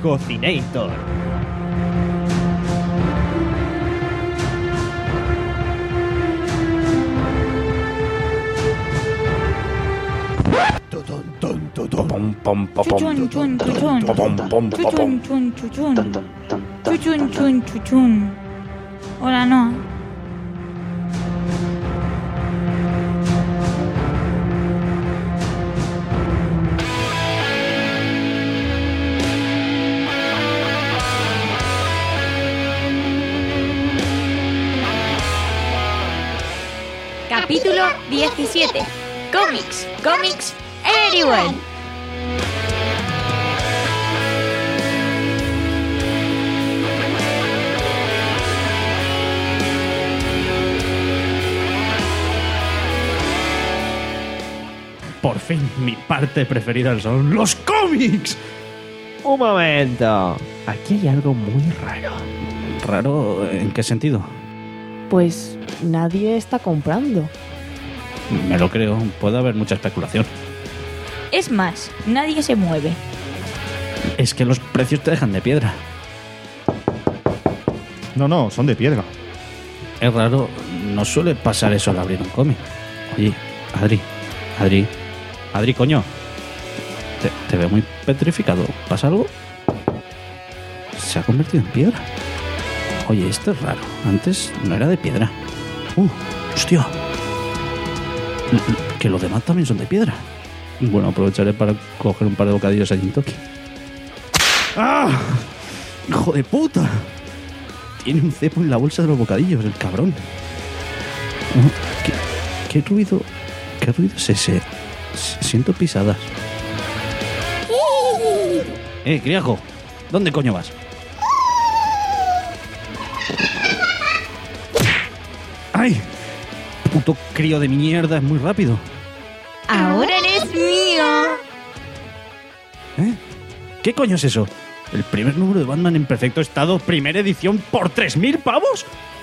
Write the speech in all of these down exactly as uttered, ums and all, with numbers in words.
Cocinator. Pom, pom, pom, Chuchun, chun, chuchun. pom, pom, pom, Chuchun, chun, chuchun. Chuchun, chun, chuchun. Hola, no. Capítulo diecisiete. Cómics, cómics, everywhere. Por fin, mi parte preferida son los cómics. Un momento. Aquí hay algo muy raro. ¿Raro? ¿En qué sentido? Pues nadie está comprando. Me lo creo, puede haber mucha especulación. Es más, nadie se mueve. Es que los precios te dejan de piedra. No, no, son de piedra. Es raro, no suele pasar eso al abrir un cómic. Oye, Adri, Adri, Adri, coño. Te, te veo muy petrificado. ¿Pasa algo? Se ha convertido en piedra. Oye, esto es raro. Antes no era de piedra. Uh, hostia. L- l- Que los demás también son de piedra. Bueno, aprovecharé para coger un par de bocadillos allí en Toki. ¡Ah! ¡Hijo de puta! Tiene un cepo en la bolsa de los bocadillos, el cabrón. ¿Qué, qué ruido? ¿Qué ruido es ese? S- Siento pisadas. Eh, criajo, ¿dónde coño vas? ¡Ay! Puto crío de mierda, es muy rápido. Ahora eres mío. ¿Eh? ¿Qué coño es eso? ¿El primer número de Batman en perfecto estado, primera edición, por tres mil pavos?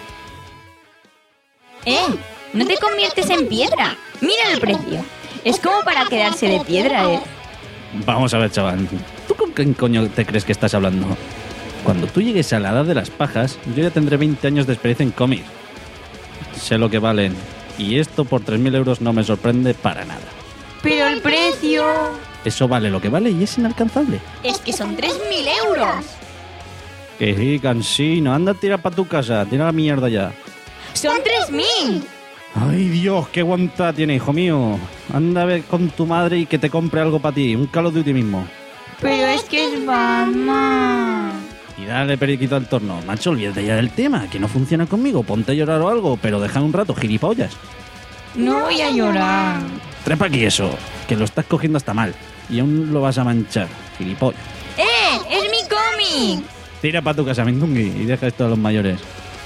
Eh, no te conviertes en piedra. Mira el precio. Es como para quedarse de piedra, eh. Vamos a ver, chaval. ¿Tú con quién coño te crees que estás hablando? Cuando tú llegues a la edad de las pajas, yo ya tendré veinte años de experiencia en cómics. Sé lo que valen. Y esto por tres mil euros no me sorprende para nada. Pero el precio... Eso vale lo que vale y es inalcanzable. Es que son tres mil euros. Que sí, cansino. Anda, tira para tu casa. Tira la mierda ya. Son tres mil. Ay, Dios, qué guanta tiene, hijo mío. Anda a ver con tu madre y que te compre algo para ti. Un Call of Duty mismo. Pero es que es Batman. Y dale periquito al torno. Macho, olvídate ya del tema. Que no funciona conmigo. Ponte a llorar o algo, pero deja un rato, gilipollas. No voy a llorar. Trepa aquí eso, que lo estás cogiendo hasta mal. Y aún lo vas a manchar, gilipollas. ¡Eh! ¡Es mi cómic! Tira para tu casa, Mindungui, y deja esto a los mayores.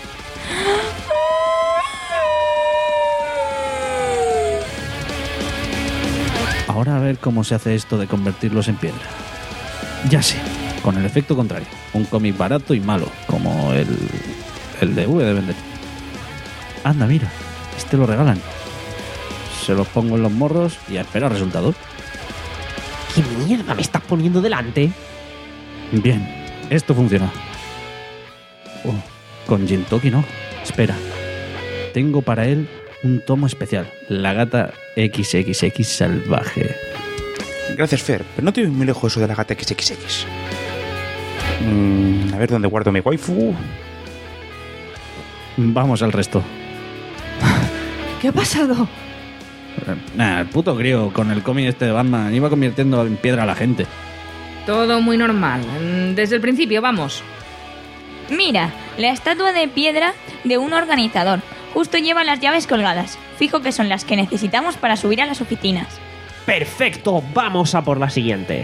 Ahora a ver cómo se hace esto de convertirlos en piedra. Ya sé, con el efecto contrario. Un cómic barato y malo, como el, el de V de vender. Anda, mira, este lo regalan. Se los pongo en los morros y a esperar resultados. ¿Qué mierda me estás poniendo delante? Bien, esto funciona. Oh, con Jintoki no. Espera. Tengo para él un tomo especial. La gata equis equis equis salvaje. Gracias, Fer, pero no te ves muy lejos eso de la gata equis equis equis. Mm, a ver dónde guardo mi waifu. Vamos al resto. ¿Qué ha pasado? Nah, el puto crío con el cómic este de Batman iba convirtiendo en piedra a la gente. Todo muy normal. Desde el principio, vamos. Mira, la estatua de piedra de un organizador. Justo lleva las llaves colgadas. Fijo que son las que necesitamos para subir a las oficinas. Perfecto, vamos a por la siguiente.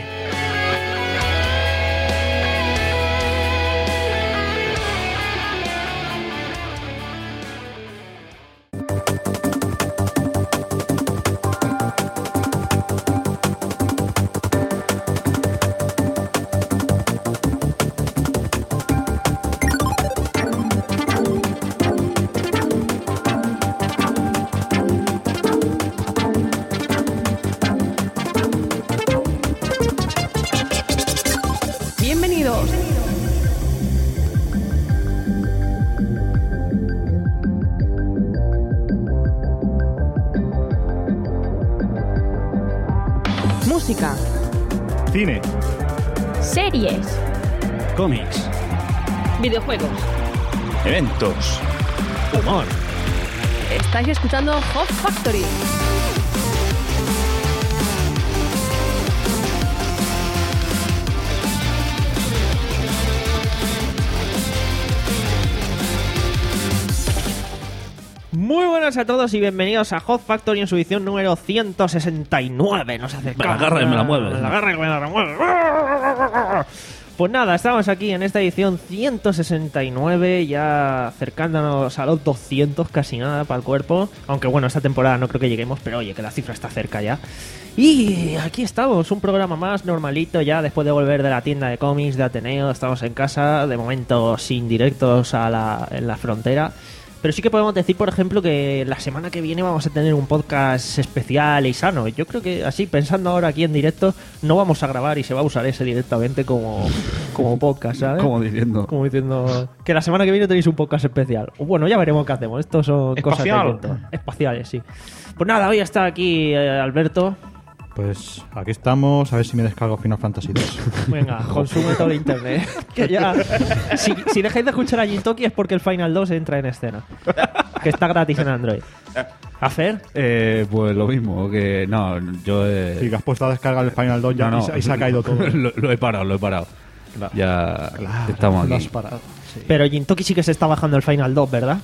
Cine. Series. Cómics. Videojuegos. Eventos. Humor. Estáis escuchando Hot Factory. Muy buenas a todos y bienvenidos a Hot Factory en su edición número ciento sesenta y nueve. Nos acercamos. Me la agarra y me la mueve. Me la agarra y me la remueve. Pues nada, estamos aquí en esta edición ciento sesenta y nueve, ya acercándonos a los doscientos, casi nada para el cuerpo. Aunque bueno, esta temporada no creo que lleguemos, pero oye, que la cifra está cerca ya. Y aquí estamos, un programa más normalito ya después de volver de la tienda de cómics de Ateneo. Estamos en casa, de momento sin directos a la, en la frontera. Pero sí que podemos decir, por ejemplo, que la semana que viene vamos a tener un podcast especial y sano. Yo creo que así, pensando ahora aquí en directo, no vamos a grabar y se va a usar ese directamente como, como podcast, ¿sabes? Como diciendo. Como diciendo que la semana que viene tenéis un podcast especial. Bueno, ya veremos qué hacemos. Estos son cosas de Espacial. evento. Espaciales, sí. Pues nada, hoy está aquí eh, Alberto. Pues aquí estamos, a ver si me descargo Final Fantasy dos. Venga, consume todo el internet. Que ya. Si, si dejáis de escuchar a Jintoki es porque el Final dos entra en escena. Que está gratis en Android. ¿Hacer? Eh, pues lo mismo, que no, yo he... Sí, que has puesto a descargar el Final dos ya No, no, y se- y se ha caído todo. lo, lo he parado, lo he parado. Claro. Ya Claro, estamos lo aquí. has parado. Sí. Pero Jintoki sí que se está bajando el Final dos, ¿verdad?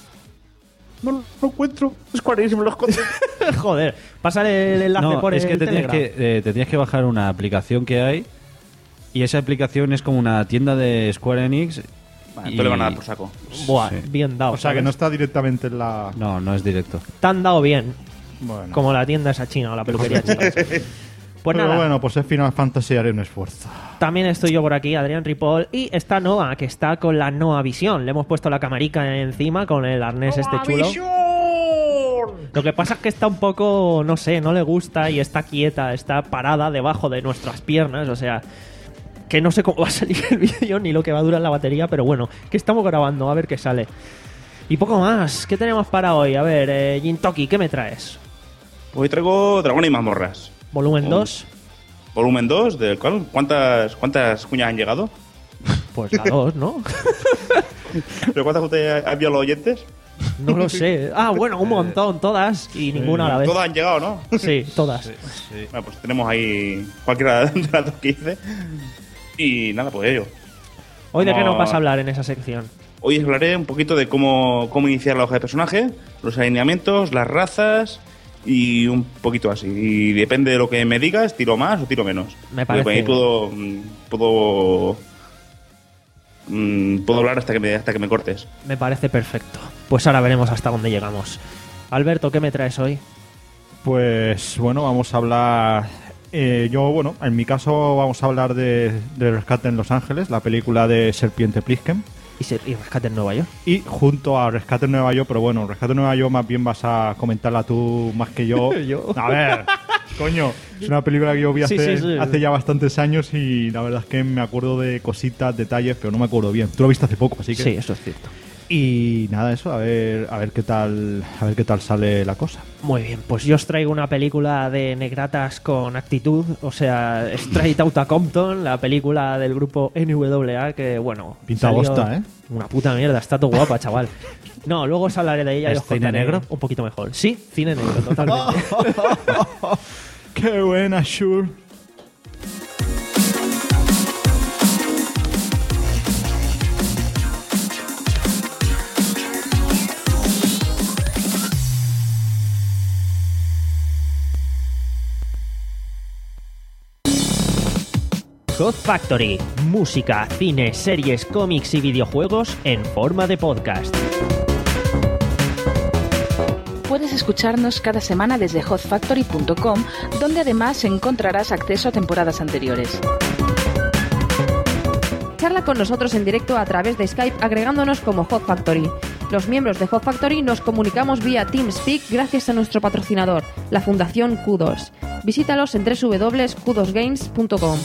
No lo encuentro. Square Enix me lo esconde. Joder, pásale el enlace No, por es el que te tienes Telegram. que, eh, te tienes que bajar una aplicación que hay y esa aplicación es como una tienda de Square Enix. Vale, y- tú le van a dar por saco. Buah, Sí. bien dado. O sea que ¿sabes? no está directamente en la... No, no es directo. Te han dado bien, Bueno. como la tienda esa china o la peluquería china. Pues Pero nada, bueno, pues es Final Fantasy, haré un esfuerzo. también estoy yo por aquí, Adrián Ripoll, y está Noah, que está con la Noah Visión. Le hemos puesto la camarica encima con el arnés este chulo. Lo que pasa es que está un poco, no sé, no le gusta y está quieta, está parada debajo de nuestras piernas, o sea, que no sé cómo va a salir el vídeo ni lo que va a durar la batería, pero bueno, que estamos grabando, a ver qué sale. Y poco más, ¿qué tenemos para hoy? A ver, eh, Jintoki, ¿qué me traes? Hoy traigo Dragón y Mazmorras. ¿Volumen Oh. dos? Volumen dos, del cual, ¿cuántas, cuántas cuñas han llegado? Pues la dos, ¿no? ¿Pero cuántas ustedes han enviado los oyentes? No lo sé. Ah, bueno, un montón, todas y ninguna a la vez. Todas han llegado, ¿no? Sí, todas. Bueno, pues tenemos ahí cualquiera de las dos que hice. Y nada, pues ello. Hoy de qué Vamos nos vas a- a hablar en esa sección. Hoy os hablaré un poquito de cómo, cómo iniciar la hoja de personaje, los alineamientos, las razas y un poquito así. Y depende de lo que me digas, tiro más o tiro menos. Me Porque parece- ahí puedo, mm, puedo, mm, puedo hablar hasta que me, hasta que me cortes. Me parece perfecto. Pues ahora veremos hasta dónde llegamos. Alberto, ¿qué me traes hoy? Pues bueno, vamos a hablar... eh, yo, bueno, en mi caso vamos a hablar de, de Rescate en Los Ángeles, la película de Serpiente Plisken. Y, se, y Rescate en Nueva York. Y junto a Rescate en Nueva York, pero bueno, Rescate en Nueva York más bien vas a comentarla tú más que yo. Yo. A ver, coño, es una película que yo vi Sí, hace, sí, sí. hace ya bastantes años y la verdad es que me acuerdo de cositas, detalles, pero no me acuerdo bien. Tú lo viste hace poco, así que... Sí, eso es cierto. Y nada, eso, a ver, a ver qué tal, a ver qué tal sale la cosa. Muy bien, pues yo os traigo una película de negratas con actitud, o sea, Straight Outta Compton, la película del grupo N W A, que bueno... Pinta salió- bosta, ¿eh? Una puta mierda, está todo guapa, chaval. No, luego os hablaré de ella y ¿Es os cine contaré negro? un poquito mejor. Sí, cine negro, totalmente. ¡Qué buena, Shure! Hot Factory, música, cine, series, cómics y videojuegos en forma de podcast. Puedes escucharnos cada semana desde hot factory punto com, donde además encontrarás acceso a temporadas anteriores. Charla con nosotros en directo a través de Skype agregándonos como Hot Factory. Los miembros de Hot Factory nos comunicamos vía TeamSpeak gracias a nuestro patrocinador, la Fundación Q dos. Visítalos en w w w punto q dos games punto com.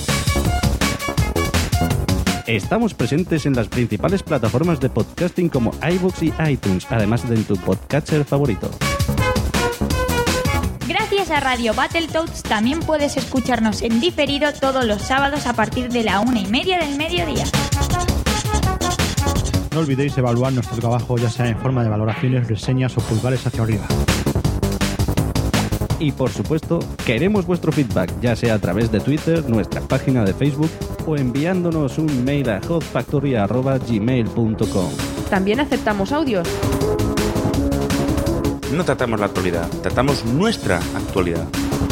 Estamos presentes en las principales plataformas de podcasting como iVoox y iTunes, además de en tu podcatcher favorito. Gracias a Radio Battletoads, también puedes escucharnos en diferido todos los sábados a partir de la una y media del mediodía. No olvidéis evaluar nuestro trabajo, ya sea en forma de valoraciones, reseñas o pulgares hacia arriba. Y por supuesto, queremos vuestro feedback, ya sea a través de Twitter, nuestra página de Facebook o enviándonos un mail a hotfactory arroba gmail punto com. También aceptamos audios. No tratamos la actualidad, tratamos nuestra actualidad.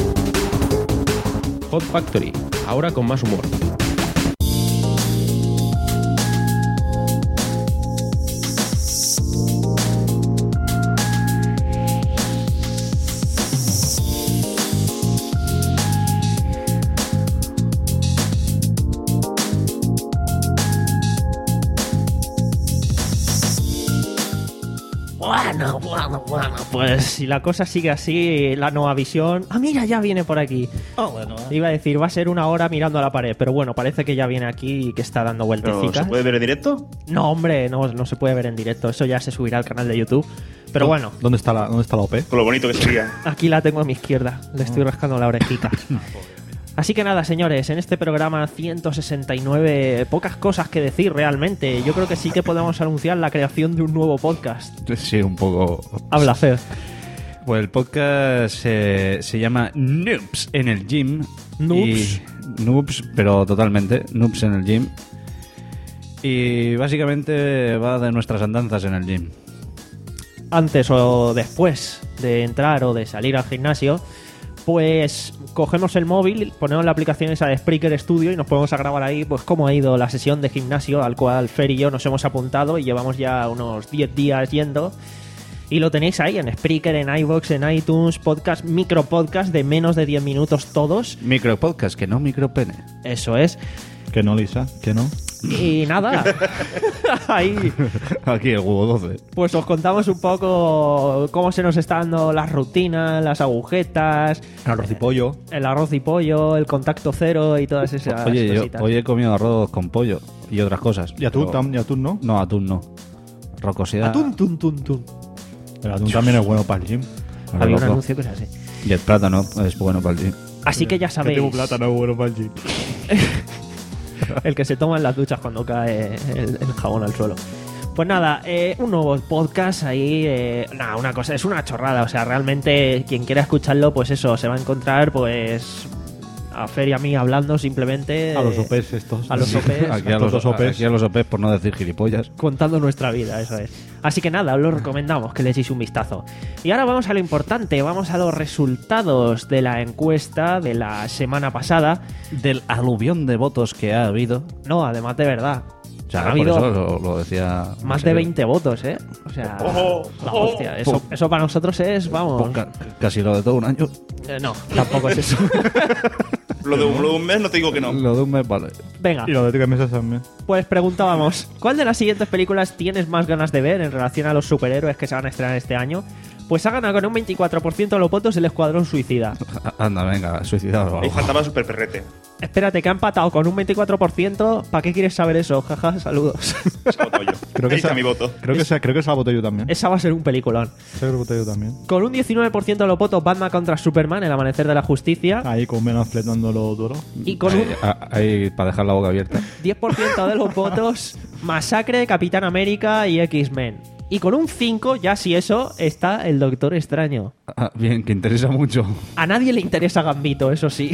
Hot Factory, ahora con más humor. Bueno, bueno, bueno, pues si la cosa sigue así, la nueva visión... Ah, mira, ya viene por aquí. Oh, bueno. Iba a decir, va a ser una hora mirando a la pared, pero bueno, parece que ya viene aquí y que está dando ¿Pero vueltecitas. se puede ver en directo? No, hombre, no, no se puede ver en directo, eso ya se subirá al canal de YouTube. Pero bueno, ¿Dónde está la, dónde está la O P? Con lo bonito que sería. aquí la tengo a mi izquierda, le estoy rascando la orejita. Así que nada, señores, en este programa ciento sesenta y nueve, pocas cosas que decir realmente. Yo creo que sí que podemos anunciar la creación de un nuevo podcast. Sí, un poco... Habla, Fer. Pues el podcast se, se llama Noobs en el Gym. Noobs. Y- Noobs, pero totalmente. Noobs en el Gym. Y básicamente va de nuestras andanzas en el gym. Antes o después de entrar o de salir al gimnasio, pues cogemos el móvil, ponemos la aplicación esa de Spreaker Studio y nos ponemos a grabar ahí pues cómo ha ido la sesión de gimnasio al cual Fer y yo nos hemos apuntado y llevamos ya unos diez días yendo. Y lo tenéis ahí en Spreaker, en iVoox, en iTunes, podcast, micro podcast de menos de diez minutos todos. Micro podcast, que no micro pene. Eso es. Que no, Lisa, que no. Y nada, ahí Aquí el huevo doce. pues os contamos un poco cómo se nos están dando las rutinas, las agujetas, Arroz y pollo. el arroz y pollo, el contacto cero y todas esas Oye, yo cositas. hoy he comido arroz con pollo y otras cosas. ¿Y atún, pero- tam- y atún no? No, atún no. Rocosidad. Atún, tun, tun, tun. El atún también es bueno para el gym. Ahora Había un loco. anuncio que es así. Y el plátano es bueno para el gym. Así que ya sabéis, es bueno para el gym. el que se toma en las duchas cuando cae el, el jabón al suelo. Pues nada, eh, un nuevo podcast ahí, eh, nada, una cosa, es una chorrada, o sea, realmente quien quiera escucharlo, pues eso, se va a encontrar, pues, a Fer y a mí hablando simplemente... A los eh, O Pes estos. a los O Pes. Aquí a Estos los, dos O Pes. aquí a los O Pes por no decir gilipollas. contando nuestra vida, eso es. Así que nada, os lo recomendamos que le echéis un vistazo. Y ahora vamos a lo importante, vamos a los resultados de la encuesta de la semana pasada. Del aluvión de votos que ha habido. No, además de verdad. O sea, ha por habido eso lo, lo decía... más no sé, de veinte votos, ¿eh? O sea, Ojo, la ojo. hostia, eso, eso para nosotros es, vamos... pues ca- casi lo de todo un año. Eh, no, tampoco es eso. Lo de, un- lo de un mes no te digo que no. Lo de un mes, vale. Venga, Y lo de tres meses también. pues preguntábamos, ¿cuál de las siguientes películas tienes más ganas de ver en relación a los superhéroes que se van a estrenar este año? Pues ha ganado con un veinticuatro por ciento de los votos el Escuadrón Suicida. Anda, venga, suicidaos o Ahí algo. faltaba super perrete. Espérate, que ha empatado con un veinticuatro por ciento. ¿Para qué quieres saber eso? Jaja, saludos. Esa voto yo. Creo que Ahí está esa- mi voto. Creo que, esa, creo que esa la voté yo también. Esa va a ser un peliculón. Esa creo que voté yo también. Con un diecinueve por ciento de los votos, Batman contra Superman, El Amanecer de la Justicia. Ahí con Ben Affleck dándolo duro. Y con un Ahí, a- ahí, para dejar la boca abierta. diez por ciento de los votos, Masacre, Capitán América y X-Men. Y con un cinco, ya si eso, está el Doctor Extraño. Ah, bien, que interesa mucho. A nadie le interesa Gambito, eso sí.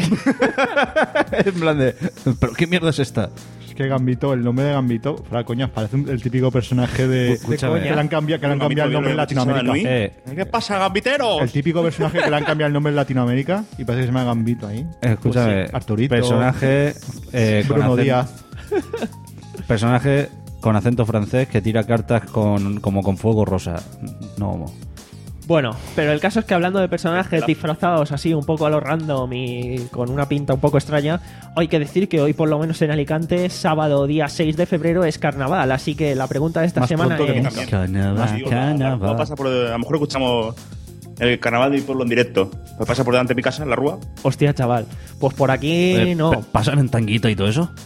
En plan de... ¿Pero qué mierda es esta? Es que Gambito, el nombre de Gambito, para coñas, parece un- el típico personaje de. Escúchame. Que le han cambiado, que le han cambiado el nombre en Latinoamérica. Eh, ¿Qué pasa, gambiteros? El típico personaje que le han cambiado el nombre en Latinoamérica y parece que se llama Gambito ahí. escúchame. Pues sí, Arturito. Personaje... eh, con Bruno acento- Díaz. Personaje con acento francés que tira cartas con como con fuego rosa. No. Bueno, pero el caso es que hablando de personajes disfrazados así un poco a lo random y con una pinta un poco extraña, hay que decir que hoy por lo menos en Alicante, sábado día seis de febrero es carnaval, así que la pregunta de esta Más semana pronto que es... nunca. Carnaval, Así digo, carnaval. ¿cómo pasa por, a lo mejor escuchamos el carnaval de mi pueblo en directo. ¿Me pasa por delante de mi casa, en la rúa? Hostia, chaval, pues por aquí Eh, no. pe- ¿Pasan en tanguito y todo eso?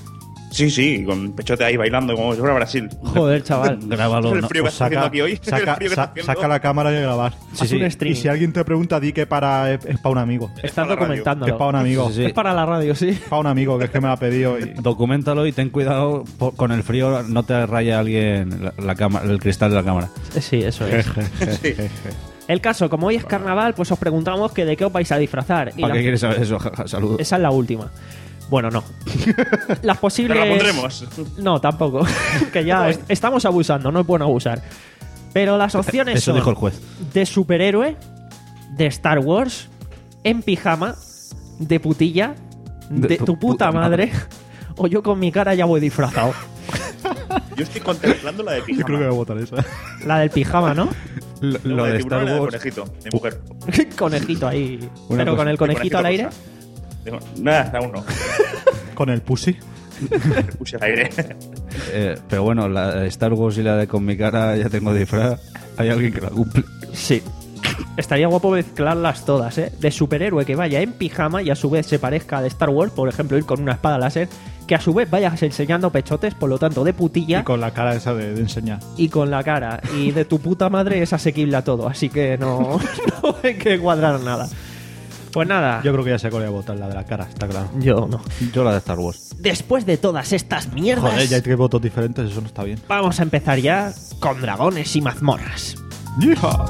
Sí, sí, con Pechote ahí bailando como si fuera Brasil. Joder, chaval. Grábalo. El ¿no? frío que Pues está haciendo saca, aquí hoy. saca, el frío que está sa- haciendo. saca la cámara y grabar. Sí, Haz sí. un Y stream. si alguien te pregunta, di que para, es, es para un amigo. Estás para la radio. documentándolo. Es para un amigo. Sí, sí. Es para la radio, sí. Es para un amigo que es que me lo ha pedido. Y... Documentalo y ten cuidado po- con el frío, no te raya alguien la, la cámara, el cristal de la cámara. Sí, eso es. El caso, como hoy es carnaval, pues os preguntamos que de qué os vais a disfrazar. Y ¿Para la- qué quieres saber eso? Ja, ja, saludos. Esa es la última. Bueno, no. Las posibles... Pero la pondremos. No, tampoco. Que ya est- estamos abusando, no es bueno abusar. Pero las opciones Eso son dijo el juez. de superhéroe, de Star Wars, en pijama, de putilla, de, De tu, tu puta, puta madre, madre. o yo con mi cara ya voy disfrazado. Yo estoy contemplando la de Yo pijama. creo que voy a votar esa. La del pijama, ¿no? Lo, No, lo la de tiburón Star y la de Wars. conejito, de mujer. Conejito ahí. Una Pero cosa- con el De conejito al aire. rosa. Digo, nada, aún no. Con el pussy. Puse al aire. Eh, pero bueno, la de Star Wars y la de con mi cara ya tengo disfraz. Hay alguien que la cumple. Sí. Estaría guapo mezclarlas todas, ¿eh? De superhéroe que vaya en pijama y a su vez se parezca a de Star Wars, por ejemplo, ir con una espada láser, que a su vez vayas enseñando pechotes, por lo tanto, de putilla Y con la cara esa de, de enseñar. y con la cara. Y de tu puta madre es asequible a todo, así que no, no hay que cuadrar nada. Pues nada, Yo creo que ya sé cuál voy a votar, la de la cara, está claro. yo no. Yo la de Star Wars. Después de todas estas mierdas, Joder, ya hay tres votos diferentes, eso no está bien. vamos a empezar ya con dragones y mazmorras. ¡Hija!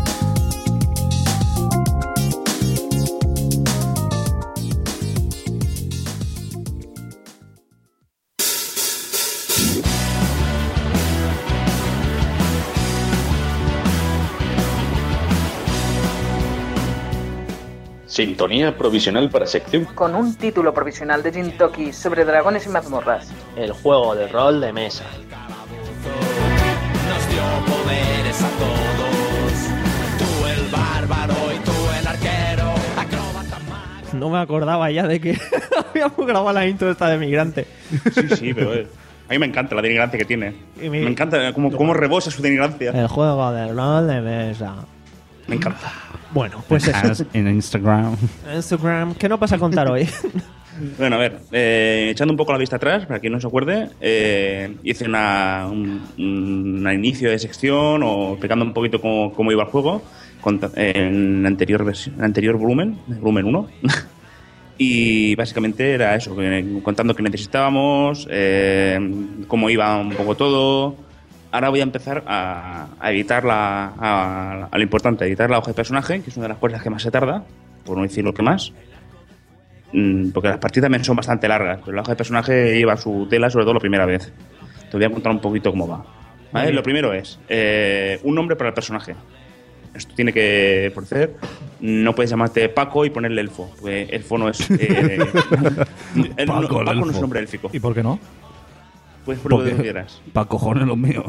Sintonía provisional para sección. Con un título provisional de Jintoki sobre dragones y mazmorras. El juego de rol de mesa. Nos dio poderes a todos. Tú el bárbaro y tú el arquero. Acróbata mágico. No me acordaba ya de que habíamos grabado la intro esta de Migrante. Sí, sí, pero eh, a mí me encanta la denigrancia que tiene. Y mi- Me encanta cómo, cómo rebosa su denigrancia. El juego de rol de mesa. Me encanta. Bueno, pues eso. En Instagram. Instagram, ¿qué nos vas a contar hoy? Bueno, a ver, eh, echando un poco la vista atrás, para quien no se acuerde, eh, hice una, un, un inicio de sección o explicando un poquito cómo, cómo iba el juego conta- en el anterior, versión, en el anterior volumen, el volumen uno. Y básicamente era eso, que- contando qué necesitábamos, eh, cómo iba un poco todo. Ahora voy a empezar a, a editar la, a, a lo importante, a editar la hoja de personaje, que es una de las cosas que más se tarda, por no decir lo que más. Mm, Porque las partidas también son bastante largas, pero la hoja de personaje lleva su tela, sobre todo la primera vez. Te voy a contar un poquito cómo va. ¿Vale? Lo primero es eh, un nombre para el personaje. Esto tiene que, por ser, no puedes llamarte Paco y ponerle elfo, porque elfo no es. Eh, el- no, Paco, el Paco no es elfo. nombre élfico. ¿Y por qué no? Puedes poner lo que Porque- quieras. Pa' cojones los míos.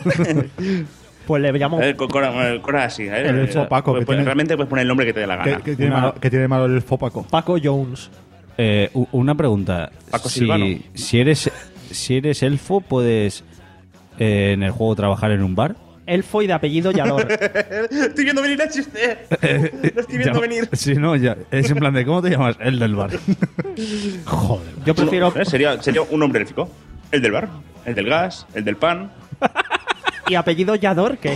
Pues le llamo. Eh, con- Cora, Cora sí, ¿eh? El elfo Paco, Pues, que pues, tiene- realmente puedes poner el nombre que te dé la ¿Qué, gana. qué tiene, Una- malo, qué tiene malo el elfo Paco? Paco Jones. Eh, u- una pregunta. Paco Silvano. Si, si eres si eres elfo, ¿puedes eh, en el juego trabajar en un bar? Elfo y de apellido Yalor. Estoy viendo venir el chiste. Lo estoy viendo Ya- venir. Si no, ya. Es en plan de, ¿cómo te llamas? El del bar. Joder. Yo prefiero. ¿Eh? Sería, sería un nombre élfico. El del bar, el del gas, el del pan. ¿Y apellido Yador qué?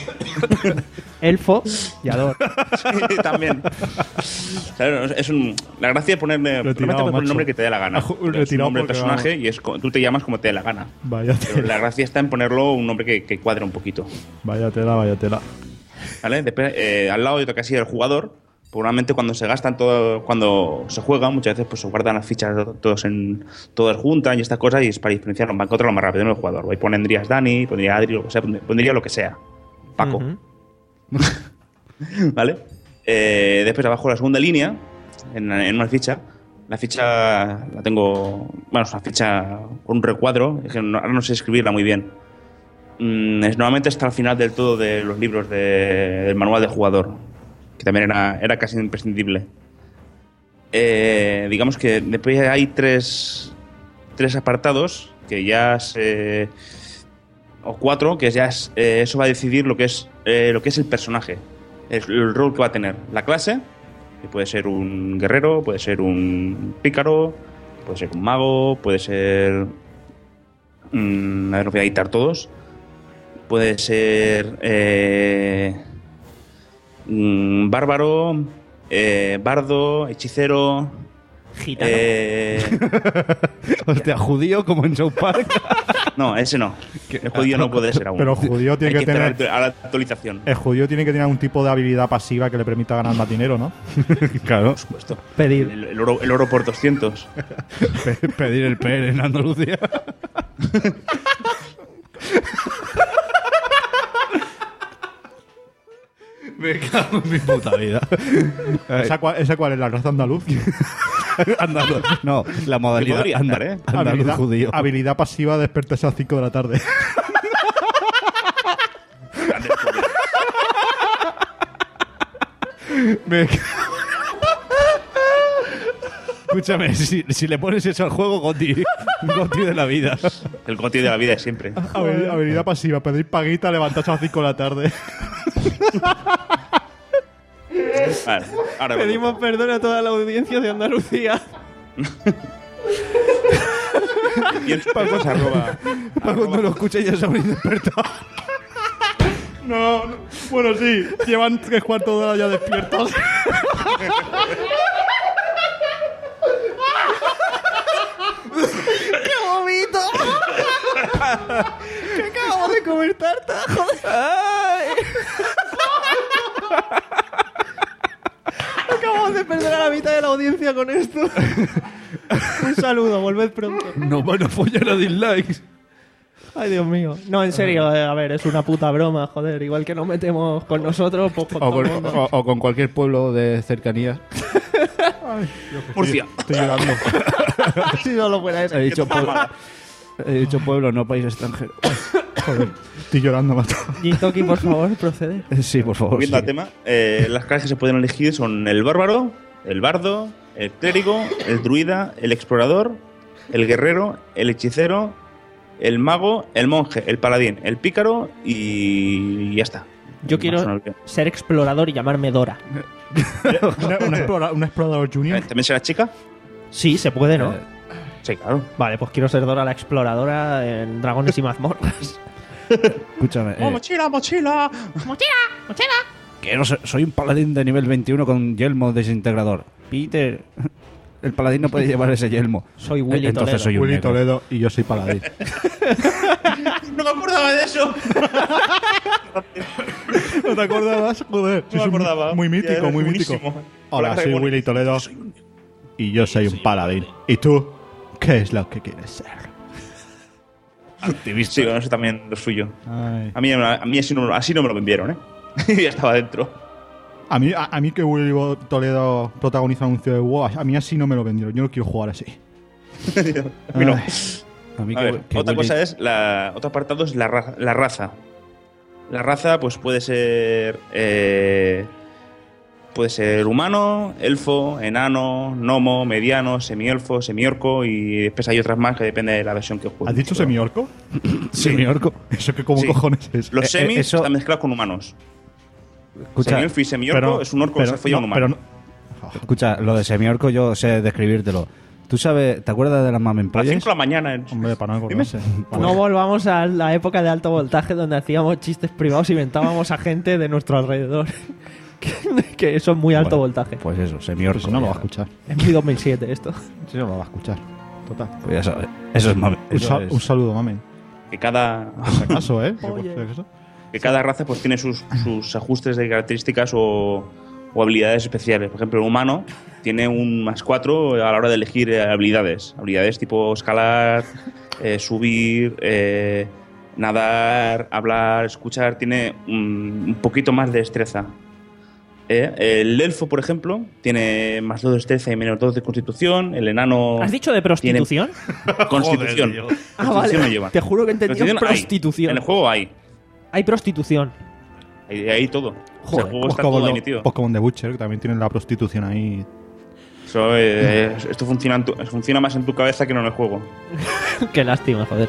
Elfo Yador. Sí, también. Claro, es un, la gracia es ponerle Retirado, realmente puedes poner macho. el nombre que te dé la gana. Aju- Es un retirado nombre del porque, personaje vamos. y es co- tú te llamas como te dé la gana. Vaya Pero tela, la gracia está en ponerlo un nombre que, que cuadre un poquito. vaya tela, vaya tela. ¿Vale? Después, eh, al lado hay otra casilla del jugador. Probablemente cuando se gastan todo, cuando se juega, muchas veces pues se guardan las fichas todos en todas juntas y estas cosas y es para diferenciarlo. Va a encontrarlo más rápido en el jugador. Ahí pondrías Dani, pondría Adri, o sea, pondría lo que sea. Paco. Ujú. ¿Vale? Eh, después abajo la segunda línea, en, en una ficha. La ficha la tengo. Bueno, es una ficha con un recuadro. Es que no- ahora no sé escribirla muy bien. Mm, es, normalmente está al final del todo de los libros de- del manual de jugador, que también era, era casi imprescindible. Eh, digamos que después hay tres, tres apartados que ya se. O cuatro, que ya es, eh, eso va a decidir lo que es, eh, lo que es el personaje. El, el rol que va a tener. La clase, que puede ser un guerrero, puede ser un pícaro, puede ser un mago, puede ser Mm, a ver, os voy a editar todos. Puede ser eh, mm, bárbaro, eh, bardo, hechicero. Gitano. Eh, Hostia, judío como en South Park. no, ese no. El judío no puede ser aún. Pero judío tiene Hay que esperar tener- a la actualización. El judío tiene que tener un tipo de habilidad pasiva que le permita ganar más dinero, ¿no? Claro. Por supuesto. Pedir. El, el oro, el oro por doscientos. Pe- Pedir el P R en Andalucía. Me cago en mi puta vida. ¿Esa cuál, esa cuál es? ¿La raza andaluz? Andaluz. No, la modalidad podría anda- estar, ¿eh? andaluz habilidad, judío. habilidad pasiva, despertarse a las cinco de la tarde. Me cago. Escúchame, si, si le pones eso al juego, Goti, Goti de la vida. El goti de la vida es siempre. Habil- habilidad pasiva, pedir paguita, levantarse a las cinco de la tarde. Vale, ahora Pedimos perdón a toda la audiencia de Andalucía. Y en Supercos, arroba, Para cuando lo escuche ya se habréis despertado. No, no. Bueno, sí. Llevan tres cuartos de hora ya despiertos. ¡Qué vomito! ¡Que acabamos de comer tarta! ¡Joder! ¡Ay! Acabamos de perder a la mitad de la audiencia con esto. Un saludo, volved pronto. No van a follar a dislikes. Ay, Dios mío. No, en serio, eh, a ver, es una puta broma, joder. Igual que nos metemos con nosotros, pues con O todo el con, mundo. o- o con cualquier pueblo de cercanías. Murcia. Estoy llorando. Si solo fuera eso. He dicho pueblo. He dicho pueblo, no país extranjero. Joder, estoy llorando, mato. Gintoki, por favor, procede. Sí, por favor. Volviendo sí. al tema, eh, las clases que se pueden elegir son el bárbaro, el bardo, el clérigo, el druida, el explorador, el guerrero, el hechicero, el mago, el monje, el paladín, el pícaro y ya está. Yo Más quiero o menos bien. ser explorador y llamarme Dora. Una, una explora- una explorador junior. ¿También será chica? Sí, se puede, ¿no? Eh, Sí, claro. Vale, pues quiero ser Dora la exploradora en Dragones y Mazmorras. Escúchame. eh, mochila, mochila! que no sé, soy un paladín de nivel veintiuno con yelmo desintegrador. Peter, el paladín no puede llevar ese yelmo. Soy Willy Eh, Entonces Toledo. soy un Willy negro. Toledo y yo soy paladín. No me acordaba de eso. ¿No te acordabas? Joder, No me acordaba. Muy Ya, mítico, es muy mítico. buenísimo. Hola, Hola, soy Raimon. Willy Toledo y yo soy un paladín. ¿Y tú? ¿Qué es lo que quieres ser? Sí, bueno, eso también lo suyo. Ay. A mí, a mí así, no, así no me lo vendieron, ¿eh? Ya estaba dentro. A mí, a, a mí que Willy Toledo protagoniza un anuncio de WoW, a mí así no me lo vendieron. Yo no quiero jugar así. A mí no. Ay. A mí A que- ver, que otra Willy- cosa es, la, otro apartado es la, ra- la raza. La raza, pues puede ser. eh, puede ser humano, elfo, enano, gnomo, mediano, semielfo, semiorco y después hay otras más que depende de la versión que juegues. ¿Has dicho semiorco? Semiorco. ¿Eso que como Sí. cojones es? Los Eh, eh, semis eso- están mezclados con humanos. Escucha, Semielfo y semiorco Pero- es un orco que pero se folla a un no, humano. pero no- escucha, lo de semiorco yo sé describírtelo. ¿Tú sabes, te acuerdas de las A las Mamenpolles? cinco de la mañana. en- Hombre, para no Dime. acordarse. No volvamos a la época de alto voltaje donde hacíamos chistes privados y inventábamos a gente de nuestro alrededor. que, que eso es muy alto Bueno, voltaje. Pues eso, semiorco. Pues no lo ya. va a escuchar. Es mi dos mil siete esto. Sí, no lo va a escuchar. Total. Pues ya sabes. Eso es mame. Un, eso sal- es- un saludo, mamen. Que cada, Por si acaso, ¿eh? Que por Oye. si acaso. que cada raza pues tiene sus, sus ajustes de características o, o habilidades especiales. Por ejemplo, el humano tiene un más cuatro a la hora de elegir eh, habilidades. Habilidades tipo escalar, eh, subir, eh, nadar, hablar, escuchar. Tiene un, un poquito más de destreza. Eh, El elfo, por ejemplo, tiene más dos de destreza y menos dos de constitución. El enano... ¿Has dicho de prostitución? tiene constitución. Joder, tío. Ah, Constitución vale. no lleva. Te juro que he entendido Constitución hay. prostitución. En el juego hay. Hay prostitución. Hay, hay todo. Joder, el juego Pues está como, todo lo- ahí, tío. pues como en The Butcher, que también tienen la prostitución ahí. Eso, eh, esto funciona, en tu- funciona más en tu cabeza que no en el juego. Qué lástima, joder.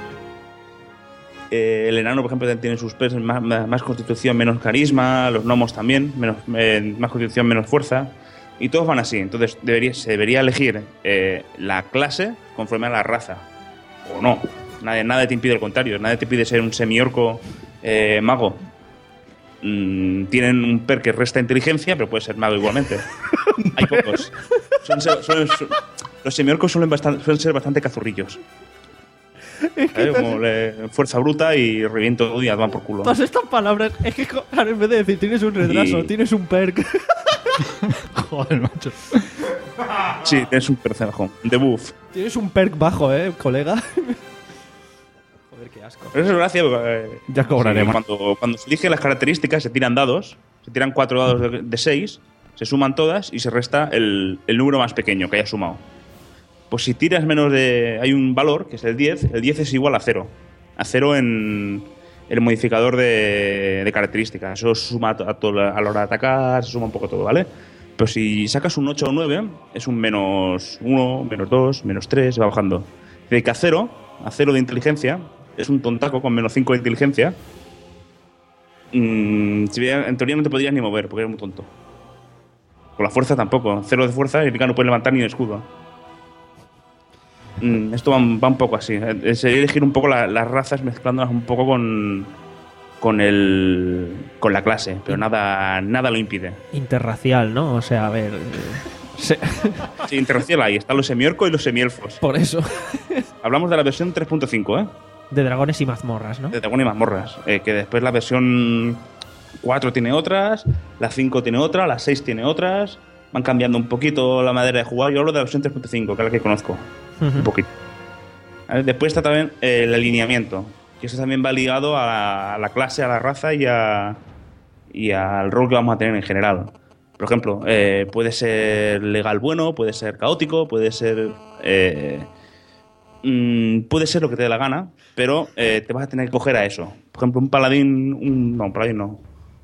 Eh, el enano, por ejemplo, tiene sus pesos más, más, más constitución, menos carisma. Los gnomos también, menos, eh, más constitución, menos fuerza. Y todos van así. Entonces debería, se debería elegir eh, la clase conforme a la raza. O no. Nadie, nada te impide el contrario. Nadie te pide ser un semiorco eh, mago. Mm, tienen un perk que resta inteligencia, pero puede ser mago igualmente. Hay pocos. Son, son, son, son, los semiorcos suelen, bastante, suelen ser bastante cazurrillos. ¿Sabes? Como le, fuerza bruta y reviento y van por culo. Todas estas palabras, es que claro, en vez de decir tienes un retraso, y... tienes un perk. Joder, macho. Sí, tienes un perk bajo. De buff. Tienes un perk bajo, eh, colega. Joder, qué asco. Pero eso es gracia porque, eh, ya cobraremos. Sí, cuando, cuando se eligen las características, se tiran dados. Se tiran cuatro dados de, de seis. Se suman todas y se resta el, el número más pequeño que hayas sumado. Pues si tiras menos de... Hay un valor, que es el diez. El diez es igual a cero. A cero en el modificador de, de características. Eso suma a, a, todo, a la hora de atacar, se suma un poco todo, ¿vale? Pero si sacas un ocho o nueve, es un menos uno, menos dos, menos tres, va bajando. De que a cero, a cero de inteligencia, es un tontaco con menos cinco de inteligencia. Mm, en teoría no te podrías ni mover, porque eres muy tonto. Con la fuerza tampoco. Cero de fuerza y no puedes levantar ni el escudo. Mm, esto va, va un poco así. Es elegir un poco la, las razas mezclándolas un poco con con el con la clase, pero nada nada lo impide. Interracial, ¿no? O sea, a ver... Se... Sí, interracial ahí. Están los semiorcos y los semielfos. Por eso. Hablamos de la versión tres punto cinco, ¿eh? De dragones y mazmorras, ¿no? De dragones y mazmorras. Eh, que después la versión cuatro tiene otras, la cinco tiene otra, la seis tiene otras... Van cambiando un poquito la manera de jugar. Yo hablo de la versión tres punto cinco, que es la que conozco. Uh-huh. Un poquito. ¿Vale? Después está también eh, el alineamiento. Que eso también va ligado a la, a la clase, a la raza y, a, y al rol que vamos a tener en general. Por ejemplo, eh, puede ser legal bueno, puede ser caótico, puede ser... Eh, mmm, puede ser lo que te dé la gana, pero eh, te vas a tener que coger a eso. Por ejemplo, un paladín... Un, no, un paladín no.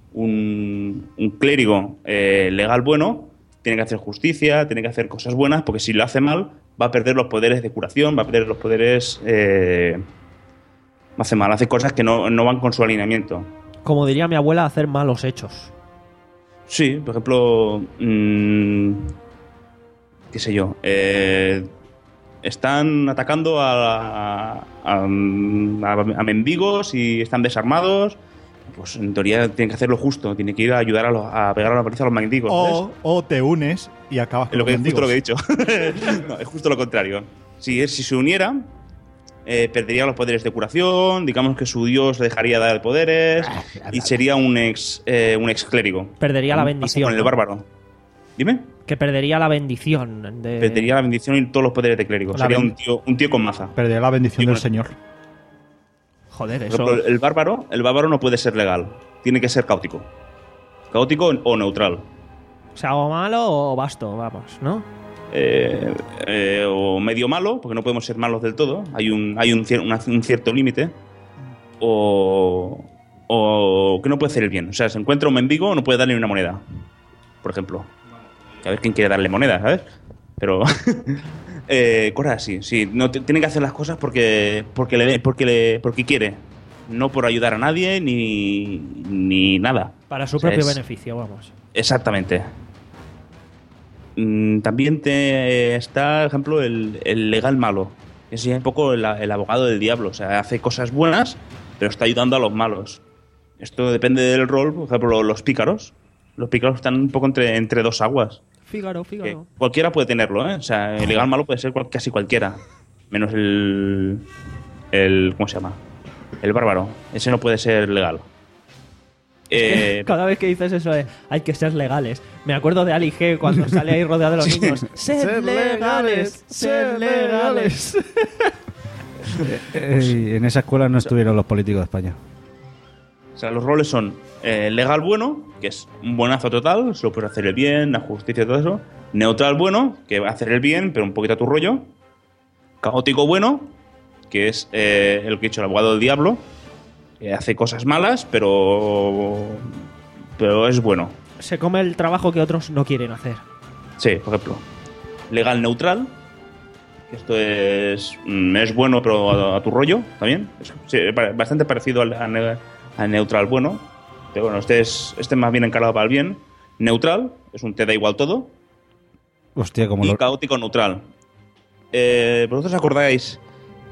Un, un clérigo eh, legal bueno... Tiene que hacer justicia, tiene que hacer cosas buenas, porque si lo hace mal, va a perder los poderes de curación, va a perder los poderes... Eh, hace mal, hace cosas que no, no van con su alineamiento. Como diría mi abuela, hacer malos hechos. Sí, por ejemplo... Mmm, qué sé yo. Eh, están atacando a, a, a, a mendigos y están desarmados... Pues en teoría tiene que hacer lo justo, tiene que ir a ayudar a, los, a pegar a la paliza a los mendigos. O, o te unes y acabas con lo que, los es justo lo que he dicho. No, es justo lo contrario. Si, si se uniera, eh, perdería los poderes de curación, digamos que su dios le dejaría dar poderes y sería un ex, eh, un ex clérigo. Perdería la bendición. Con el bárbaro. Dime. Que perdería la bendición. De... Perdería la bendición y todos los poderes de clérigo. La sería ben... un, tío, un tío con maza. Perdería la bendición del señor. Joder, eso... Por ejemplo, el bárbaro, el bárbaro no puede ser legal. Tiene que ser caótico. Caótico o neutral. O sea, o malo o basto, vamos, ¿no? Eh, eh, o medio malo, porque no podemos ser malos del todo. Hay un, hay un, cier- una, un cierto límite. O, o que no puede hacer el bien. O sea, se encuentra un mendigo, no puede darle ni una moneda. Por ejemplo. A ver quién quiere darle moneda, ¿sabes? Pero... Eh, cosas así, sí. No, t- tiene que hacer las cosas porque porque le, porque le porque quiere, no por ayudar a nadie ni, ni nada. Para su o sea, propio es, beneficio, vamos. Exactamente. Mm, también te está, por ejemplo, el, el legal malo. Es un poco el, el abogado del diablo. O sea, hace cosas buenas, pero está ayudando a los malos. Esto depende del rol. Por ejemplo, los pícaros. Los pícaros están un poco entre, entre dos aguas. Fígaro, Fígaro. Cualquiera puede tenerlo, ¿eh? O sea, el legal malo puede ser cual, casi cualquiera. Menos el, el... ¿Cómo se llama? El bárbaro. Ese no puede ser legal. Eh, cada vez que dices eso de hay que ser legales, me acuerdo de Ali G cuando sale ahí rodeado de los sí. niños. ¡Ser, ser legales! ¡Ser legales! eh, en esa escuela no estuvieron los políticos de España. O sea, los roles son eh, legal bueno, que es un buenazo total, solo puedes hacer el bien, la justicia y todo eso. Neutral bueno, que va a hacer el bien, pero un poquito a tu rollo. Caótico bueno, que es eh, el que he dicho, el abogado del diablo, que hace cosas malas, pero pero es bueno. Se come el trabajo que otros no quieren hacer. Sí, por ejemplo. Legal neutral, que esto es es bueno, pero a, a tu rollo también. Es sí, bastante parecido al, al, al neutral bueno, pero bueno, este es este es más bien encarado para el bien. Neutral, es un te da igual todo. Hostia, como y lo... caótico neutral. Eh, ¿Vosotros acordáis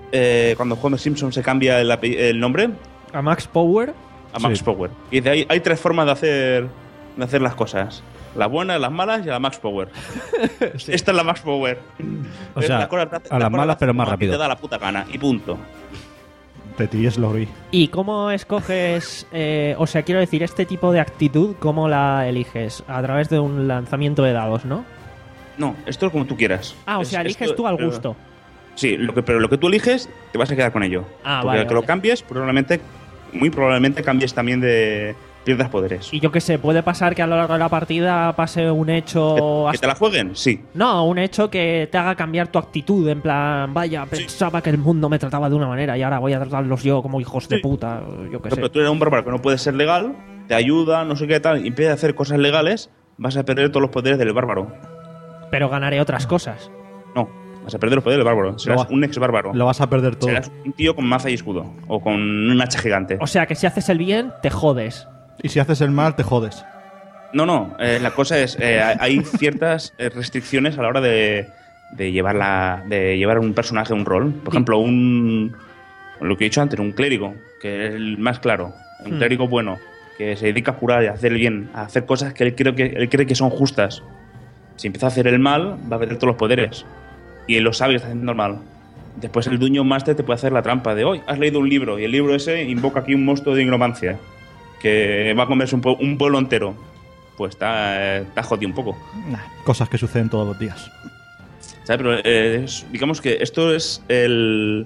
eh, cuando Homer Simpson se cambia el, ape- el nombre A Max Power. a Max Sí. Power. Y de ahí hay tres formas de hacer, de hacer las cosas. Las buenas, las malas y la Max Power. Esta es la Max Power. O sea, Las cosas- a las las cosas malas, pero más como a ti rápido. Te da la puta gana y punto. De ti es Lori. ¿Y cómo escoges, eh, o sea, quiero decir, este tipo de actitud, cómo la eliges? A través de un lanzamiento de dados, ¿no? No, esto es como tú quieras. Ah, o Es- sea, eliges esto- tú al pero- gusto. Sí, lo que, pero lo que tú eliges, te vas a quedar con ello. Ah, Porque vale, que vale. lo cambies, probablemente, muy probablemente cambies también de. Pierdas poderes. Y yo qué sé, puede pasar que a lo largo de la partida pase un hecho... ¿Que, que te la jueguen? Sí. No, un hecho que te haga cambiar tu actitud, en plan, vaya, pensaba que el mundo me trataba de una manera y ahora voy a tratarlos yo como hijos de puta, yo qué sé. Pero tú eres un bárbaro que no puede ser legal, te ayuda, no sé qué tal, y empieza a hacer cosas legales, vas a perder todos los poderes del bárbaro. Pero ganaré otras cosas. No, vas a perder los poderes del bárbaro. Serás Lo va- un ex bárbaro. Lo vas a perder todo. Serás un tío con maza y escudo. O con un hacha gigante. O sea, que si haces el bien, te jodes. Y si haces el mal, te jodes. No, no. eh, la cosa es, eh, hay ciertas eh, restricciones a la hora de, de, llevar la, de llevar un personaje a un rol. Por ejemplo, un... Lo que he dicho antes, un clérigo, que es el más claro. Un Hmm. clérigo bueno, que se dedica a curar y a hacer el bien, a hacer cosas que él, creo que él cree que son justas. Si empieza a hacer el mal, va a perder todos los poderes. Y él lo sabe que está haciendo el mal. Después el Dungeon Master te puede hacer la trampa de hoy has leído un libro y el libro ese invoca aquí un monstruo de nigromancia que va a comerse un, po- un pueblo entero. Pues está, está jodido un poco. Nah, cosas que suceden todos los días. ¿Sabes? Pero eh, es- digamos que esto es el.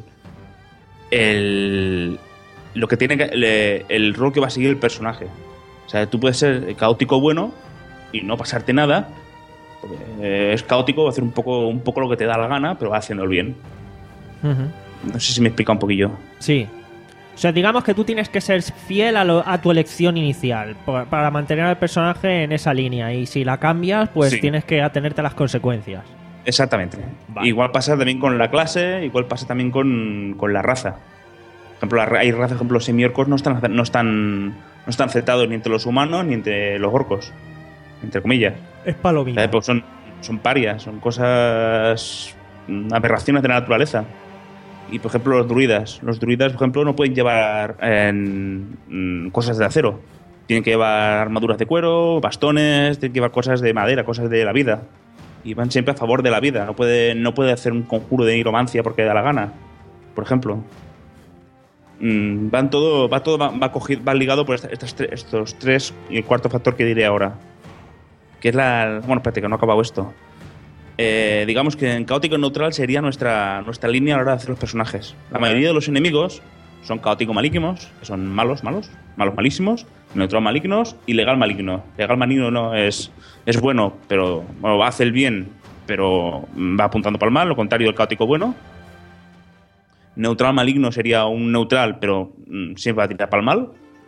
El. Lo que tiene que. El, el rol que va a seguir el personaje. O sea, tú puedes ser caótico bueno y no pasarte nada. Porque eh, es caótico, va a hacer un poco, un poco lo que te da la gana, pero va haciendo el bien. Ujú. No sé si me explica un poquillo. Sí. O sea, digamos que tú tienes que ser fiel a, lo- a tu elección inicial por- para mantener al personaje en esa línea. Y si la cambias, pues Sí. tienes que atenerte a las consecuencias. Exactamente. Vale. Igual pasa también con la clase, igual pasa también con, con la raza. Por ejemplo, la ra- hay razas, por ejemplo, los semiorcos no están, no están, no están aceptados ni entre los humanos ni entre los orcos. Entre comillas. Es palomino. ¿Sabes? Pues son, son parias, son cosas. mm, aberraciones de la naturaleza. Y por ejemplo, los druidas. Los druidas, por ejemplo, no pueden llevar en, mm, cosas de acero. Tienen que llevar armaduras de cuero, bastones, tienen que llevar cosas de madera, cosas de la vida. Y van siempre a favor de la vida. No puede, no puede hacer un conjuro de nigromancia porque da la gana. Por ejemplo. Mm, van todo, va todo va, va, cogido, va ligado por esta- estas tre- estos tres y el cuarto factor que diré ahora. Que es la. Bueno, espérate, que no ha acabado esto. Eh, digamos que en caótico neutral sería nuestra, nuestra línea a la hora de hacer los personajes. La mayoría de los enemigos son caótico malignos, que son malos, malos, malos malísimos, neutral malignos y legal maligno. Legal maligno no es, es bueno, pero bueno, hace el bien, pero va apuntando para el mal, lo contrario del caótico bueno. Neutral maligno sería un neutral, pero mm, siempre va a tirar para el mal.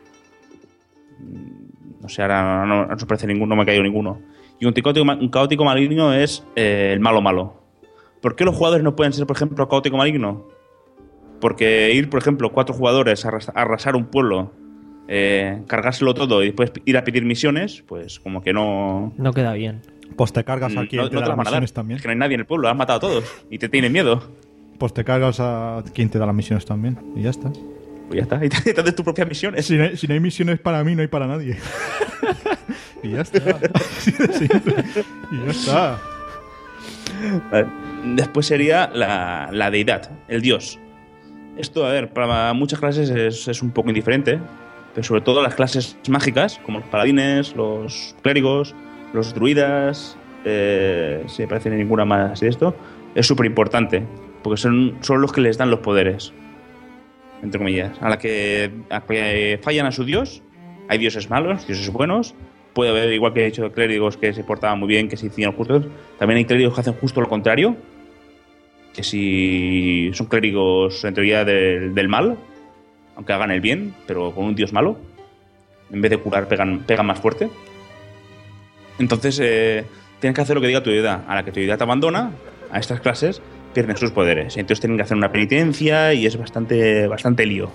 Mm, No sé, ahora no, no se parece ninguno, no me ha caído ninguno. Y un caótico, un caótico maligno es eh, el malo malo. ¿Por qué los jugadores no pueden ser, por ejemplo, caótico maligno? Porque ir, por ejemplo, cuatro jugadores a arras- a arrasar un pueblo, eh, cargárselo todo y después ir a pedir misiones, pues como que no... No queda bien. Pues te cargas a Mm, quien no- te no da te las las van a dar. misiones también. Es que no hay nadie en el pueblo, han matado a todos y te tienen miedo. Pues te cargas a quien te da las misiones también. Y ya está. Pues ya está, y te, te haces tus propias misiones. Si no, hay, si no hay misiones para mí, no hay para nadie. Y ya está. Así de simple. Y ya está. Vale. Después sería la, la deidad, el dios. Esto, a ver, para muchas clases es, es un poco indiferente, pero sobre todo las clases mágicas, como los paladines, los clérigos, los druidas, eh, si me parece ninguna más de esto, es súper importante, porque son, son los que les dan los poderes, entre comillas. A la que, a que fallan a su dios, hay dioses malos, dioses buenos. Puede haber, igual que he dicho, clérigos que se portaban muy bien, que se hicieron justos. También hay clérigos que hacen justo lo contrario. Que si son clérigos en teoría del, del mal, aunque hagan el bien, pero con un dios malo, en vez de curar pegan, pegan más fuerte. Entonces eh, tienes que hacer lo que diga tu deidad. A la que tu deidad te abandona, a estas clases pierden sus poderes. Entonces tienen que hacer una penitencia y es bastante, bastante lío.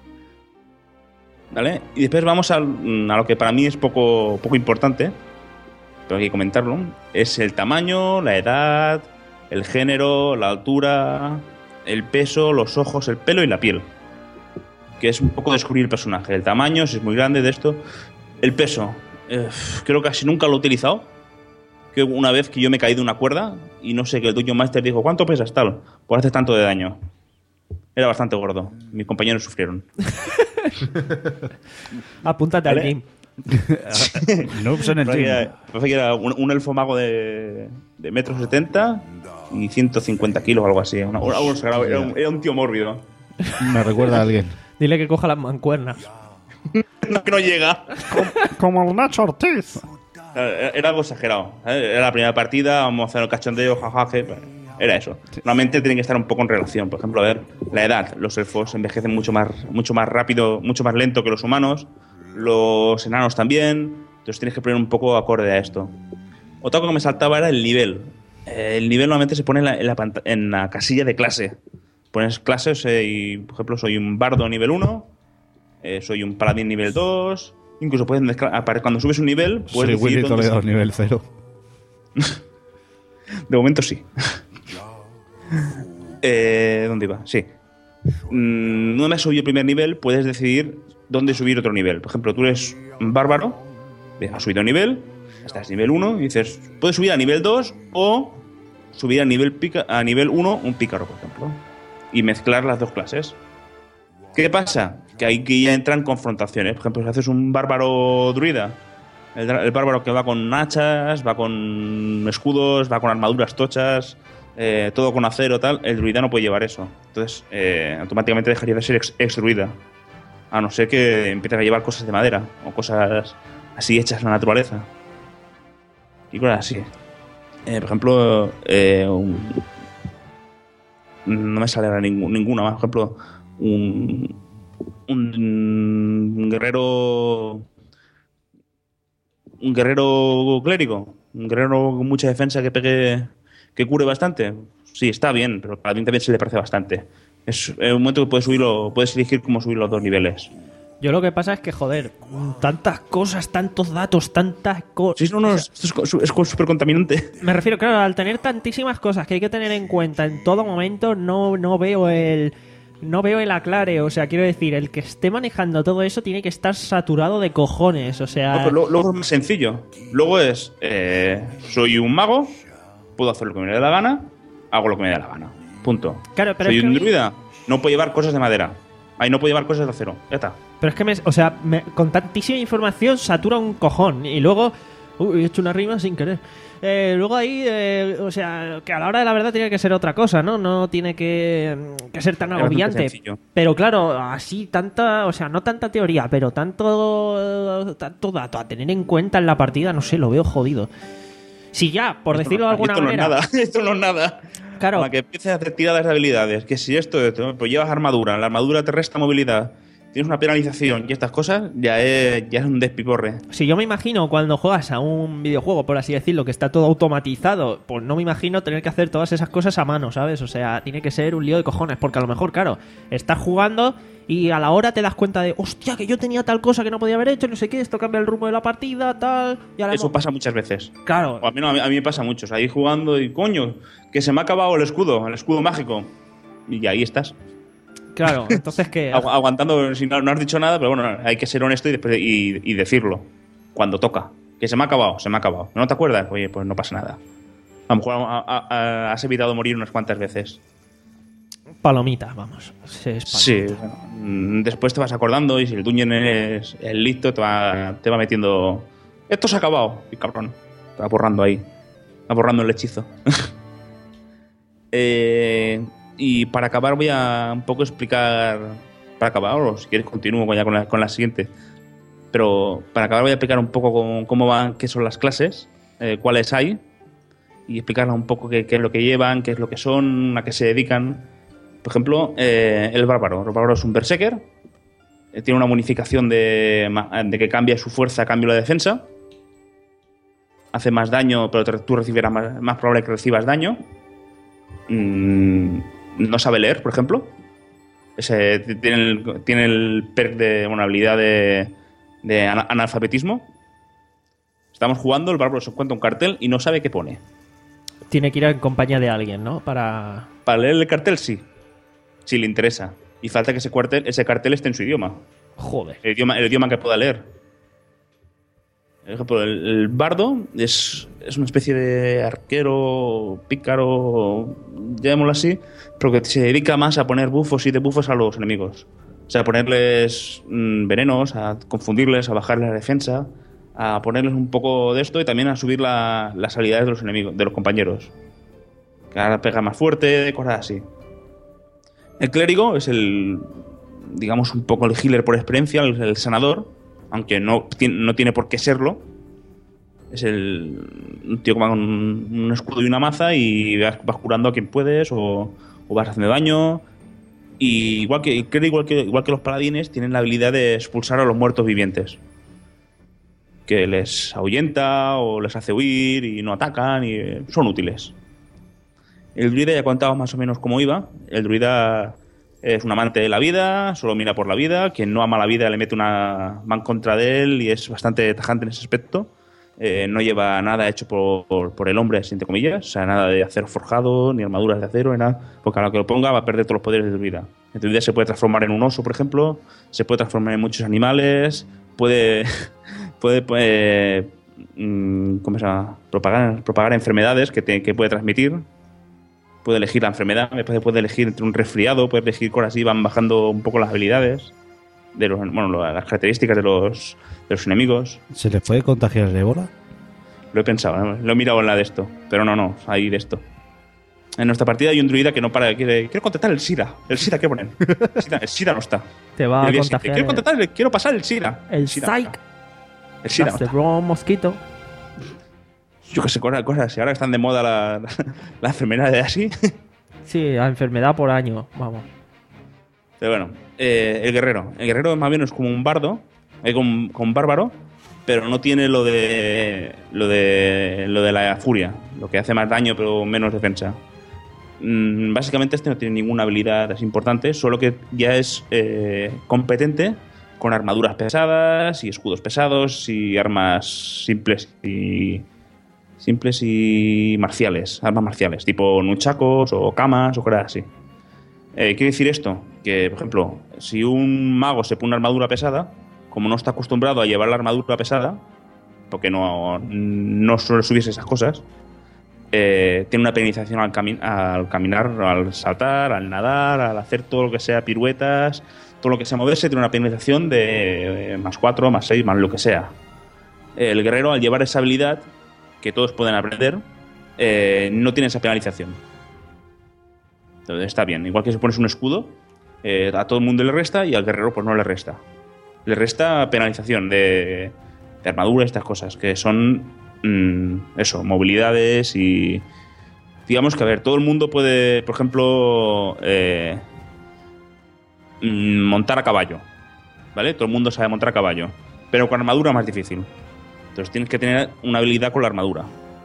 ¿Vale? Y después vamos a, a lo que para mí es poco, poco importante, pero hay que comentarlo. Es el tamaño, la edad, el género, la altura, el peso, los ojos, el pelo y la piel. Que es un poco descubrir el personaje. El tamaño, si es muy grande de esto. El peso. Eh, creo que casi nunca lo he utilizado. Que una vez que yo me he caído de una cuerda y no sé, que el Dungeon Master dijo, ¿cuánto pesas tal? Pues hace tanto de daño. Era bastante gordo. Mis compañeros sufrieron. Apúntate al gym. No, pues en el Parece gym. que era- parece que era un, un elfo mago de, de metro setenta y ciento cincuenta kilos o algo así. Una- una- algo sagrado. Era, un, era un tío mórbido. Me recuerda a alguien. Dile que coja las mancuernas. No, que no llega. Como el Nacho Ortiz. Era, era algo exagerado. ¿eh? Era la primera partida, vamos a hacer el cachondeo, jaja, que era eso. Normalmente tienen que estar un poco en relación. Por ejemplo, a ver, la edad. Los elfos envejecen mucho más, mucho más rápido, mucho más lento que los humanos. Los enanos también. Entonces tienes que poner un poco acorde a esto. Otra cosa que me saltaba era el nivel. Eh, el nivel normalmente se pone en la, en la, pant- en la casilla de clase. Pones clases eh, y, por ejemplo, soy un bardo nivel uno, eh, soy un paladín nivel dos. Incluso puedes mezclar, apare- cuando subes un nivel, puedes Soy decidir Willy dónde Toledo, se- nivel cero. De momento sí. eh, ¿Dónde iba? Sí. Mm, no me has subido el primer nivel, puedes decidir dónde subir otro nivel. Por ejemplo, tú eres un bárbaro, bien, has subido un nivel, estás nivel uno, y dices, puedes subir a nivel dos o subir a nivel, pica, a nivel uno un pícaro, por ejemplo. Y mezclar las dos clases. ¿Qué pasa? Que ahí ya entran confrontaciones. Por ejemplo, si haces un bárbaro druida, el, el bárbaro que va con hachas, va con escudos, va con armaduras tochas, eh, todo con acero, tal, el druida no puede llevar eso. Entonces, eh, automáticamente dejaría de ser ex, ex druida. A no ser que empieces a llevar cosas de madera o cosas así hechas en la naturaleza. Y cosas así. Eh, por ejemplo, eh, un- no me sale ahora ningún- ninguna más. Por ejemplo, un, un guerrero un guerrero clérigo, un guerrero con mucha defensa que pegue, que cure bastante. Sí, está bien, pero para mí también se le parece bastante. Es un momento que puedes subirlo, puedes elegir cómo subir los dos niveles. Yo lo que pasa es que, joder, tantas cosas, tantos datos, tantas cosas. Sí, no, no, esto es, co- es súper contaminante. Me refiero, claro, al tener tantísimas cosas que hay que tener en cuenta en todo momento, no, no veo el. No veo el aclare, o sea, quiero decir, el que esté manejando todo eso tiene que estar saturado de cojones, o sea... No, pero luego, luego es más sencillo. Luego es, eh, soy un mago, puedo hacer lo que me dé la gana, hago lo que me dé la gana. Punto. Claro, pero soy es que un a mí- druida, no puedo llevar cosas de madera. Ahí no puedo llevar cosas de acero. Ya está. Pero es que, me, o sea, me- con tantísima información satura un cojón. Y luego... Uy, he hecho una rima sin querer. Eh, luego ahí, eh, o sea, que a la hora de la verdad tiene que ser otra cosa, ¿no? No tiene que, que ser tan Es bastante agobiante. sencillo. Pero claro, así tanta, o sea, no tanta teoría, pero tanto, tanto dato a tener en cuenta en la partida, no sé, lo veo jodido. Si ya, por Esto decirlo no- de alguna esto manera... No es nada. Esto no es nada. Claro. Para que empieces a hacer tiradas de habilidades, que si esto, esto, pues llevas armadura, la armadura te resta movilidad, tienes una penalización y estas cosas, ya es, ya es un despiporre. Si yo me imagino cuando juegas a un videojuego, por así decirlo, que está todo automatizado, pues no me imagino tener que hacer todas esas cosas a mano, ¿sabes? O sea, tiene que ser un lío de cojones, porque a lo mejor, claro, estás jugando y a la hora te das cuenta de, hostia, que yo tenía tal cosa que no podía haber hecho, no sé qué, esto cambia el rumbo de la partida, tal... Y ahora Eso hemos- pasa muchas veces. Claro. O a mí, no, a mí, a mí me pasa mucho. O sea, ahí jugando y coño, que se me ha acabado el escudo, el escudo mágico. Y ahí estás. Claro, entonces que... Agu- aguantando, si no, no has dicho nada, pero bueno, hay que ser honesto y, después, y, y decirlo cuando toca. Que se me ha acabado, se me ha acabado. ¿No te acuerdas? Oye, pues no pasa nada. A lo mejor a- a- a- has evitado morir unas cuantas veces. Palomita, vamos. Se es palomita. Sí, bueno, mm, después te vas acordando y si el dungeon es el listo, te va, te va metiendo. Esto se ha acabado. Y cabrón, te va borrando ahí. Va borrando el hechizo. eh, y para acabar, voy a un poco explicar. Para acabar, o si quieres, continúo ya con la, con la siguiente. Pero para acabar, voy a explicar un poco cómo, cómo van, qué son las clases, eh, cuáles hay, y explicarles un poco qué, qué es lo que llevan, qué es lo que son, a qué se dedican. Por ejemplo, eh, el bárbaro. El bárbaro es un berserker. Eh, tiene una bonificación de, ma- de que cambia su fuerza a cambio de la defensa. Hace más daño, pero te- tú recibirás más, más probable que recibas daño. Mm, no sabe leer, por ejemplo. Ese, t- tiene, el, tiene el perk de una habilidad de, de ana- analfabetismo. Estamos jugando, el bárbaro se encuentra un cartel y no sabe qué pone. Tiene que ir en compañía de alguien, ¿no? Para... Para leer el cartel, sí. si le interesa. Y falta que ese, cuartel, ese cartel esté en su idioma. Joder. El idioma, el idioma que pueda leer. Por ejemplo, el, el bardo es, es una especie de arquero, pícaro, llamémoslo así, pero que se dedica más a poner bufos y debuffos a los enemigos. O sea, a ponerles mmm, venenos, a confundirles, a bajarles la defensa, a ponerles un poco de esto y también a subir la, las habilidades de los enemigos, de los compañeros. Que ahora pega más fuerte, cosas así. El clérigo es el, digamos, un poco el healer por experiencia, el, el sanador, aunque no, no tiene por qué serlo. Es el un tío que va con un escudo y una maza y vas, vas curando a quien puedes o, o vas haciendo daño. Y igual que, creo igual que igual que los paladines, tienen la habilidad de expulsar a los muertos vivientes. Que les ahuyenta o les hace huir y no atacan y son útiles. El druida ya contaba más o menos cómo iba. El druida es un amante de la vida, solo mira por la vida. Quien no ama la vida le mete una mano contra de él y es bastante tajante en ese aspecto. Eh, no lleva nada hecho por, por, por el hombre, entre comillas. O sea, nada de acero forjado, ni armaduras de acero, ni nada. Porque a lo que lo ponga va a perder todos los poderes del druida. El druida se puede transformar en un oso, por ejemplo. Se puede transformar en muchos animales. Puede... puede, puede ¿cómo se llama? Propagar, propagar enfermedades que, te, que puede transmitir. Puede elegir la enfermedad, puede elegir entre un resfriado, puede elegir cosas así, van bajando un poco las habilidades, de los, bueno, las características de los, de los enemigos. ¿Se les puede contagiar de ébola? Lo he pensado, ¿no? Lo he mirado en la de esto, pero no, no, hay de esto. En nuestra partida hay un druida que no para, quiere, quiero contratar el SIDA, el SIDA, ¿qué ponen? El SIDA, el SIDA no está. Te va a el contagiar. Quiero contratar, quiero pasar el SIDA. El, el SIDA. Psych. No el SIDA. That's the wrong mosquito. Yo que sé, cosas, cosas así. Ahora están de moda la, la, la enfermedad de así. Sí, la enfermedad por año, vamos. Pero bueno, eh, el guerrero. El guerrero más bien es como un bardo, eh, como, como un bárbaro, pero no tiene lo de lo de lo de la furia, lo que hace más daño pero menos defensa. Mm, básicamente este no tiene ninguna habilidad así importante, solo que ya es eh, competente con armaduras pesadas y escudos pesados y armas simples y simples y marciales, armas marciales, tipo nunchakos o kamas o cosas así. Eh, ¿Quiere decir esto? Que, por ejemplo, si un mago se pone una armadura pesada, como no está acostumbrado a llevar la armadura pesada, porque no, no suele subirse esas cosas, eh, tiene una penalización al, cami- al caminar, al saltar, al nadar, al hacer todo lo que sea piruetas, todo lo que sea moverse, tiene una penalización de eh, más cuatro, más seis, más lo que sea. El guerrero, al llevar esa habilidad, que todos pueden aprender, eh, no tiene esa penalización. Entonces está bien. Igual que si pones un escudo, eh, a todo el mundo le resta y al guerrero pues no le resta. Le resta penalización de, de armadura, estas cosas, que son mmm, eso, movilidades y... Digamos que, a ver, todo el mundo puede, por ejemplo, eh, montar a caballo, ¿vale? Todo el mundo sabe montar a caballo, pero con armadura es más difícil. Entonces tienes que tener una habilidad con la armadura.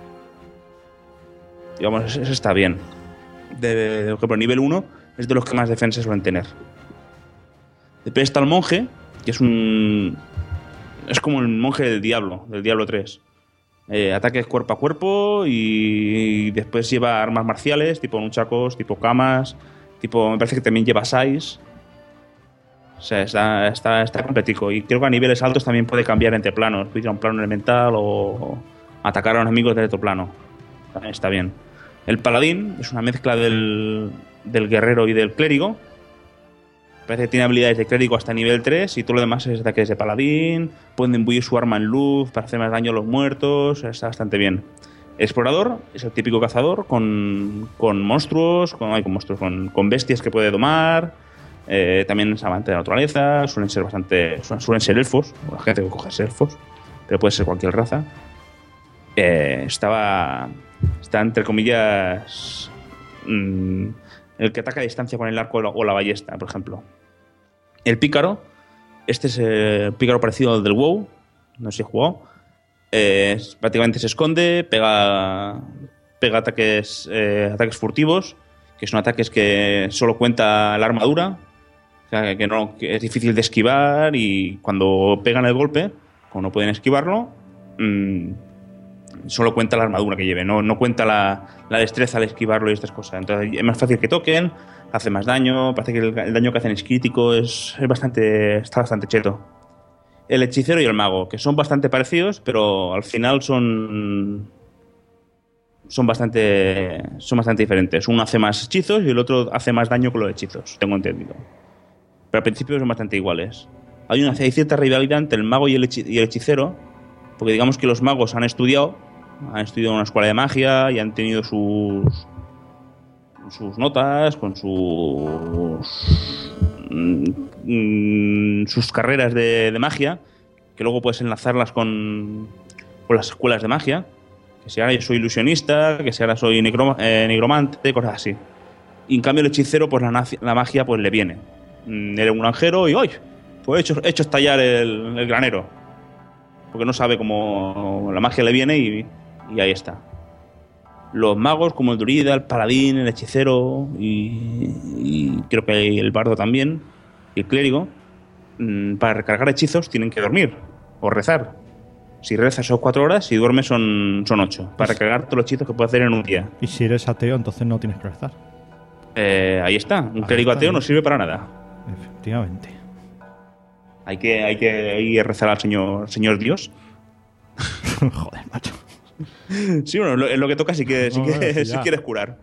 Digamos, eso está bien. De, de, por ejemplo, nivel uno es de los que más defensa suelen tener. Después está el monje, que es un... Es como el monje del Diablo, del Diablo tres. Eh, ataques cuerpo a cuerpo y, y después lleva armas marciales, tipo nunchakos, tipo kamas, tipo... Me parece que también lleva sais. O sea, está, está, está completico. Y creo que a niveles altos también puede cambiar entre planos. Puede ir a un plano elemental o atacar a los enemigos de otro plano. También está bien. El paladín es una mezcla del, del guerrero y del clérigo. Parece que tiene habilidades de clérigo hasta nivel tres y todo lo demás es ataques de paladín. Pueden imbuir su arma en luz para hacer más daño a los muertos. Está bastante bien. Explorador es el típico cazador con, con monstruos, con, ay, con, monstruos con, con bestias que puede domar. Eh, también es amante de la naturaleza, suelen ser bastante suelen ser elfos, la gente que coge elfos, pero puede ser cualquier raza. Eh, estaba está entre comillas mmm, el que ataca a distancia con el arco o la ballesta, por ejemplo. El pícaro, este es el pícaro parecido al del WoW, no sé si he jugado. Eh, prácticamente se esconde, pega pega ataques eh, ataques furtivos, que son ataques que solo cuenta la armadura. Que, no, que es difícil de esquivar y cuando pegan el golpe, como no pueden esquivarlo, mmm, solo cuenta la armadura que lleve, no, no cuenta la, la destreza al esquivarlo y estas cosas. Entonces es más fácil que toquen, hace más daño, parece que el, el daño que hacen es crítico, es, es bastante, está bastante cheto. El hechicero y el mago, que son bastante parecidos, pero al final son son bastante son bastante diferentes. Uno hace más hechizos y el otro hace más daño con los hechizos, tengo entendido. Pero al principio son bastante iguales. Hay una hay cierta rivalidad entre el mago y el, hechi- y el hechicero, porque digamos que los magos han estudiado, han estudiado en una escuela de magia y han tenido sus sus notas, con sus mm, sus carreras de, de magia, que luego puedes enlazarlas con, con las escuelas de magia, que si ahora yo soy ilusionista, que si ahora soy negro, eh, negromante, cosas así. Y en cambio el hechicero, pues la, nazi- la magia pues le viene. Mm, eres un granjero y ¡hoy! Pues he hecho, he hecho estallar el, el granero. Porque no sabe cómo la magia le viene y, y ahí está. Los magos, como el druida, el paladín, el hechicero y, y creo que el bardo también, y el clérigo, mmm, para recargar hechizos tienen que dormir o rezar. Si rezas son cuatro horas, si duermes son, son ocho. Para recargar todos los hechizos que puedes hacer en un día. Y si eres ateo, entonces no tienes que rezar. Eh, ahí está. Un Ahí clérigo está, ateo ¿no? no sirve para nada. Efectivamente. Hay que, hay que, hay que rezar al señor, señor Dios. Joder, macho. Sí, bueno, es lo, es lo que toca si, que, si, No, que- sí, si ya. quieres curar.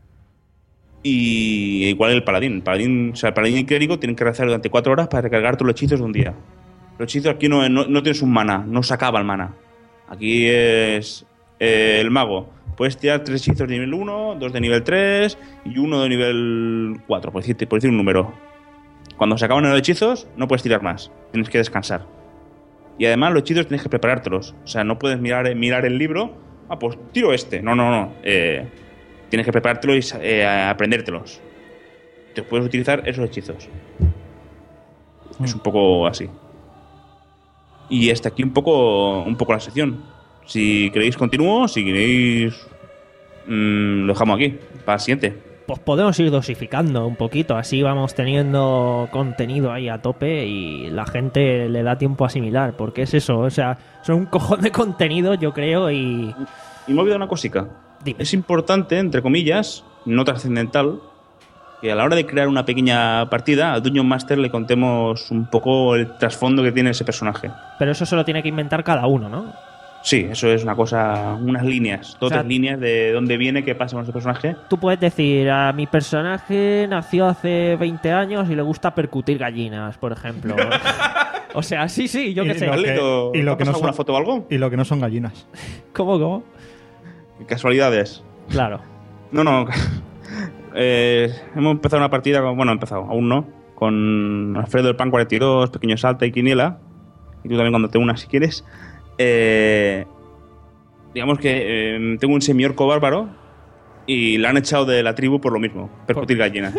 Y igual el paladín. El paladín, o sea, el paladín y el clérigo tienen que rezar durante cuatro horas para recargar todos los hechizos de un día. Los hechizos aquí no, no, no tienes un mana, no se acaba el mana. Aquí es eh, el mago. Puedes tirar tres hechizos de nivel uno, dos de nivel tres y uno de nivel cuatro, por decir, por decir un número. Cuando se acaban los hechizos, no puedes tirar más. Tienes que descansar. Y además los hechizos tienes que preparártelos. O sea, no puedes mirar, mirar el libro. Ah, pues tiro este. No, no, no. Eh, tienes que preparártelo y eh, aprendértelos. Te puedes utilizar esos hechizos. Es un poco así. Y hasta aquí un poco, un poco la sección. Si queréis continúo, si queréis mmm, lo dejamos aquí para el siguiente. Pues podemos ir dosificando un poquito, así vamos teniendo contenido ahí a tope y la gente le da tiempo a asimilar, porque es eso, o sea, son un cojón de contenido, yo creo, y... Y me he olvidado una cosica. Dime. Es importante, entre comillas, no trascendental, que a la hora de crear una pequeña partida, al Dungeon Master le contemos un poco el trasfondo que tiene ese personaje. Pero eso se lo tiene que inventar cada uno, ¿no? Sí, eso es una cosa, unas líneas, dos o tres líneas de dónde viene, qué pasa con ese personaje. Tú puedes decir, a mi personaje nació hace veinte años y le gusta percutir gallinas, por ejemplo. O sea, sí, sí, yo qué sé. Lo que, y lo que no son, alguna foto o algo? Y lo que no son gallinas. ¿Cómo, cómo? Casualidades. Claro. No, no. eh, hemos empezado una partida, con, bueno, empezado, aún no, con Alfredo del Pan cuarenta y dos, Pequeño Salta y Quiniela. Y tú también cuando te unas si quieres. Eh, digamos que eh, tengo un semiorco bárbaro y la han echado de la tribu por lo mismo, percutir gallinas.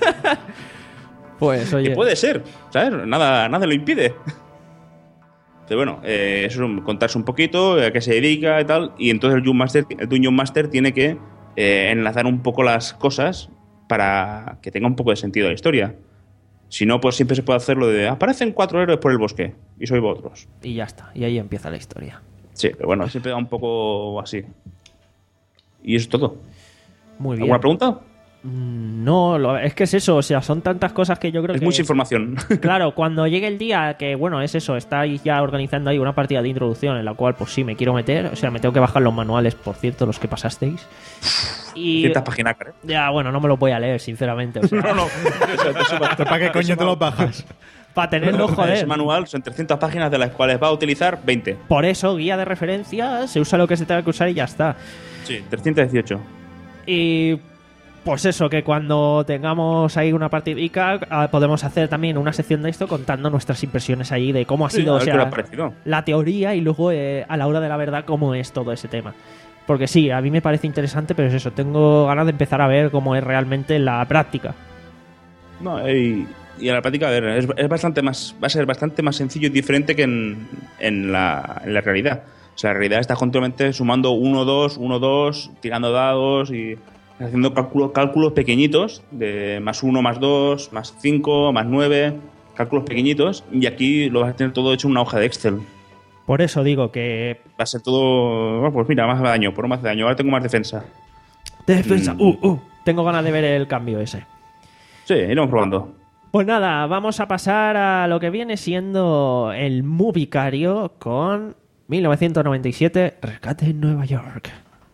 Pues oye, que puede ser, ¿sabes? Nada, nada lo impide. Pero bueno, eh, eso es contarse un poquito a qué se dedica y tal, y entonces el Dungeon Master, el Dungeon Master tiene que eh, enlazar un poco las cosas para que tenga un poco de sentido la historia. Si no, pues siempre se puede hacer lo de aparecen cuatro héroes por el bosque y soy vosotros. Y ya está, y ahí empieza la historia. Sí, pero bueno, siempre da un poco así. Y eso es todo. Muy bien. ¿Alguna pregunta? No, lo, es que es eso, o sea, son tantas cosas que yo creo es que... Es mucha información. Claro, cuando llegue el día que, bueno, es eso, estáis ya organizando ahí una partida de introducción en la cual, pues sí, me quiero meter, o sea, me tengo que bajar los manuales, por cierto, los que pasasteis. Y... Ciertas páginas, ¿eh? Ya, bueno, no me los voy a leer, sinceramente. O sea... no, no. ¿Para qué coño te los bajas? Para tenerlo, joder. Ese manual son trescientas páginas de las cuales va a utilizar veinte. Por eso, guía de referencia, se usa lo que se tenga que usar y ya está. Sí, trescientos dieciocho. Y... Pues eso, que cuando tengamos ahí una partidica podemos hacer también una sección de esto contando nuestras impresiones ahí de cómo ha sí, sido o sea, ha la teoría y luego eh, a la hora de la verdad cómo es todo ese tema. Porque sí, a mí me parece interesante, pero es eso, tengo ganas de empezar a ver cómo es realmente la práctica. No, y, y a la práctica, a ver, es, es bastante más, va a ser bastante más sencillo y diferente que en, en, la, en la realidad. O sea, la realidad está continuamente sumando uno, dos, uno, dos, tirando dados y... haciendo cálculos, cálculos pequeñitos de más uno, más dos, más cinco, más nueve, cálculos pequeñitos, y aquí lo vas a tener todo hecho en una hoja de Excel. Por eso digo que... Va a ser todo... Bueno, pues mira, más daño, por más daño. Ahora tengo más defensa. Defensa. Mm. Uh, uh. Tengo ganas de ver el cambio ese. Sí, iremos probando. Pues nada, vamos a pasar a lo que viene siendo el Movicario con mil novecientos noventa y siete, Rescate en Nueva York.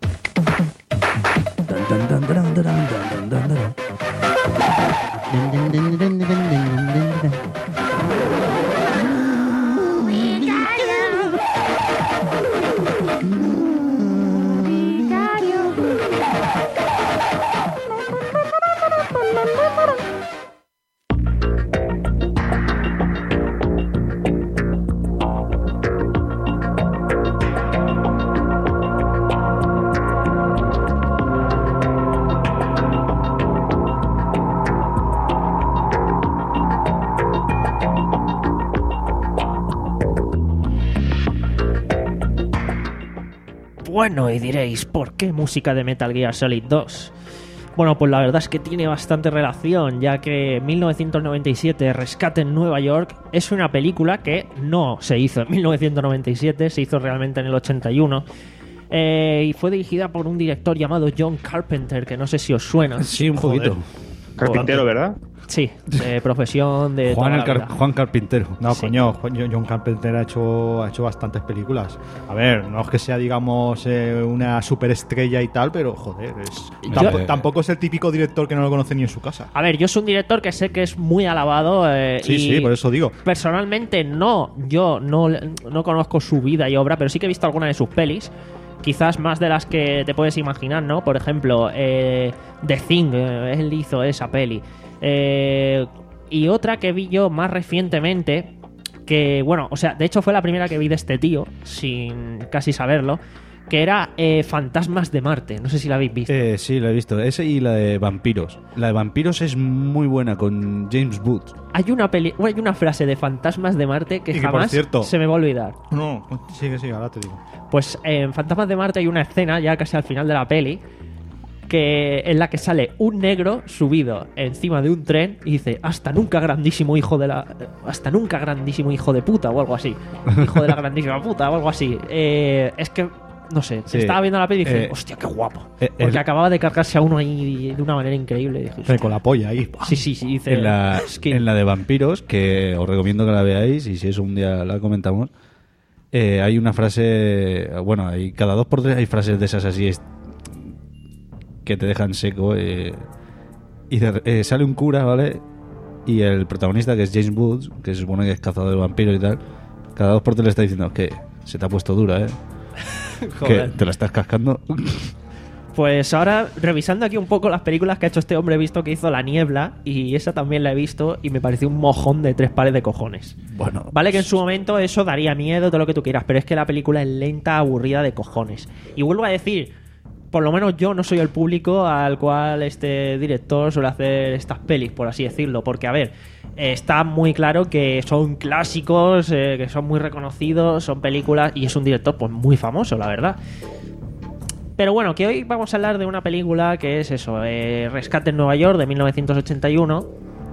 Bueno, y diréis, ¿por qué música de Metal Gear Solid dos? Bueno, pues la verdad es que tiene bastante relación, ya que mil novecientos noventa y siete, Rescate en Nueva York, es una película que no se hizo en mil novecientos noventa y siete, se hizo realmente en el ochenta y uno, eh, y fue dirigida por un director llamado John Carpenter, que no sé si os suena. Sí, un poquito. Carpintero, ¿verdad? Sí, de profesión de Juan, toda el la Car- vida. Juan Carpintero. No, Sí. coño, coño, John Carpenter ha hecho, ha hecho bastantes películas. A ver, no es que sea, digamos, eh, una superestrella y tal, pero joder, es, Yo- tampoco, tampoco es el típico director que no lo conoce ni en su casa. A ver, yo soy un director que sé que es muy alabado. eh, Sí, y sí, por eso digo. Personalmente no, yo no, no conozco su vida y obra, pero sí que he visto algunas de sus pelis. Quizás más de las que te puedes imaginar, ¿no? Por ejemplo, eh, The Thing, eh, él hizo esa peli. Eh, y otra que vi yo más recientemente, que, bueno, o sea, de hecho fue la primera que vi de este tío, sin casi saberlo, que era eh, Fantasmas de Marte. No sé si la habéis visto. Eh, sí, la he visto. Ese y la de vampiros. La de vampiros es muy buena con James Woods. Hay una peli, hay una frase de Fantasmas de Marte que Y que, por jamás cierto- se me va a olvidar. No, sigue, sigue, ahora te digo. Pues en Fantasmas de Marte hay una escena, ya casi al final de la peli, que en la que sale un negro subido encima de un tren y dice, hasta nunca grandísimo hijo de la... hasta nunca grandísimo hijo de puta o algo así. Hijo de la grandísima puta o algo así. Eh, es que, no sé, Sí. estaba viendo la peli y dije, Eh, hostia, qué guapo. eh, Porque el- acababa de cargarse a uno ahí de una manera increíble. Y dije, Sí, hostia. con la polla ahí. Sí, sí, sí. Dice, En la, es que- en la de vampiros, que os recomiendo que la veáis y si eso un día la comentamos, eh, hay una frase, bueno, hay, cada dos por tres hay frases de esas así es- que te dejan seco. eh, y de- eh, sale un cura, ¿vale? Y el protagonista, que es James Woods, que se supone que es cazador de vampiros y tal, cada dos por tres le está diciendo que se te ha puesto dura, ¿eh? Que Joder. te la estás cascando. Pues ahora, revisando aquí un poco las películas que ha hecho este hombre, he visto que hizo La Niebla y esa también la he visto y me pareció un mojón de tres pares de cojones. Bueno, Vale que en su momento eso daría miedo, todo lo que tú quieras, pero es que la película es lenta, aburrida de cojones. Y vuelvo a decir, por lo menos yo no soy el público al cual este director suele hacer estas pelis, por así decirlo, porque a ver, eh, está muy claro que son clásicos, eh, que son muy reconocidos, son películas y es un director pues muy famoso, la verdad. Pero bueno, que hoy vamos a hablar de una película que es eso, eh, Rescate en Nueva York de mil novecientos ochenta y uno,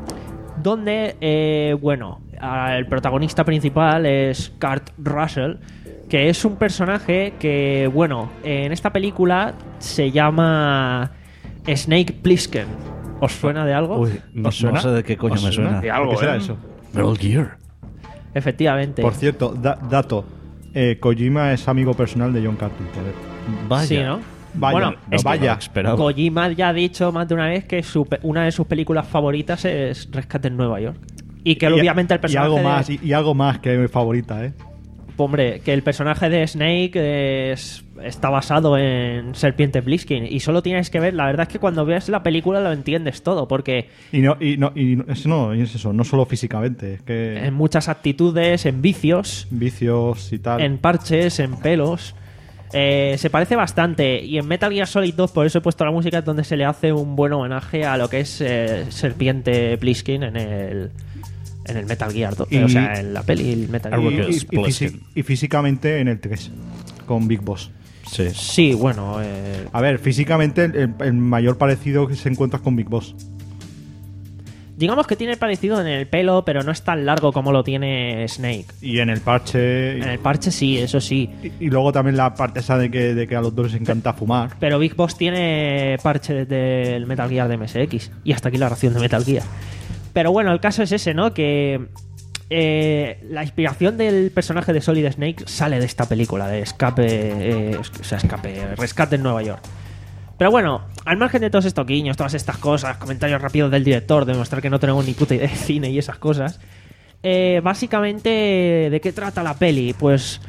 donde, eh, bueno, el protagonista principal es Kurt Russell, que es un personaje que, bueno, en esta película se llama Snake Plissken. ¿Os suena de algo? Uy, no, ¿Os suena? no sé de qué coño ¿Os me suena? suena. De algo, ¿Qué será ¿eh? eso? Metal Gear. Efectivamente. Por cierto, da- dato. Eh, Kojima es amigo personal de John Carpenter. Vaya. Sí, ¿no? Vaya, Bueno, no, es que vaya. esperaba. Kojima ya ha dicho más de una vez que su pe- una de sus películas favoritas es Rescate en Nueva York. Y que Y- obviamente el y personaje algo de- más y, y algo más que mi favorita, ¿eh? Hombre, que el personaje de Snake es- está basado en Serpiente Plissken y solo tienes que ver, la verdad es que cuando veas la película lo entiendes todo, porque Y no, y no, y no- es, no, y es eso, no solo físicamente, es que en muchas actitudes, en vicios, vicios y tal. en parches, en pelos, eh, se parece bastante. Y en Metal Gear Solid dos, por eso he puesto la música, es donde se le hace un buen homenaje a lo que es eh, Serpiente Plissken en el, en el Metal Gear dos, Y- o sea, en la peli el Metal y, Gear. y- y fisi- y físicamente en el tres, con Big Boss. Sí. Sí, bueno, eh, A ver, físicamente el, el mayor parecido que se encuentra es con Big Boss. Digamos que tiene parecido en el pelo, pero no es tan largo como lo tiene Snake. Y en el parche... En el parche sí, eso sí. Y, y luego también la parte esa de que, de que a los dos les encanta fumar. Pero Big Boss tiene parche del Metal Gear de M S X. Y hasta aquí la ración de Metal Gear. Pero bueno, el caso es ese, ¿no? Que eh, la inspiración del personaje de Solid Snake sale de esta película, de Escape... Eh, o sea, Escape... Rescate en Nueva York. Pero bueno, al margen de todos estos guiños, todas estas cosas, comentarios rápidos del director, demostrar que no tenemos ni puta idea de cine y esas cosas, eh, básicamente, ¿de qué trata la peli? Pues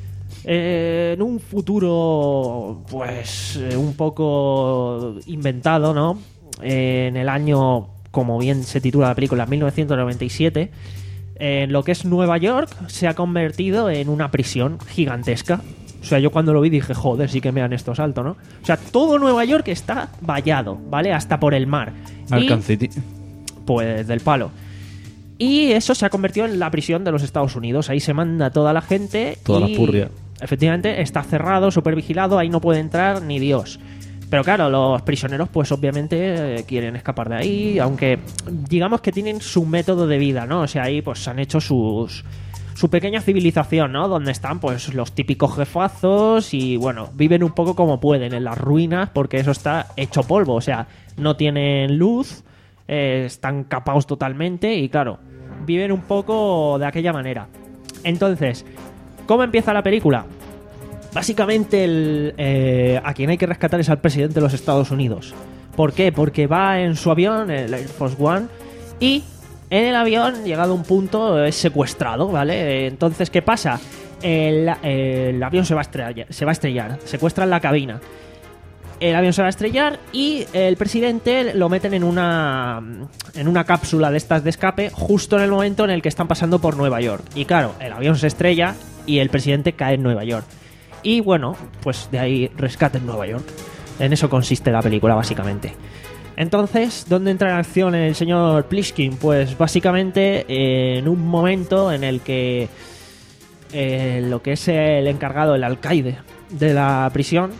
eh, en un futuro, pues eh, un poco inventado, ¿no? Eh, en el año, como bien se titula la película, mil novecientos noventa y siete, en eh, lo que es Nueva York se ha convertido en una prisión gigantesca. O sea, yo cuando lo vi dije, joder, sí que me dan esto salto, ¿no? O sea, todo Nueva York está vallado, ¿vale? Hasta por el mar. Arkham City. Pues del palo. Y eso se ha convertido en la prisión de los Estados Unidos. Ahí se manda toda la gente. Toda y, la purria. Efectivamente, está cerrado, súper vigilado, ahí no puede entrar ni Dios. Pero claro, los prisioneros pues obviamente eh, quieren escapar de ahí, aunque digamos que tienen su método de vida, ¿no? O sea, ahí pues han hecho sus... su pequeña civilización, ¿no? Donde están, pues, los típicos jefazos y, bueno, viven un poco como pueden, en las ruinas, porque eso está hecho polvo. O sea, no tienen luz, eh, están capados totalmente y, claro, viven un poco de aquella manera. Entonces, ¿cómo empieza la película? Básicamente, el, eh, a quien hay que rescatar es al presidente de los Estados Unidos. ¿Por qué? Porque va en su avión, el Air Force One, y... en el avión, llegado a un punto, es secuestrado, ¿vale? Entonces, ¿qué pasa? El, el avión se va a estrellar, se va a estrellar, secuestran la cabina. El avión se va a estrellar y el presidente lo meten en una en una cápsula de estas de escape justo en el momento en el que están pasando por Nueva York. Y claro, el avión se estrella y el presidente cae en Nueva York. Y bueno, pues de ahí rescate en Nueva York. En eso consiste la película, básicamente. Entonces, ¿dónde entra en acción el señor Plishkin? Pues básicamente eh, en un momento en el que eh, lo que es el encargado, el alcaide de la prisión,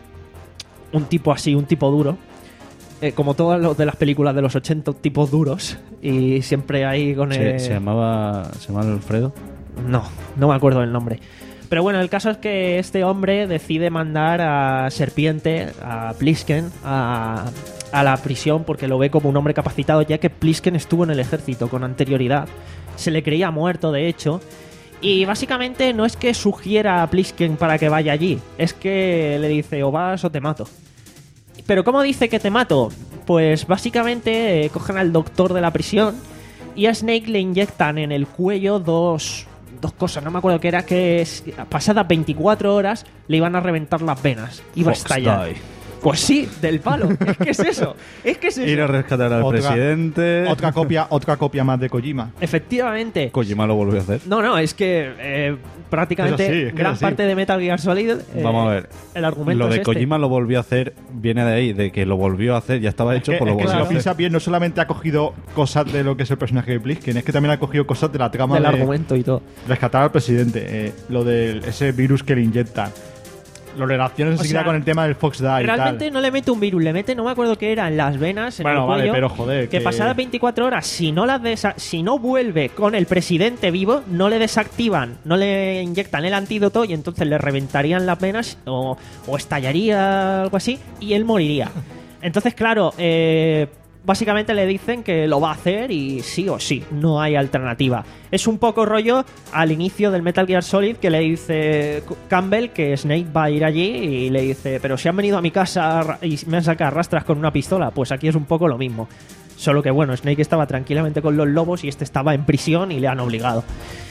un tipo así, un tipo duro, eh, como todos los de las películas de los ochenta, tipos duros, y siempre ahí con el... ¿Se, se llamaba se llamaba Alfredo? No, no me acuerdo del nombre. Pero bueno, el caso es que este hombre decide mandar a Serpiente, a Plisken, a, a la prisión porque lo ve como un hombre capacitado, ya que Plisken estuvo en el ejército con anterioridad. Se le creía muerto, de hecho. Y básicamente no es que sugiera a Plisken para que vaya allí, es que le dice o vas o te mato. Pero ¿cómo dice que te mato? Pues básicamente eh, cogen al doctor de la prisión y a Snake le inyectan en el cuello dos... dos cosas, no me acuerdo qué era, que es, pasadas veinticuatro horas le iban a reventar las venas, iba a estallar. Die. Pues sí, del palo. Es que es eso. Es que es eso. Ir a rescatar al otra, presidente. Otra copia, otra copia más de Kojima. Efectivamente. Kojima lo volvió a hacer. No, no, es que eh, prácticamente sí, es que gran parte de Metal Gear Solid. Eh, Vamos a ver. El argumento lo de es este. Kojima lo volvió a hacer, viene de ahí, de que lo volvió a hacer, ya estaba hecho, Es que, por lo es que volvió si a lo hacer. piensas bien, no solamente ha cogido cosas de lo que es el personaje de Plisken, es que también ha cogido cosas de la trama Del de argumento y todo. rescatar al presidente, eh, lo de ese virus que le inyectan. Lo relacionas enseguida sea, con el tema del Fox Die y Realmente tal. no le mete un virus, le mete, no me acuerdo qué era, en las venas, en Bueno, el vale, cuello, pero joder, que, que- pasadas veinticuatro horas, si no las desa- si no vuelve con el presidente vivo, no le desactivan, no le inyectan el antídoto y entonces le reventarían las venas o, o estallaría algo así y él moriría. Entonces, claro, eh, básicamente le dicen que lo va a hacer y sí o sí, no hay alternativa. Es un poco rollo al inicio del Metal Gear Solid que le dice Campbell que Snake va a ir allí y le dice, pero si han venido a mi casa y me han sacado rastras con una pistola, pues aquí es un poco lo mismo. Solo que bueno, Snake estaba tranquilamente con los lobos y este estaba en prisión y le han obligado.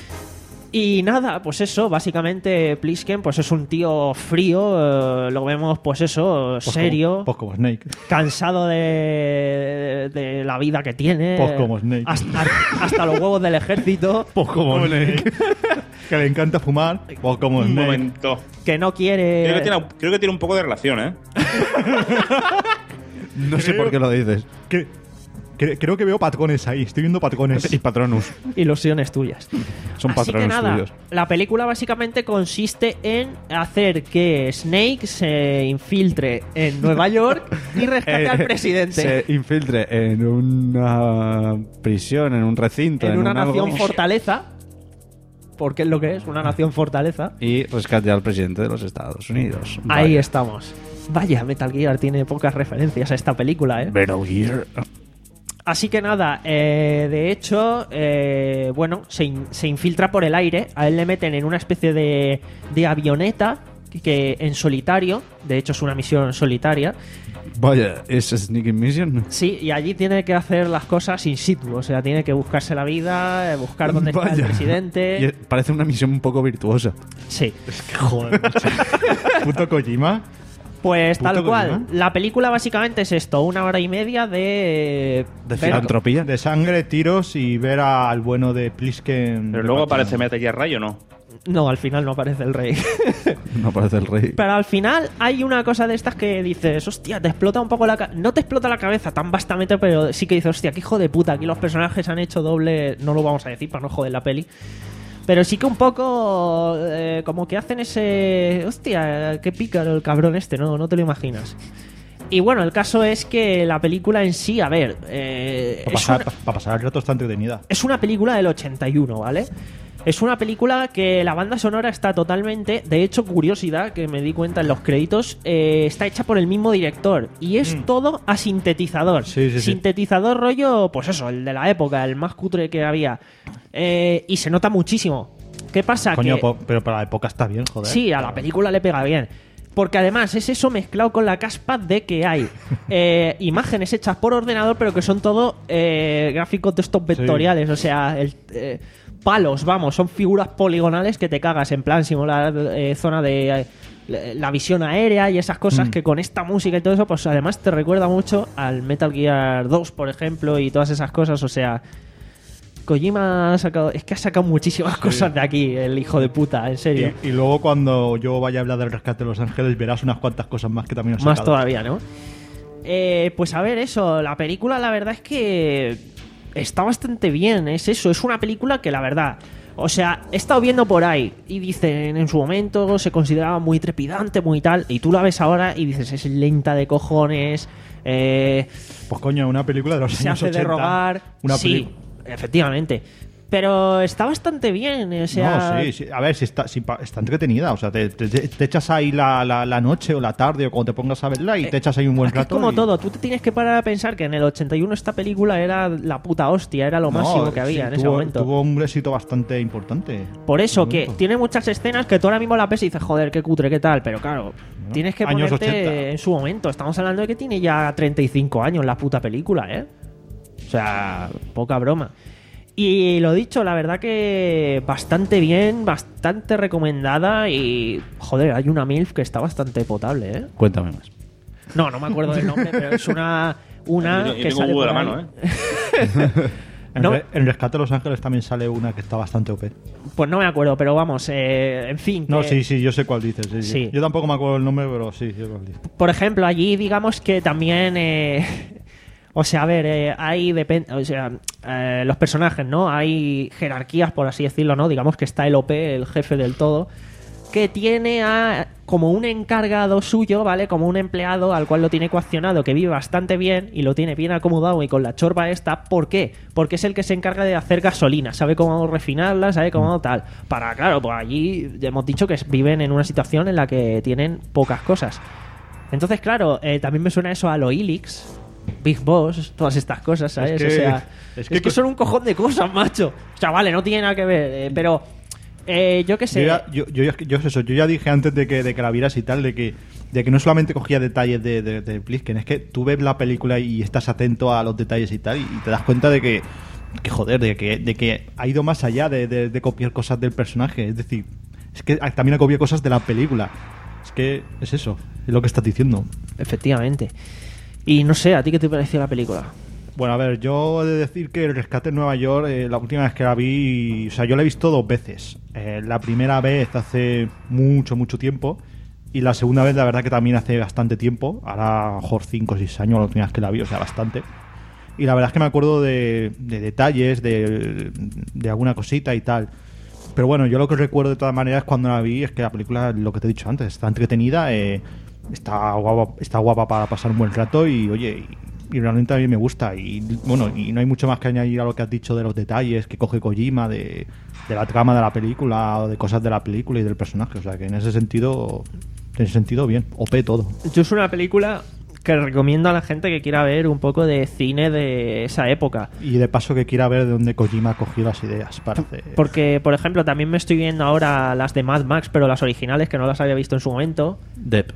Y nada, pues eso, básicamente Plisken pues es un tío frío, eh, lo vemos pues eso, Pues serio, como, pues como Snake. cansado de, de la vida que tiene. Pues como Snake. Hasta, hasta los huevos del ejército. Pues como Snake. Que le encanta fumar. Pues como Un Snake. momento. Que no quiere... Creo que, tiene, creo que tiene un poco de relación, ¿eh? No sé por qué lo dices. ¿Qué? cre- creo que veo patrones ahí. Estoy viendo patrones. Y Patronus. Ilusiones tuyas. Son Así que patrones nada, tuyos. la película básicamente consiste en hacer que Snake se infiltre en Nueva York y rescate Eh, al presidente. Se infiltre en una prisión, en un recinto. En una un algo, nación fortaleza. Porque es lo que es, una nación fortaleza. Y rescate al presidente de los Estados Unidos. Ahí Vaya. estamos. Vaya, Metal Gear tiene pocas referencias a esta película, ¿eh? Metal Gear. Así que nada, eh, de hecho, eh, bueno, se, in- se infiltra por el aire. A él le meten en una especie de, de avioneta que, que en solitario, de hecho es una misión solitaria. Vaya, ¿es Sneaking Mission? Sí, y allí tiene que hacer las cosas in situ, o sea, tiene que buscarse la vida, eh, buscar dónde está el Vaya. presidente. Y es- parece una misión un poco virtuosa. Sí. Joder, macho. Puto Kojima. Pues Puto tal cual. Kojima. La película básicamente es esto, una hora y media de... De ver- filantropía. De sangre, tiros y ver al bueno de Plisken. Pero luego aparece Metal Gear Ray, ¿o no? No, al final no aparece el rey. No parece el rey. Pero al final hay una cosa de estas que dices, hostia, te explota un poco la cabeza. No te explota la cabeza tan vastamente, pero sí que dices, hostia, qué hijo de puta. Aquí los personajes han hecho doble. No lo vamos a decir para no joder la peli. Pero sí que un poco. eh, como que hacen ese. Hostia, qué pícaro el cabrón este, ¿no? No te lo imaginas. Y bueno, el caso es que la película en sí, a ver. eh, Para es pasar, una- pa- pasar el rato está entretenida. es una película del ochenta y uno, ¿vale? Es una película que la banda sonora está totalmente... De hecho, curiosidad, que me di cuenta en los créditos, eh, está hecha por el mismo director. Y es Mm. todo a sintetizador. Sí, sí, sí. Sintetizador rollo, pues eso, el de la época, el más cutre que había. Eh, y se nota muchísimo. ¿Qué pasa? Coño, que... po- pero para la época está bien, joder. Sí, a la película le pega bien. Porque además es eso mezclado con la caspa de que hay eh, imágenes hechas por ordenador, pero que son todo eh, gráficos de estos vectoriales. O sea, el, eh, palos, vamos, son figuras poligonales que te cagas. En plan, simular eh, zona de eh, la visión aérea y esas cosas Mm. que con esta música y todo eso, pues además te recuerda mucho al Metal Gear dos, por ejemplo, y todas esas cosas. O sea, Kojima ha sacado, es que ha sacado muchísimas cosas de aquí, el hijo de puta, en serio. Y, y luego cuando yo vaya a hablar del rescate de Los Ángeles verás unas cuantas cosas más que también os he Más sacado. todavía, ¿no? Eh, pues a ver, eso, la película la verdad es que está bastante bien, es eso, es una película que la verdad, o sea, he estado viendo por ahí y dicen en su momento se consideraba muy trepidante, muy tal, y tú la ves ahora y dices es lenta de cojones, eh, Pues coño, una película de los se años hace de ochenta. rogar, Una sí, peli- efectivamente. Pero está bastante bien, o sea... No, sí, sí. A ver, si está, si pa- está entretenida. O sea, te, te- te echas ahí la, la, la noche o la tarde o cuando te pongas a verla y te echas ahí un buen Es que es rato. como y- todo, tú te tienes que parar a pensar que en el ochenta y uno esta película era la puta hostia, era lo No, máximo que sí, había en ese tuvo- momento. Tuvo un éxito bastante importante. Por eso, Un que momento. tiene muchas escenas que tú ahora mismo la ves y dices, joder, qué cutre, qué tal, pero claro, tienes que Años ponerte ochenta. en su momento. Estamos hablando de que tiene ya treinta y cinco años la puta película, ¿eh? O sea, poca broma. Y lo dicho, la verdad que bastante bien, bastante recomendada y, joder, hay una MILF que está bastante potable, ¿eh? Cuéntame más. No, no me acuerdo del nombre, pero es una, una Yo- yo que tengo sale Google por a ahí. mano, ¿eh? En, No. Re- en Rescate de Los Ángeles también sale una que está bastante O P. Pues no me acuerdo, pero vamos, eh, en fin. No, que- sí, sí, yo sé cuál dices. Sí, sí. Sí. Yo tampoco me acuerdo el nombre, pero sí, yo cuál dices. Por ejemplo, allí digamos que también... eh, o sea, a ver, eh, hay... depen- o sea, eh, los personajes, ¿no? Hay jerarquías, por así decirlo, ¿no? Digamos que está el O P, el jefe del todo, que tiene a como un encargado suyo, ¿vale? Como un empleado al cual lo tiene coaccionado, que vive bastante bien y lo tiene bien acomodado y con la chorba esta. ¿Por qué? Porque es el que se encarga de hacer gasolina, sabe cómo refinarla, sabe cómo tal. Para, claro, pues allí ya hemos dicho que viven en una situación en la que tienen pocas cosas. Entonces, claro, eh, también me suena eso a lo Ilix, Big Boss, todas estas cosas, ¿sabes? Es que- o sea, es es que que, co- son un cojón de cosas, macho. O sea, vale, no tiene nada que ver, eh, pero... Eh, yo qué sé. Yo, ya, yo, yo, ya- yo eso, yo ya dije antes de que, de que la vieras y tal, de que, de que no solamente cogía detalles de, de, de Plisken, es que tú ves la película y estás atento a los detalles y tal, y te das cuenta de que, que joder, de que, de que ha ido más allá de, de, de copiar cosas del personaje. Es decir, es que también ha copiado cosas de la película. Es que es eso, es lo que estás diciendo. Efectivamente. Y no sé, ¿a ti qué te pareció la película? Bueno, a ver, yo he de decir que El Rescate en Nueva York, eh, la última vez que la vi, o sea, yo la he visto dos veces. Eh, la primera vez hace mucho, mucho tiempo. Y la segunda vez, la verdad que también hace bastante tiempo. Ahora, a lo mejor cinco o seis años, la última vez que la vi, o sea, bastante. y la verdad es que me acuerdo de, de detalles, de, de alguna cosita y tal. Pero bueno, yo lo que recuerdo de todas maneras cuando la vi es que la película, lo que te he dicho antes, está entretenida, eh, está guapa, está guapa para pasar un buen rato y oye, y, y realmente a mí me gusta. Y bueno, y no hay mucho más que añadir a lo que has dicho de los detalles que coge Kojima, de, de la trama de la película o de cosas de la película y del personaje. O sea que en ese sentido, en ese sentido bien, O P todo. Yo es una película que recomiendo a la gente que quiera ver un poco de cine de esa época. Y de paso que quiera ver de dónde Kojima cogió las ideas para hacer... Porque, por ejemplo, también me estoy viendo ahora las de Mad Max, pero las originales, que no las había visto en su momento. Dep.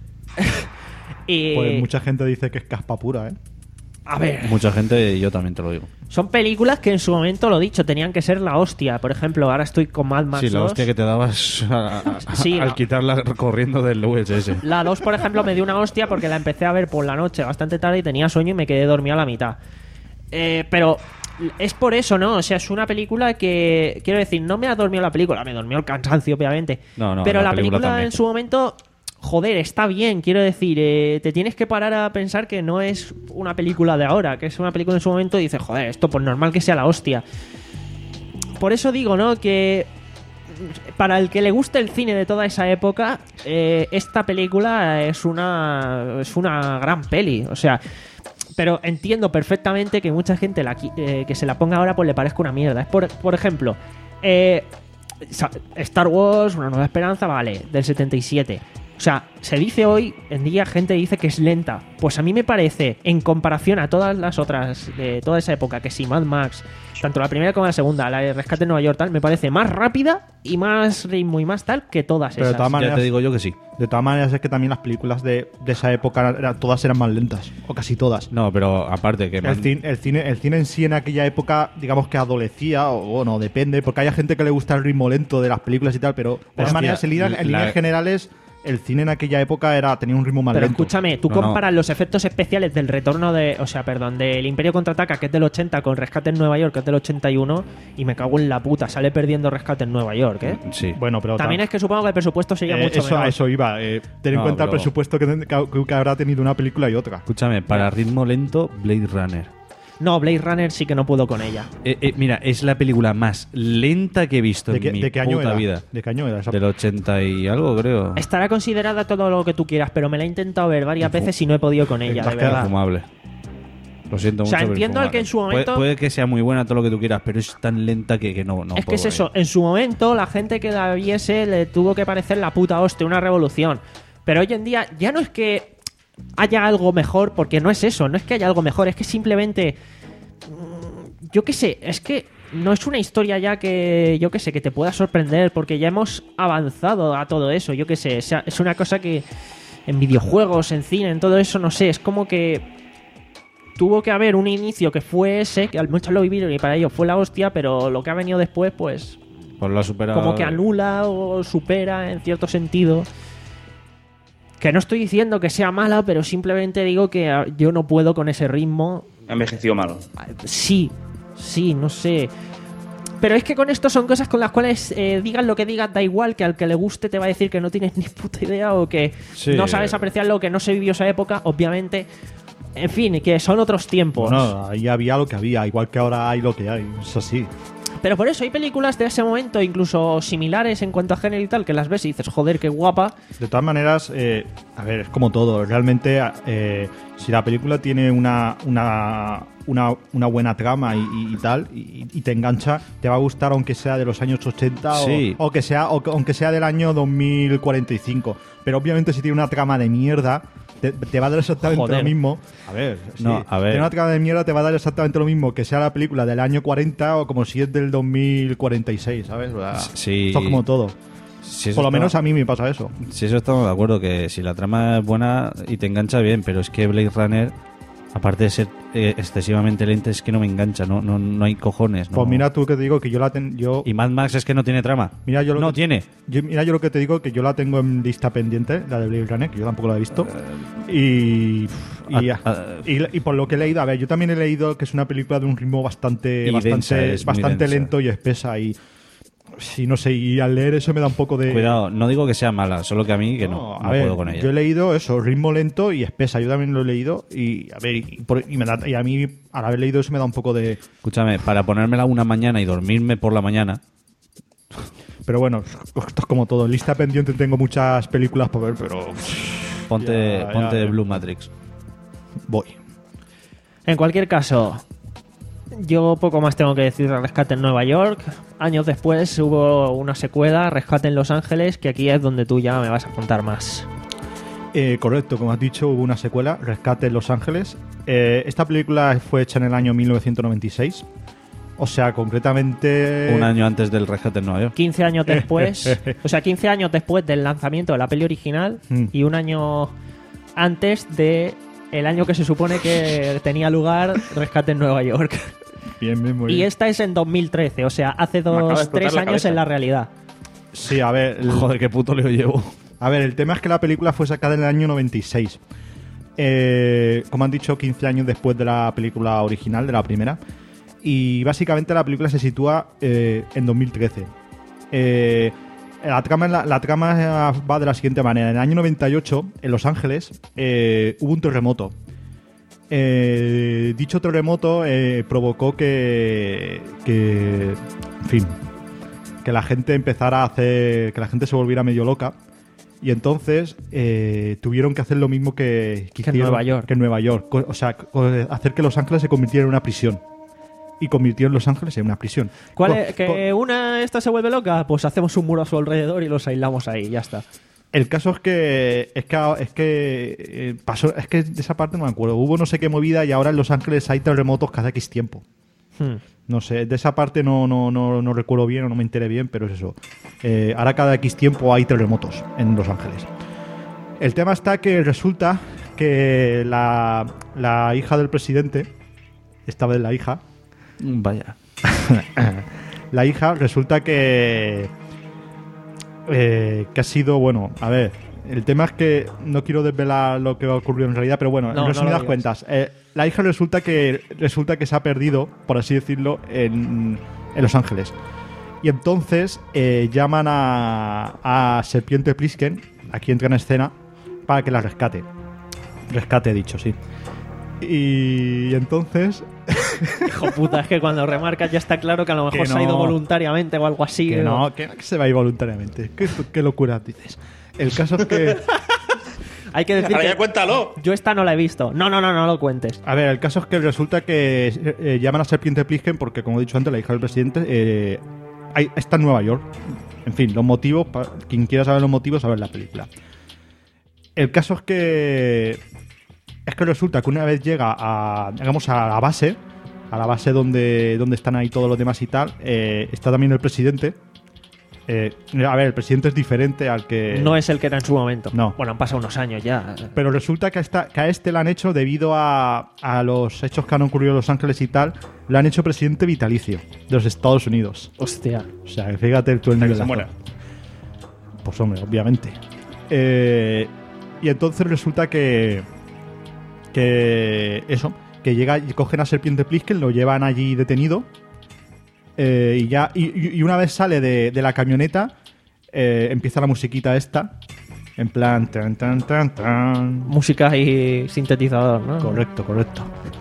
y... Pues mucha gente dice que es caspa pura, ¿eh? A ver... Mucha gente, y yo también te lo digo. Son películas que en su momento, lo dicho, tenían que ser la hostia. Por ejemplo, ahora estoy con Mad Max Sí, la dos. hostia que te dabas a- a- Sí, al no. quitarla corriendo del U S S. La dos, por ejemplo, me dio una hostia porque la empecé a ver por la noche bastante tarde y tenía sueño y me quedé dormido a la mitad. Eh, pero es por eso, ¿no? O sea, es una película que, quiero decir, no me ha dormido la película, me dormió el cansancio, obviamente. No, no, pero la la película película, también. en su momento, joder, está bien, quiero decir, eh, te tienes que parar a pensar que no es una película de ahora, que es una película en su momento y dices, joder, esto pues normal que sea la hostia. Por eso digo, ¿no? Que para el que le guste el cine de toda esa época, eh, esta película es una es una gran peli, o sea, pero entiendo perfectamente que mucha gente la, qui- eh, que se la ponga ahora pues le parezca una mierda. Es por, por ejemplo, eh, Sa- Star Wars, Una Nueva Esperanza, vale, del setenta y siete. O sea, se dice hoy en día, gente dice que es lenta. Pues a mí me parece, en comparación a todas las otras de toda esa época, que si Mad Max, tanto la primera como la segunda, la de Rescate en Nueva York, tal, me parece más rápida y más ritmo y más tal que todas Pero de esas. todas maneras, Ya te digo yo que sí. De todas maneras es que también las películas de, de esa época era- todas eran más lentas, o casi todas. No, pero aparte que... El, man- cine, el, cine, el cine en sí en aquella época, digamos que adolecía, o bueno, depende, porque hay gente que le gusta el ritmo lento de las películas y tal, pero de todas Hostia, maneras, en líneas, en la- líneas generales, el cine en aquella época era tenía un ritmo más Pero lento. escúchame, tú No, no. comparas los efectos especiales del retorno de, o sea, perdón, del Imperio Contraataca, que es del ochenta, con Rescate en Nueva York, que es del ochenta y uno, y me cago en la puta, sale perdiendo Rescate en Nueva York, ¿eh? Sí. Bueno, pero También ta- es que supongo que el presupuesto sería eh, mucho eso, a menor. eso iba. Eh, ten en No, cuenta pero- el presupuesto que, que- que habrá tenido una película y otra. Escúchame, para ritmo lento, Blade Runner. No, Blade Runner sí que no puedo con ella. Eh, eh, mira, es la película más lenta que he visto ¿De en qué, mi de qué año puta era? vida. ¿De qué año era esa? Del ochenta y algo, creo. Estará considerada todo lo que tú quieras, pero me la he intentado ver varias veces y no he podido con ella, Te has de quedado verdad. Infumable. Lo siento O sea, mucho. pero entiendo el infumable. que en su Puede- momento- Puede, que sea muy buena, todo lo que tú quieras, pero es tan lenta que, que no, no es que puedo, es eh. eso, en su momento la gente que la viese le tuvo que parecer la puta hostia, una revolución. Pero hoy en día ya no es que haya algo mejor, porque no es eso, no es que haya algo mejor, es que simplemente... mm, Yo qué sé, es que no es una historia ya que, yo qué sé, que te pueda sorprender, porque ya hemos avanzado a todo eso, yo qué sé, o sea, es una cosa que en videojuegos, en cine, en todo eso, no sé, es como que tuvo que haber un inicio que fue ese, que al muchos lo vivieron y para ellos fue la hostia, pero lo que ha venido después, pues, Pues lo ha superado. como que anula o supera en cierto sentido. Que no estoy diciendo que sea mala, pero simplemente digo que ah, yo no puedo con ese ritmo. Ha envejecido malo. Sí, sí, no sé. Pero es que con esto son cosas con las cuales eh, digas lo que digas, da igual, que al que le guste te va a decir que no tienes ni puta idea o que Sí. no sabes apreciarlo, que no se vivió esa época, obviamente. En fin, que son otros tiempos. Bueno, ahí había lo que había, igual que ahora hay lo que hay. Es así. Pero por eso hay películas de ese momento, incluso similares en cuanto a género y tal, que las ves y dices, joder, qué guapa. De todas maneras, eh, a ver, es como todo. Realmente, eh, si la película tiene una, una, una, una buena trama y, y- y tal, y, y te engancha, te va a gustar aunque sea de los años ochenta o- Sí. o, que sea, o que- aunque sea del año dos mil cuarenta y cinco. Pero obviamente si tiene una trama de mierda, te, te va a dar exactamente Joder. lo mismo. A ver, No, sí, a ver. tiene una trama de mierda, te va a dar exactamente lo mismo que sea la película del año cuarenta o como si es del dos mil cuarenta y seis, ¿sabes? O sea, Sí. esto es como todo. Si eso Por lo está- menos a mí me pasa eso. Si eso estamos de acuerdo, que si la trama es buena y te engancha bien, pero es que Blade Runner, aparte de ser eh, excesivamente lenta, es que no me engancha, no, no, no hay cojones. No. Pues mira tú que te digo que yo la ten, yo Y Mad Max es que no tiene trama. Mira, yo lo no que- tiene. Yo, mira, yo lo que te digo que yo la tengo en lista pendiente, la de Blade Runner, que yo tampoco la he visto. Y, y, Ah, ah, y, y por lo que he leído, a ver, yo también he leído que es una película de un ritmo bastante, Y densa, bastante, es muy bastante densa. lento y espesa. Y, Sí, no sé, y al leer eso me da un poco de... Cuidado, no digo que sea mala, solo que a mí que no, No, no a ver, puedo con ella. yo he leído eso, ritmo lento y espesa. Yo también lo he leído y a ver, y, por- y me da- y a mí al haber leído eso me da un poco de... Escúchame, para ponérmela una mañana y dormirme por la mañana. Pero bueno, esto es como todo. En lista pendiente tengo muchas películas por ver, pero... Ponte, Ya, ponte ya. Blue Matrix. Voy. En cualquier caso, yo poco más tengo que decir de Rescate en Nueva York. Años después hubo una secuela, Rescate en Los Ángeles, que aquí es donde tú ya me vas a contar más. Eh, correcto, como has dicho, hubo una secuela, Rescate en Los Ángeles. Eh, esta película fue hecha en el año mil novecientos noventa y seis. O sea, concretamente... Un año antes del Rescate en Nueva York. quince años después, o sea, quince años después del lanzamiento de la peli original Mm. y un año antes de el año que se supone que tenía lugar Rescate en Nueva York. Bien, bien, muy Y bien. esta es en dos mil trece, o sea, hace acaba de dos, explotar tres la años cabeza. en la realidad. Sí, a ver... el- Joder, qué puto lío llevo. A ver, el tema es que la película fue sacada en el año noventa y seis. Eh, como han dicho, quince años después de la película original, de la primera. Y básicamente la película se sitúa eh, en dos mil trece. Eh, la, trama, la, la trama va de la siguiente manera. En el año noventa y ocho, en Los Ángeles, eh, hubo un terremoto. Eh, dicho terremoto eh, provocó que, que... En fin... Que la gente empezara a hacer... Que la gente se volviera medio loca. Y entonces eh, tuvieron que hacer lo mismo que, Que en hicieron- Nueva York. que en Nueva York. Co- O sea, co- hacer que Los Ángeles se convirtiera en una prisión. Y convirtieron Los Ángeles en una prisión. ¿Cuál Co- es? ¿Que una esta se vuelve loca? Pues hacemos un muro a su alrededor y los aislamos ahí, ya está. El caso es que es que es que eh, pasó, es que de esa parte no me acuerdo. Hubo no sé qué movida y ahora en Los Ángeles hay terremotos cada X tiempo. Hmm. No sé, de esa parte no, no, no, no recuerdo bien o no me enteré bien, pero es eso. Eh, ahora cada X tiempo hay terremotos en Los Ángeles. El tema está que resulta que la, la hija del presidente, esta vez la hija, Vaya. la hija resulta que eh, que ha sido, bueno, a ver, el tema es que no quiero desvelar lo que ha ocurrido en realidad, pero bueno, No, no en lo resumidas digas. cuentas, eh, la hija resulta que resulta que se ha perdido, por así decirlo, en, en Los Ángeles. Y entonces eh, llaman a, a Serpiente Plisken, aquí entra en escena, para que la rescate. Rescate, he dicho, sí. Y entonces... Hijo puta, es que cuando remarcas ya está claro que a lo mejor Que se ha ido no. voluntariamente o algo así. Que o- no, que, que se va a ir voluntariamente. ¿Qué, qué locura dices? El caso es que... Hay que decir Ahora que ya cuéntalo. yo esta no la he visto. No, no, no, no lo cuentes. A ver, el caso es que resulta que eh, llaman a Serpiente Plisken porque, como he dicho antes, la hija del presidente eh, hay- está en Nueva York. En fin, los motivos, pa- quien quiera saber los motivos, a ver la película. El caso es que es que resulta que una vez llega a, digamos, a la base, a la base donde, donde están ahí todos los demás y tal, eh, está también el presidente. Eh, a ver, el presidente es diferente al que... No es el que era en su momento. No. Bueno, han pasado unos años ya. Pero resulta que a, esta, que a este le han hecho, debido a, a los hechos que han ocurrido en Los Ángeles y tal, le han hecho presidente vitalicio de los Estados Unidos. Hostia. O sea, que fíjate tú el Hasta que nivel se de muera. azor. Pues hombre, obviamente. Eh, y entonces resulta que... Que... Eso, que llega y cogen a Serpiente Plisken, lo llevan allí detenido. Eh, y ya y, y una vez sale de, de la camioneta, eh, empieza la musiquita esta. En plan... Tan, tan, tan, tan. Música y sintetizador, ¿no? Correcto, correcto.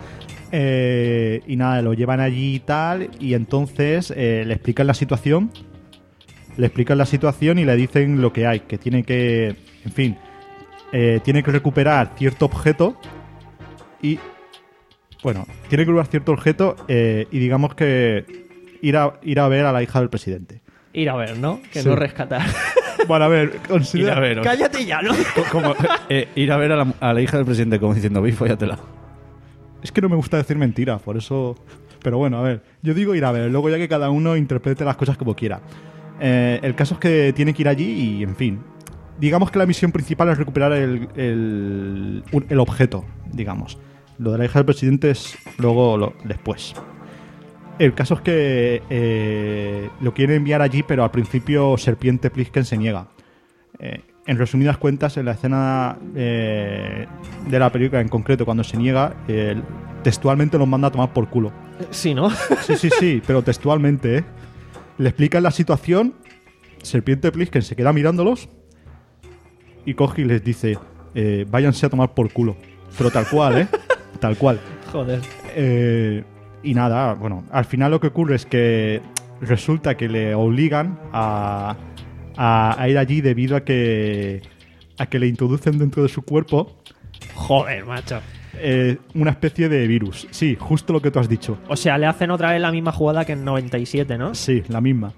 Eh, y nada, lo llevan allí y tal, y entonces eh, le explican la situación, le explican la situación y le dicen lo que hay, que tiene que, en fin, eh, tiene que recuperar cierto objeto y, bueno, tiene que recuperar cierto objeto eh, y digamos que ir a, ir a ver a la hija del presidente. Ir a ver, ¿no? Que Sí. no rescatar. Bueno, a ver, considera... Ir a ver, o sea, Cállate ya, ¿no? como, eh, ir a ver a la, a la hija del presidente como diciendo, vi, fóllatela. Es que no me gusta decir mentira, por eso... Pero bueno, a ver, yo digo ir a ver, luego ya que cada uno interprete las cosas como quiera. Eh, el caso es que tiene que ir allí y, en fin, digamos que la misión principal es recuperar el, el, un- el objeto, digamos. Lo de la hija del presidente es luego lo, después. El caso es que eh, lo quieren enviar allí, pero al principio Serpiente Plisken se niega. Eh, en resumidas cuentas, en la escena eh, de la película en concreto, cuando se niega, eh, textualmente los manda a tomar por culo. Sí, ¿no? Sí, sí, sí, pero textualmente, ¿eh? le explican la situación, Serpiente Plisken se queda mirándolos y coge y les dice, eh, váyanse a tomar por culo. Pero tal cual, ¿eh? Tal cual. Joder. Eh, y nada, bueno, al final lo que ocurre es que resulta que le obligan a, a, a ir allí debido a que, a que le introducen dentro de su cuerpo... Joder, macho. Eh, una especie de virus. Sí, justo lo que tú has dicho. O sea, le hacen otra vez la misma jugada que en noventa y siete, ¿no? Sí, la misma.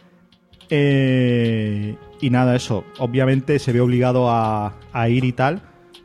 Eh, y nada, eso. Obviamente se ve obligado a, a ir y tal.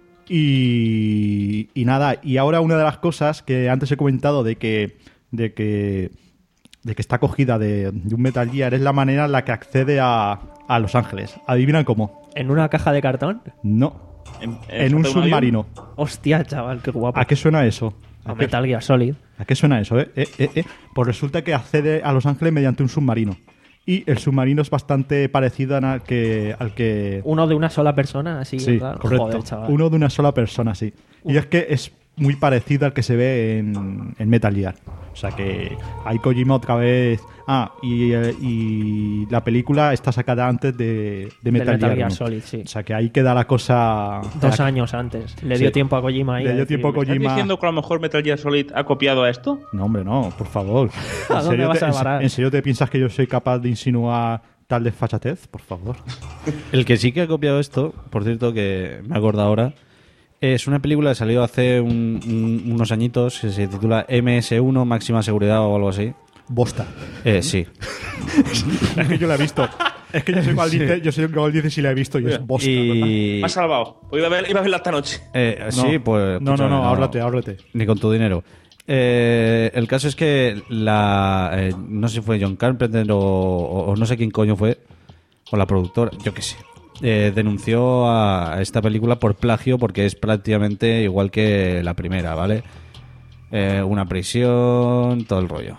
Y, y nada, y ahora una de las cosas que antes he comentado de que de que, de que está cogida de, de un Metal Gear es la manera en la que accede a, a Los Ángeles. ¿Adivinan cómo? ¿En una caja de cartón? No. En, En un submarino. Hostia, chaval, qué guapo. ¿A qué suena eso? A ¿A qué, Metal Gear Solid. ¿A qué suena eso? Eh? Eh, eh, eh. Pues resulta que accede a Los Ángeles mediante un submarino. Y el submarino es bastante parecido al que... Al que... Uno de una sola persona, así. Sí, claro. correcto. Joder, chaval. Uno de una sola persona, sí. Uf. Y es que es muy parecido al que se ve en, en Metal Gear. O sea que hay Kojima otra vez... Ah, y, eh, y la película está sacada antes de, de Metal, Metal Gear, Gear ¿no? Solid, sí. O sea que ahí queda la cosa... Dos la- años antes. Le Sí. dio tiempo a Kojima ahí. Le a dio decir, tiempo a ¿Estás Kojima... diciendo que a lo mejor Metal Gear Solid ha copiado a esto? No, hombre, no, por favor. ¿A ¿En dónde serio vas te- a en- parar? ¿En serio te piensas que yo soy capaz de insinuar tal desfachatez? Por favor. El que sí que ha copiado esto, por cierto, que me acuerdo ahora, es una película que salió hace un- un- unos añitos que se titula M S uno, Máxima Seguridad o algo así. Bosta. Eh, sí. Es que yo la he visto. Es que yo sé cuál dice, yo sé cuál dice si la he visto y es bosta. Y... Me has salvado. Iba a, ver, iba a verla esta noche. Eh, sí, pues... No, no, escúchame, no, ahórrate, ahórrate. Ni con tu dinero. Eh, el caso es que la... eh, no sé si fue John Carpenter o, o- o no sé quién coño fue, o la productora, yo qué sé, eh, denunció a esta película por plagio porque es prácticamente igual que la primera, ¿vale? Eh, una prisión, todo el rollo.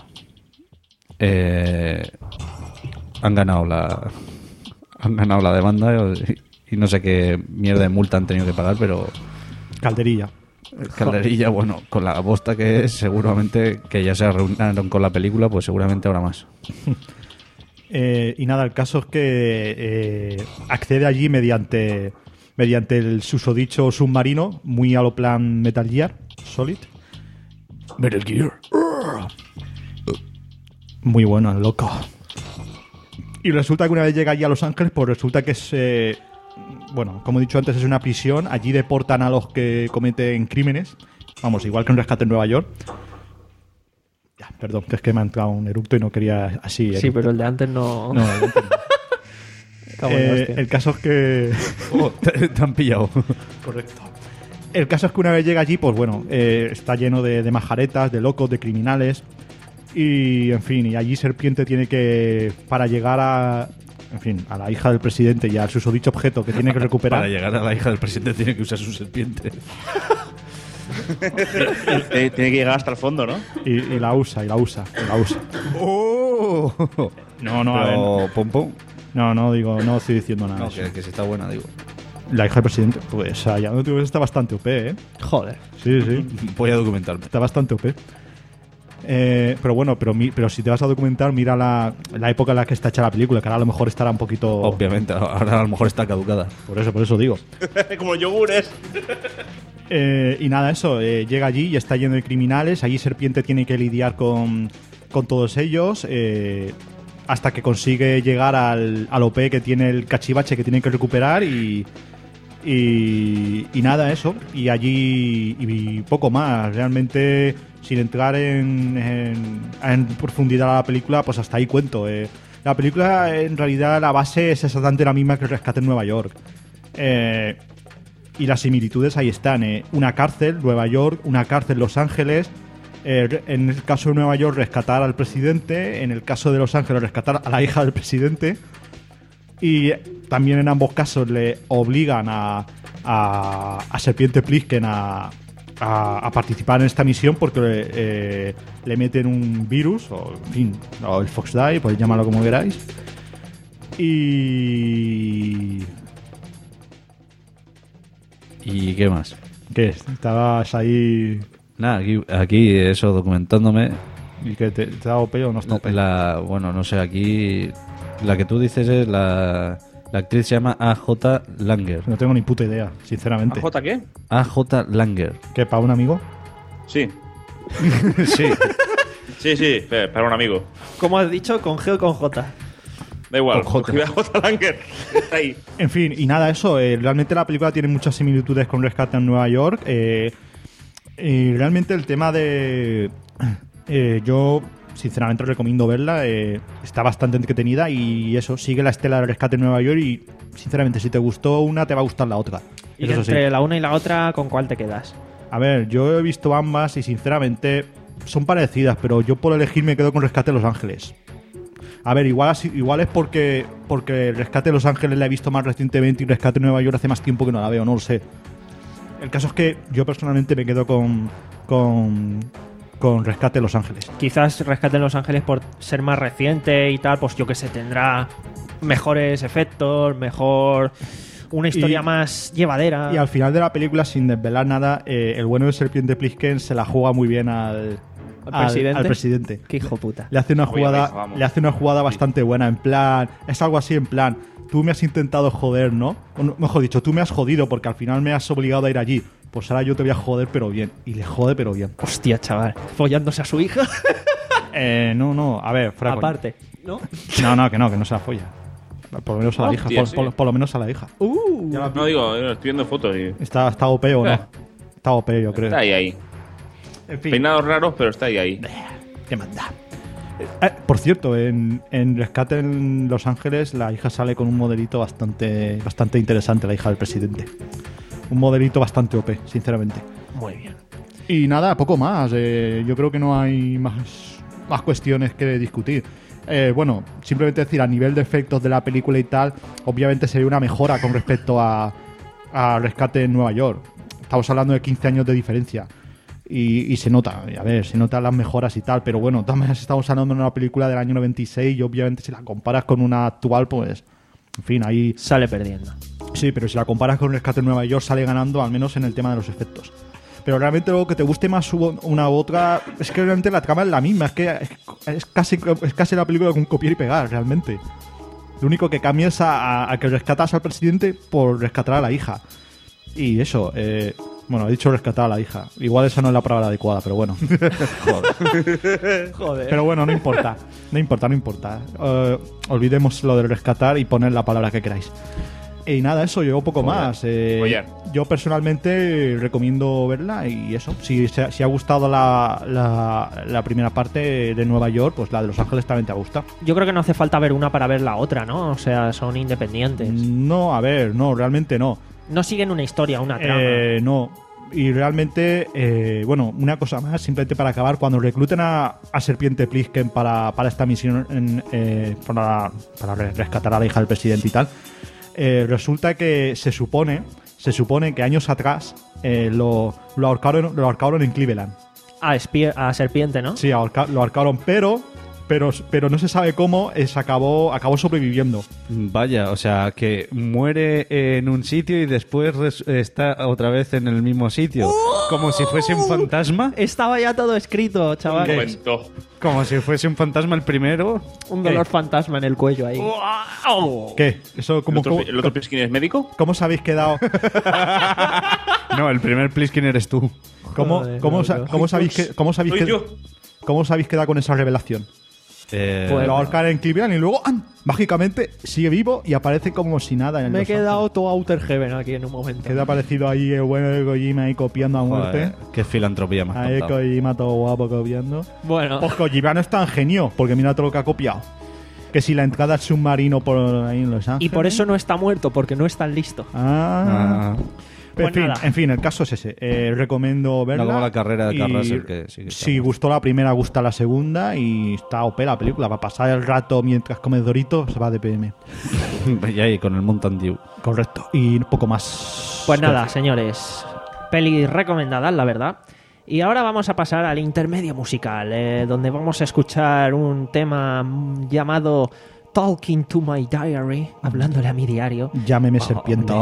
Eh, han ganado la... Han ganado la demanda y, y no sé qué mierda de multa han tenido que pagar, pero... Calderilla. Calderilla, bueno, con la bosta que es, seguramente que ya se reunieron con la película, pues seguramente habrá más. Eh, y nada, el caso es que eh, accede allí mediante mediante el susodicho submarino, muy a lo plan Metal Gear Solid. Metal Gear. Muy bueno, loco. Y resulta que una vez llega allí a Los Ángeles, pues resulta que es... eh, bueno, como he dicho antes, es una prisión. Allí deportan a los que cometen crímenes. Vamos, igual que un rescate en Nueva York. Ya, perdón, que es que me ha entrado un eructo y no quería así. Sí, eructo. pero el de antes no. No, el de antes no. Cago en la Eh, hostia. el caso es que... Oh, te, te han pillado. Correcto. El caso es que una vez llega allí, pues bueno, eh, está lleno de, de majaretas, de locos, de criminales. Y, en fin, y allí Serpiente tiene que, para llegar a, en fin, a la hija del presidente y al susodicho objeto que tiene que recuperar... Para llegar a la hija del presidente tiene que usar su serpiente. Eh, tiene que llegar hasta el fondo, ¿no? Y, y la usa, y la usa, y la usa. ¡Oh! No, no, a ver, Pero, pom, pom. no, no, digo, no estoy diciendo nada. No, de eso. que, que si está buena, digo. La hija del presidente, pues allá donde tú ves está bastante O P, ¿eh? Joder. Sí, sí, Voy a documentarme. está bastante O P. Eh, pero bueno, pero, mi- pero si te vas a documentar, mira la, la época en la que está hecha la película, que ahora a lo mejor estará un poquito... Obviamente, ahora a lo mejor está caducada. Por eso, por eso digo. Como los yogures. Eh, y nada, eso, eh, llega allí y está lleno de criminales. Allí Serpiente tiene que lidiar con, con todos ellos eh, hasta que consigue llegar al, al O P que tiene el cachivache que tiene que recuperar y, y, y nada, eso. Y allí y poco más. Realmente, sin entrar en, en, en profundidad a la película, pues hasta ahí cuento. Eh. La película, en realidad, la base es exactamente la misma que el Rescate en Nueva York. Eh... Y las similitudes ahí están. Eh. Una cárcel, Nueva York, una cárcel, Los Ángeles. Eh, en el caso de Nueva York, rescatar al presidente. En el caso de Los Ángeles, rescatar a la hija del presidente. Y también en ambos casos le obligan a, a, a Serpiente Plisken a, a, a participar en esta misión porque eh, le meten un virus, o en fin, o el Fox Die, podéis llamarlo como queráis. Y... ¿Y qué más? ¿Qué? Estabas ahí... Nada, aquí, aquí eso, documentándome. ¿Y que te, te da O P o no está O P? La, bueno, no sé, aquí la que tú dices es la, la actriz se llama A J Langer. No tengo ni puta idea, sinceramente. ¿A J qué? A J Langer. ¿Qué, para un amigo? Sí. Sí. Sí, sí, para un amigo. ¿Cómo has dicho? ¿Con G o con J? Da igual, Con J. escribe a J Langer. Está ahí. En fin, y nada, eso. Eh, realmente la película tiene muchas similitudes con Rescate en Nueva York. Eh, y realmente el tema de... Eh, yo, sinceramente, recomiendo verla. Eh, está bastante entretenida y eso, sigue la estela de Rescate en Nueva York y, sinceramente, si te gustó una, te va a gustar la otra. Y Eso entre sí. la una y la otra, ¿con cuál te quedas? A ver, yo he visto ambas y, sinceramente, son parecidas, pero yo por elegir me quedo con Rescate en Los Ángeles. A ver, igual, así- igual es porque, porque Rescate de Los Ángeles la he visto más recientemente y Rescate en Nueva York hace más tiempo que no la veo, no lo sé. El caso es que yo personalmente me quedo con, con, con Rescate de Los Ángeles. Quizás Rescate en Los Ángeles, por ser más reciente y tal, pues yo que sé, tendrá mejores efectos, mejor... una historia Y- más llevadera. Y al final de la película, sin desvelar nada, eh, el bueno de Serpiente Plisken se la juega muy bien al, ¿Al presidente? al presidente. Qué hijo puta. Le hace una Muy jugada, bien, vamos. le hace una jugada bastante buena, en plan, es algo así en plan, tú me has intentado joder, ¿no? O no- mejor dicho, tú me has jodido porque al final me has obligado a ir allí. Pues ahora yo te voy a joder, pero bien. Y le jode, pero bien. Hostia, chaval. Follándose a su hija. Eh, no, no, a ver, fuera coña. Aparte, ¿no? No, no, que no, que no se la folla. Por lo menos a la Hostia, hija, por, sí. por- por lo menos a la hija. Uh, No digo, eh, estoy viendo fotos y... ¿Está, está O P o no? Eh. Está O P, yo creo. Está ahí, ahí. En fin. Peinados raros, pero está ahí, ahí. ¿Qué manda? Eh, por cierto, en, en Rescate en Los Ángeles la hija sale con un modelito bastante, bastante interesante, la hija del presidente. Un modelito bastante O P, sinceramente. muy bien. Y nada, poco más. Eh, yo creo que no hay más, más cuestiones que discutir. Eh, bueno, simplemente decir, a nivel de efectos de la película y tal, obviamente se ve una mejora con respecto a, a Rescate en Nueva York. Estamos hablando de quince años de diferencia. Y, y se nota, a ver, se notan las mejoras y tal, pero bueno, también estamos hablando de una película del año noventa y seis y obviamente si la comparas con una actual, pues, en fin, ahí... Sale perdiendo. Sí, pero si la comparas con Rescate en Nueva York sale ganando, al menos en el tema de los efectos. Pero realmente luego que te guste más u- una u otra, es que realmente la trama es la misma, es que es, es casi, es casi la película con copiar y pegar, realmente. Lo único que cambia es a, a- a que rescatas al presidente por rescatar a la hija. Y eso, eh, bueno, he dicho rescatar a la hija. Igual esa no es la palabra adecuada, pero bueno. Joder. Joder. Pero bueno, no importa. No importa, no importa. Eh, olvidemos lo de rescatar y poner la palabra que queráis. Y nada, eso, yo poco Follar. más. Eh, Follar. yo personalmente recomiendo verla y eso. Si, si, si ha gustado la, la, la primera parte de Nueva York, pues la de Los Ángeles también te ha gustado. Yo creo que no hace falta ver una para ver la otra, ¿no? O sea, son independientes. No, a ver, no, realmente no. No siguen una historia, una trama. Eh, no. Y realmente, eh, bueno, una cosa más, simplemente para acabar, cuando recluten a, a Serpiente Plisken para, para esta misión, en, eh, para, para re- rescatar a la hija del presidente y tal, eh, resulta que se supone, se supone que años atrás eh, lo, lo, ahorcaron, lo ahorcaron en Cleveland. A, espie- a Serpiente, ¿no? Sí, ahorca- lo ahorcaron, pero, pero, pero no se sabe cómo, es, acabó, acabó sobreviviendo. Vaya, o sea, que muere en un sitio y después res- está otra vez en el mismo sitio. Como si fuese un fantasma. Estaba ya todo escrito, chaval. Un momento. Como si fuese un fantasma el primero. Un dolor fantasma en el cuello ahí. ¿Qué? Eso, ¿El como, otro, cómo, el otro Pliskin es médico? ¿Cómo os habéis quedado? No, el primer Pliskin eres tú. ¿Cómo, Joder, cómo, no, os- no. cómo sabéis que, cómo sabéis Soy que, yo. cómo os habéis quedado con esa revelación? Eh, Pues- Lo ahorcan en Cleveland y luego ¡ah! Mágicamente sigue vivo y aparece como si nada en el Me he Los quedado Ángeles. todo Outer Heaven aquí en un momento. Queda aparecido ahí el bueno de Kojima ahí copiando a muerte. joder, qué filantropía más Ahí Kojima todo guapo copiando. Bueno, Pues Kojima no es tan genio, porque mira todo lo que ha copiado. Que si la entrada al submarino por ahí en Los Ángeles. y por eso no está muerto, porque no es tan listo. Ah. Ah, Pero en, Pues fin, nada. en fin, el caso es ese. Eh, recomiendo verla. como la carrera de y Carl Russell, que sí que está si bien. gustó la primera, gusta la segunda. Y está O P la película. Para pasar el rato mientras comes Doritos, se va de P M. y ahí con el Mountain Dew. Correcto. Y poco más. Pues nada, señores. Peli recomendada, la verdad. Y ahora vamos a pasar al intermedio musical, eh, donde vamos a escuchar un tema mm, llamado Talking to My Diary, hablándole a mi diario. Llámeme Oh, serpiente. no.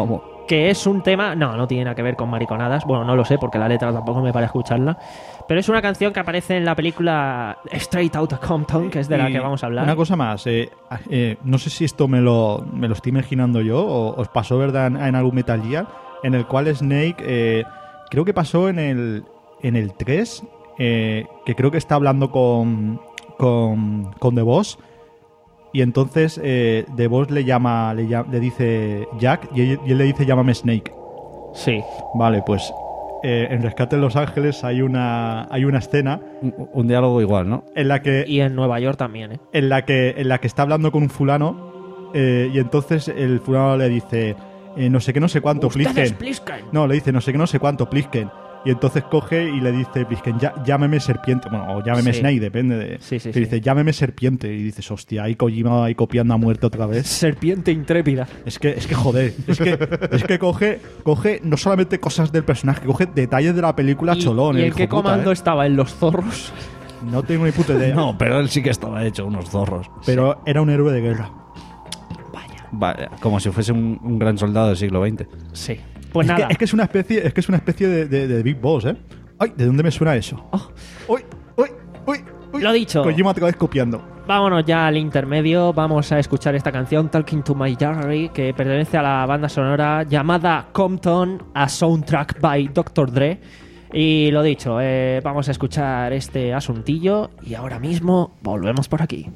que es un tema... No, no tiene nada que ver con mariconadas. Bueno, no lo sé, porque la letra tampoco me para escucharla. Pero es una canción que aparece en la película Straight Outta Compton, que es de la Y que vamos a hablar. Una cosa más, eh, eh, no sé si esto me lo, me lo estoy imaginando yo o os pasó, ¿verdad?, en, en algún Metal Gear, en el cual Snake, eh, creo que pasó en el, en el tres, eh, que creo que está hablando con, con, con The Boss, y entonces eh, The Boss le llama, le, llama, le dice Jack, y él, y él le dice llámame Snake. Sí. Vale, pues eh, en Rescate en Los Ángeles hay una, hay una escena... Un, un diálogo igual, ¿no? En la que... Y en Nueva York también, ¿eh? En la que, en la que está hablando con un fulano eh, y entonces el fulano le dice eh, no sé qué, no sé cuánto, Ustedes, Plisken. Plisken. No, le dice no sé qué, no sé cuánto, Plisken. Y entonces coge y le dice Plisken, "Ya- llámeme serpiente". Bueno, o llámeme Sí. Snake, depende de... Sí, sí, y sí. dice, llámeme serpiente. Y dices, hostia, ahí Kojima ahí copiando a muerte otra vez. Serpiente intrépida. Es que, es que joder, es que, es que coge, coge no solamente cosas del personaje, coge detalles de la película ¿Y, cholón. ¿y el en qué hijo puta, comando ¿eh? estaba? ¿En los zorros? No tengo ni puta idea. No, pero él sí que estaba hecho unos zorros. Pero era un héroe de guerra. Vale, como si fuese un, un gran soldado del siglo veinte. Sí. Pues es, nada. que, es que es una especie, es que es una especie de, de, de Big Boss, ¿eh? Ay, ¿de dónde me suena eso? Oh. Uy, uy, uy, uy. Lo dicho. Kojima otra vez copiando. Vámonos ya al intermedio. Vamos a escuchar esta canción, Talking to My Diary, que pertenece a la banda sonora llamada Compton, a soundtrack by doctor Dre. Y lo dicho, eh, vamos a escuchar este asuntillo y ahora mismo volvemos por aquí.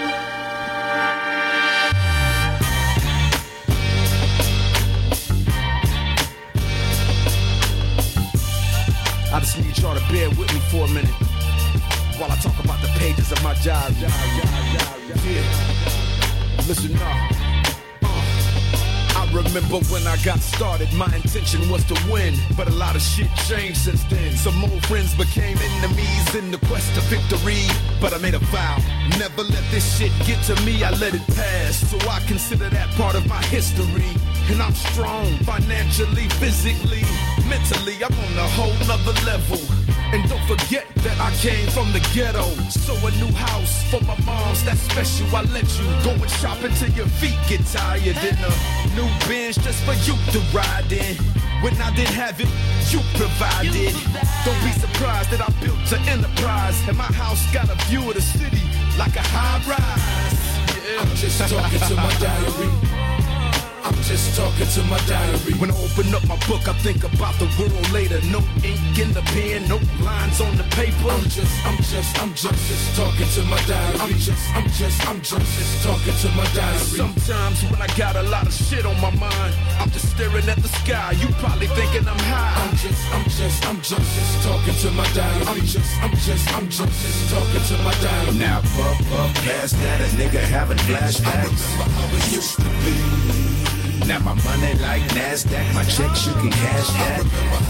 I just need y'all to bear with me for a minute while I talk about the pages of my diary. Yeah. Listen up. Uh, I remember when I got started, my intention was to win, but a lot of shit changed since then. Some old friends became enemies in the quest of victory, but I made a vow, never let this shit get to me. I let it pass, so I consider that part of my history. And I'm strong, financially, physically, mentally, I'm on a whole nother level. And don't forget that I came from the ghetto. So a new house for my moms, that's special. I let you go and shop until your feet get tired. And a new Benz just for you to ride in. When I didn't have it, you provided. Don't be surprised that I built an enterprise. And my house got a view of the city like a high rise. Yeah. I'm just talking to my diary. I'm just talking to my diary. When I open up my book, I think about the world later. No ink in the pen, no lines on the paper. I'm just, I'm just, I'm just, just talking to my diary. I'm just, I'm just, I'm just, just talking to my diary. Sometimes when I got a lot of shit on my mind, I'm just staring at the sky. You probably thinking I'm high. I'm just, I'm just, I'm just, just talking to my diary. I'm just, I'm just, I'm just, just talking to my diary. Now, puff, puff, past that, a nigga having flashbacks. I remember how it used to be. Now my money like NASDAQ, my checks you can cash that.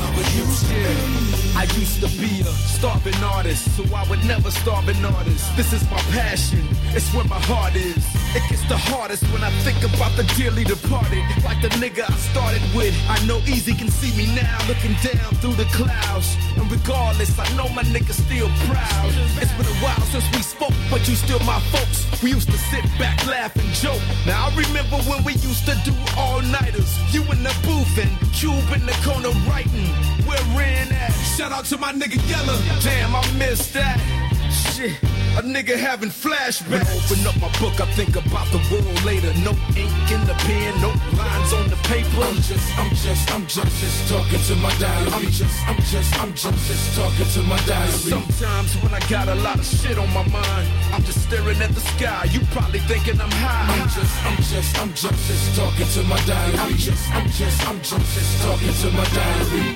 I used to be a starving artist, so I would never starve an artist. This is my passion, it's where my heart is. It gets the hardest when I think about the dearly departed. Like the nigga I started with, I know Easy can see me now, looking down through the clouds. And regardless, I know my nigga still proud. It's been a while since we spoke, but you still my folks. We used to sit back, laugh, and joke. Now I remember when we used to do all-nighters. You in the booth and Cube in the corner writing. Where Ren at? Shout out to my nigga Yella. Damn, I missed that. Shit, a nigga having flashbacks. When I open up my book, I think about the world later. No ink in the pen, no lines on the paper. I'm just, I'm just, I'm just, just talking to my diary. I'm just, I'm just, I'm just, just talking to my diary. Sometimes when I got a lot of shit on my mind, I'm just staring at the sky. You probably thinking I'm high. I'm just, I'm just, I'm just, just talking to my diary. I'm just, I'm just, I'm just, just talking to my diary.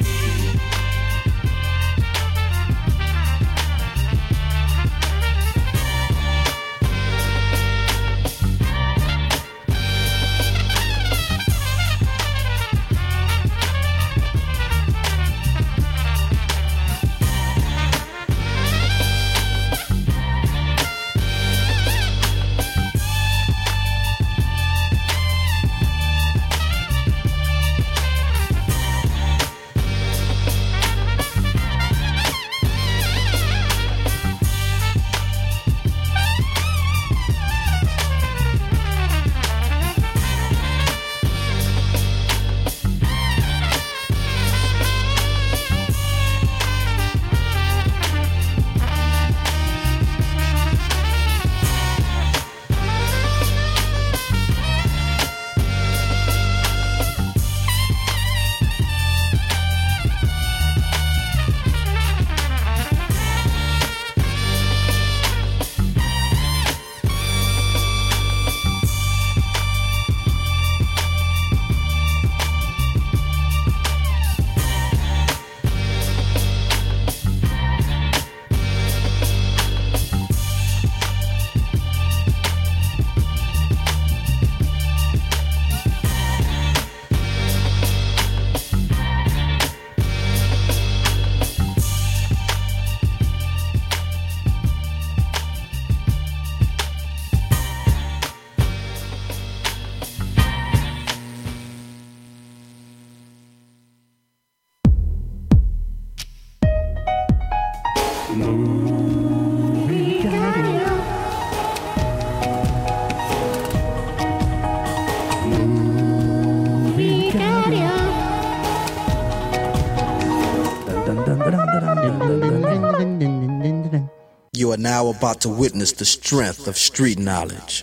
You are now about to witness the strength of street knowledge.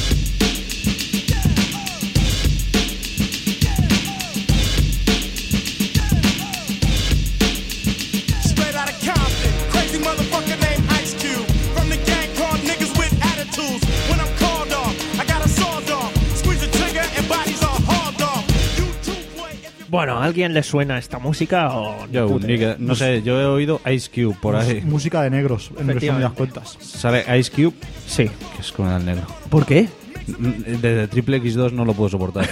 Straight out of Compton, crazy motherfucker named Ice Cube. From the gang called niggas with attitudes. When I'm called off, I got a sawed off. Squeeze the trigger and bodies are hauled off. You two boy. Bueno, ¿a alguien le suena esta música o...? Yo, nigga, no sé, yo he oído Ice Cube por ahí. Música de negros, en resumidas cuentas. ¿Sale Ice Cube? Sí. Que es con el negro. ¿Por qué? Desde Triple X dos no lo puedo soportar.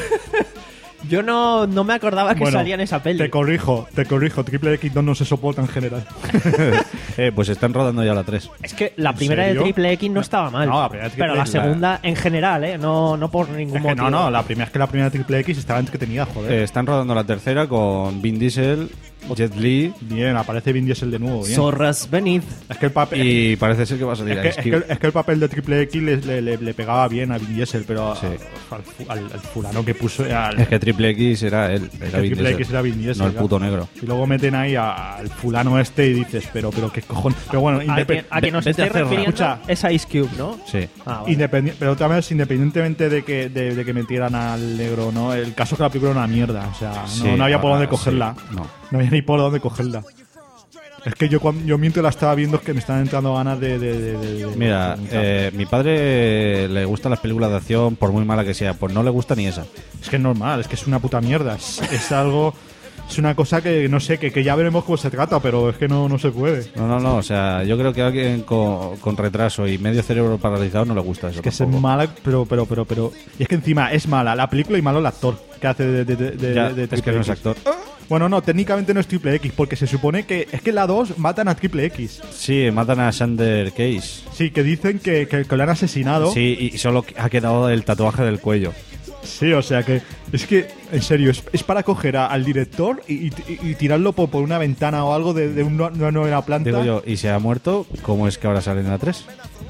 Yo no, no me acordaba que Bueno, salía en esa peli. Te corrijo, te corrijo. Triple X dos no se soporta en general. eh, pues están rodando ya la tres. Es que la ¿En primera de serio? Triple X no estaba mal. No, la primera de Triple pero la X, segunda en general, ¿eh? No, no por ningún Es que motivo. no, no, la primera es que la primera Triple X estaba entretenida, joder. Eh, están rodando la tercera con Vin Diesel, Jet Li. Bien, aparece Vin Diesel de nuevo. Bien. Zorras Benith. Es que el papel. Y parece ser que va a salir Es que, Ice es, que, Cube. es que el papel de Triple X le, le, le, le pegaba bien a Vin Diesel, pero Sí. al, al, al fulano que puso. Al, Es que Triple X era él, es era que Vin Triple Diesel, X era Vin Diesel. no el claro. puto negro. Y luego meten ahí a- al fulano este y dices, pero, pero qué cojones. Pero bueno, A indepe- quien, a quien nos vete a esté hacer rap. refiriendo Escucha. es Ice Cube, ¿no? Sí. Ah, vale. Independi- pero también es independientemente de que, de, de que metieran al negro, ¿no? El caso es que la película era una mierda. O sea, no, Sí, no había por ahora dónde cogerla. sí, no. No había ni por dónde cogerla. Es que yo cuando yo mientras la estaba viendo es que me están entrando ganas de... de, de, de- de- Mira, de- eh, mi padre le gustan las películas de acción, por muy mala que sea, pues no le gusta ni esa. Es que es normal, es que es una puta mierda. Es, es algo... Es una cosa que, no sé, que, que ya veremos cómo se trata, pero es que no, no se puede. No, no, no, o sea, yo creo que a alguien con, con retraso y medio cerebro paralizado no le gusta eso. Es que es tampoco. mala, pero, pero, pero, pero... Y es que encima es mala la película y malo el actor que hace de, de, de, de- Ya, de es que Triple no es X. actor. Bueno, no, técnicamente no es Triple X, porque se supone que... Es que en la dos matan a Triple X. Sí, matan a Sander Case. Sí, que dicen que, que, que lo han asesinado. Sí, y solo ha quedado el tatuaje del cuello. Sí, o sea que... Es que, en serio, es, es para coger a- al director y, y- y tirarlo por, por una ventana o algo de, de una, una nueva planta. Digo yo, ¿y se ha muerto? ¿Cómo es que ahora sale en la tres?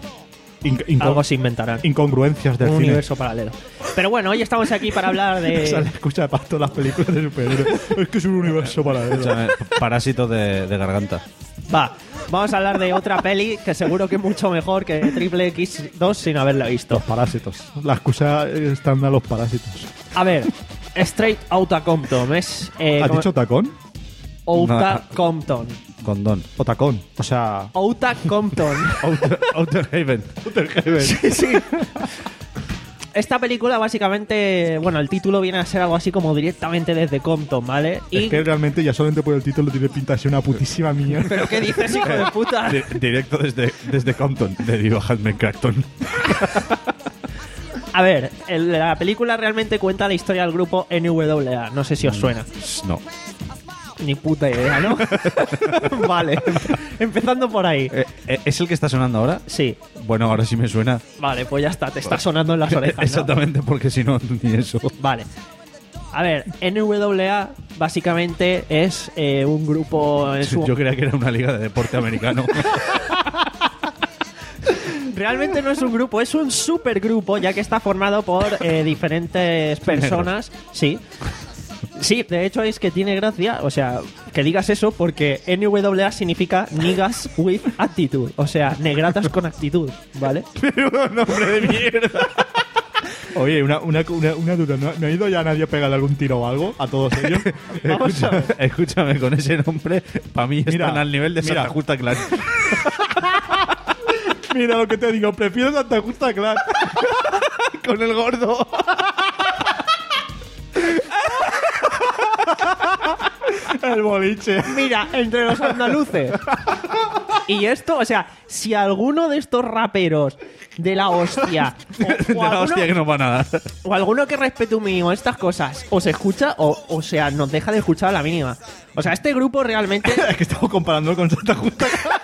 In- incon- Algo se inventarán. Incongruencias del Un cine. universo paralelo. Pero bueno, hoy estamos aquí para hablar de... Esa es la escucha para todas las películas de superhéroes. Es que es un universo paralelo. Escúchame, Parásitos de, de garganta. Va, vamos a hablar de otra peli que seguro que es mucho mejor que Triple X dos sin haberla visto. Los parásitos. La excusa estándar los parásitos. A ver, Straight Outta Compton es... Eh, ¿Has como- dicho tacón? Outta Compton. Condón. O tacón. O sea... Outta Compton. Outer, Outer Haven. Sí, sí. Esta película básicamente, bueno, el título viene a ser algo así como directamente desde Compton, ¿vale? Y... Es que realmente ya solamente por el título tiene pinta de ser una putísima mierda. ¿Pero qué dices, hijo de puta? Di- directo desde, desde Compton. Le digo a Hanman Crackton. A ver, el- la película realmente cuenta la historia del grupo N W A. No sé si os suena. No. Ni puta idea, ¿no? Vale, empezando por ahí. Eh, eh, ¿Es el que está sonando ahora? Sí. Bueno, ahora sí me suena. Vale, pues ya está, te está sonando en las orejas, ¿no? Exactamente, porque si no, ni eso. Vale. A ver, N W A básicamente es eh, un grupo en su... Yo creía que era una liga de deporte americano. Realmente no es un grupo, es un supergrupo, ya que está formado por eh, diferentes personas. Sí. Sí, de hecho es que tiene gracia, o sea, que digas eso porque N W A significa niggas with attitude, o sea, negratas con actitud, ¿vale? Pero nombre de mierda. Oye, una, una, una, una duda. ¿No, ¿No ha ido ya nadie a pegarle algún tiro o algo a todos ellos? Vamos a ver. Escúchame, con ese nombre, para mí Mira, están al nivel de mira. Santa Justa Clan. Mira lo que te digo, prefiero Santa Justa Clan. Con el gordo. El boliche. Mira, entre los andaluces. Y esto, o sea, si alguno de estos raperos de la hostia o, o De la alguno, hostia que no va a nada. o alguno que respete un mínimo estas cosas os escucha o, o sea, nos deja de escuchar a la mínima. O sea, este grupo realmente... Es que estamos comparándolo con Santa Justa Clan.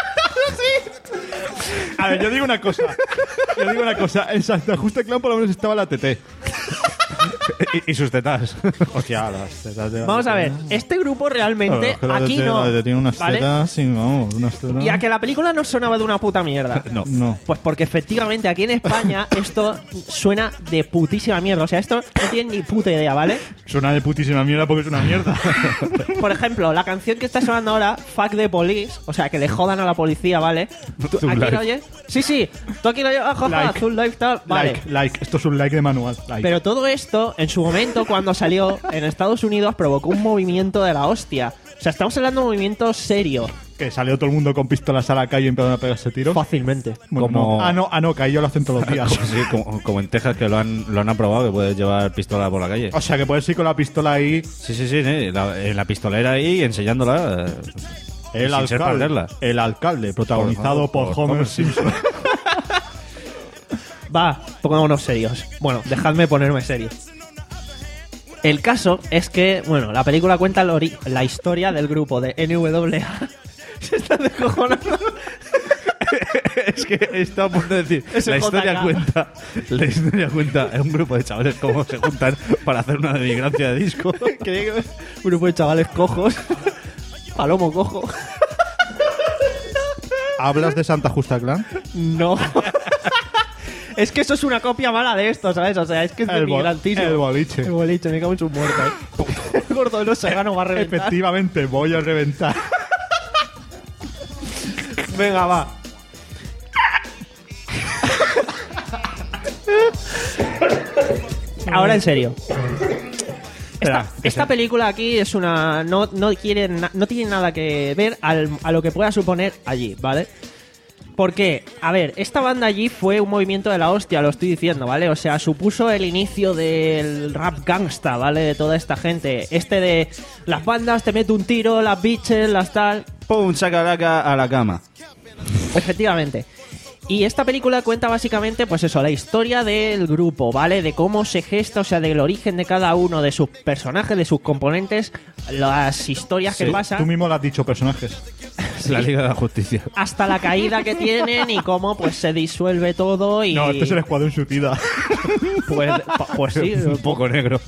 A ver, yo digo una cosa. Yo digo una cosa. En Santa Justa Clan por lo menos estaba la T T. y, y sus tetas. Hostia, las tetas de... Vamos a ver, este grupo realmente Claro, aquí de- no. de- Tiene unas ¿vale? tetas, sí, vamos, unas tetas. Y a que la película no sonaba de una puta mierda. No, no. Pues porque efectivamente aquí en España esto suena de putísima mierda. O sea, esto no tiene ni puta idea, ¿vale? Suena de putísima mierda porque es una mierda. Por ejemplo, la canción que está sonando ahora, Fuck the Police, o sea, que le jodan a la policía, ¿vale? ¿Tú, Zoom ¿Aquí Life. lo oyes? Sí, sí. ¿Tú aquí lo oyes? Ah, jaja, Like. Zoom Life, tal. Vale. Like, like. Esto es un like de manual. Like. Pero todo esto, en su momento, cuando salió en Estados Unidos, provocó un movimiento de la hostia. O sea, estamos hablando de un movimiento serio. Que salió todo el mundo con pistolas a la calle y empezaron a pegarse tiros. Fácilmente. Bueno, Como- no. Ah, no, ah, no, que ahí yo lo hacen todos los días. Sí, como, como en Texas, que lo han, lo han aprobado, que puedes llevar pistola por la calle. O sea, que puedes ir con la pistola ahí. Sí, sí, sí, sí, la- en la pistolera ahí, enseñándola. eh, El sin ser alcalde, perderla. el alcalde, protagonizado Por- por, por Homer Homer Simpson. Va, pongámonos serios. Bueno, dejadme ponerme serio. El caso es que, bueno, la película cuenta el ori- la historia del grupo de N W A. Se está descojonando. Es que está a punto de decir. Es La el historia J K. cuenta. La historia cuenta. Es un grupo de chavales cómo se juntan para hacer una demigrancia de disco. Que un grupo de chavales cojos. Palomo cojo. ¿Hablas de Santa Justa Clan? No. Es que eso es una copia mala de esto, ¿sabes? O sea, es que es El bo- demigrantísimo. el boliche. El boliche, me cago en su muerto. ¿eh? El gordo de los Serrano va a reventar. Efectivamente, voy a reventar. Venga, va. Ahora en serio. Esta, esta película aquí es una. No, no, quiere na- no tiene nada que ver al- a lo que pueda suponer allí, ¿vale? Porque, a ver, esta banda allí fue un movimiento de la hostia, lo estoy diciendo, ¿vale? O sea, supuso el inicio del rap gangsta, ¿vale? De toda esta gente. Este de las bandas, te meto un tiro, las bitches, las tal. ¡Pum! Chacalaca a la cama. Efectivamente. Y esta película cuenta básicamente, pues eso, la historia del grupo, ¿vale? De cómo se gesta, o sea, del origen de cada uno de sus personajes, de sus componentes, las historias que Sí, pasan, Tú mismo lo has dicho, personajes. La Liga de la Justicia. hasta la caída que tienen y cómo pues se disuelve todo y... No, este es el Escuadrón Suicida. Pues, pa- pues sí, Un poco negro.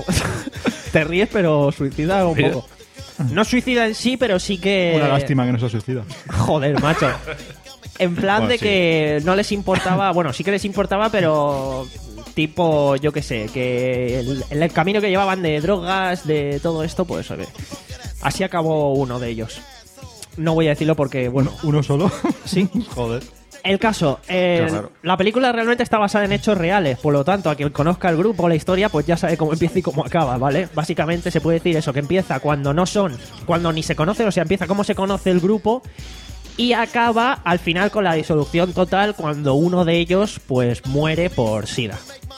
te ríes pero suicida un Mira. poco. No suicida en sí, pero sí que... Una lástima que no se suicida. Joder, macho. En plan Bueno, de sí. que no les importaba, bueno, sí que les importaba, pero tipo, yo qué sé, que el, el camino que llevaban de drogas, de todo esto, pues a ver, así acabó uno de ellos. No voy a decirlo porque, bueno, ¿Uno solo? sí. Joder. El caso, eh, Qué raro. la película realmente está basada en hechos reales, por lo tanto, a quien conozca el grupo, la historia, pues ya sabe cómo empieza y cómo acaba, ¿vale? Básicamente se puede decir eso, que empieza cuando no son, cuando ni se conocen, o sea, empieza cómo se conoce el grupo y acaba al final con la disolución total cuando uno de ellos, pues, muere por SIDA.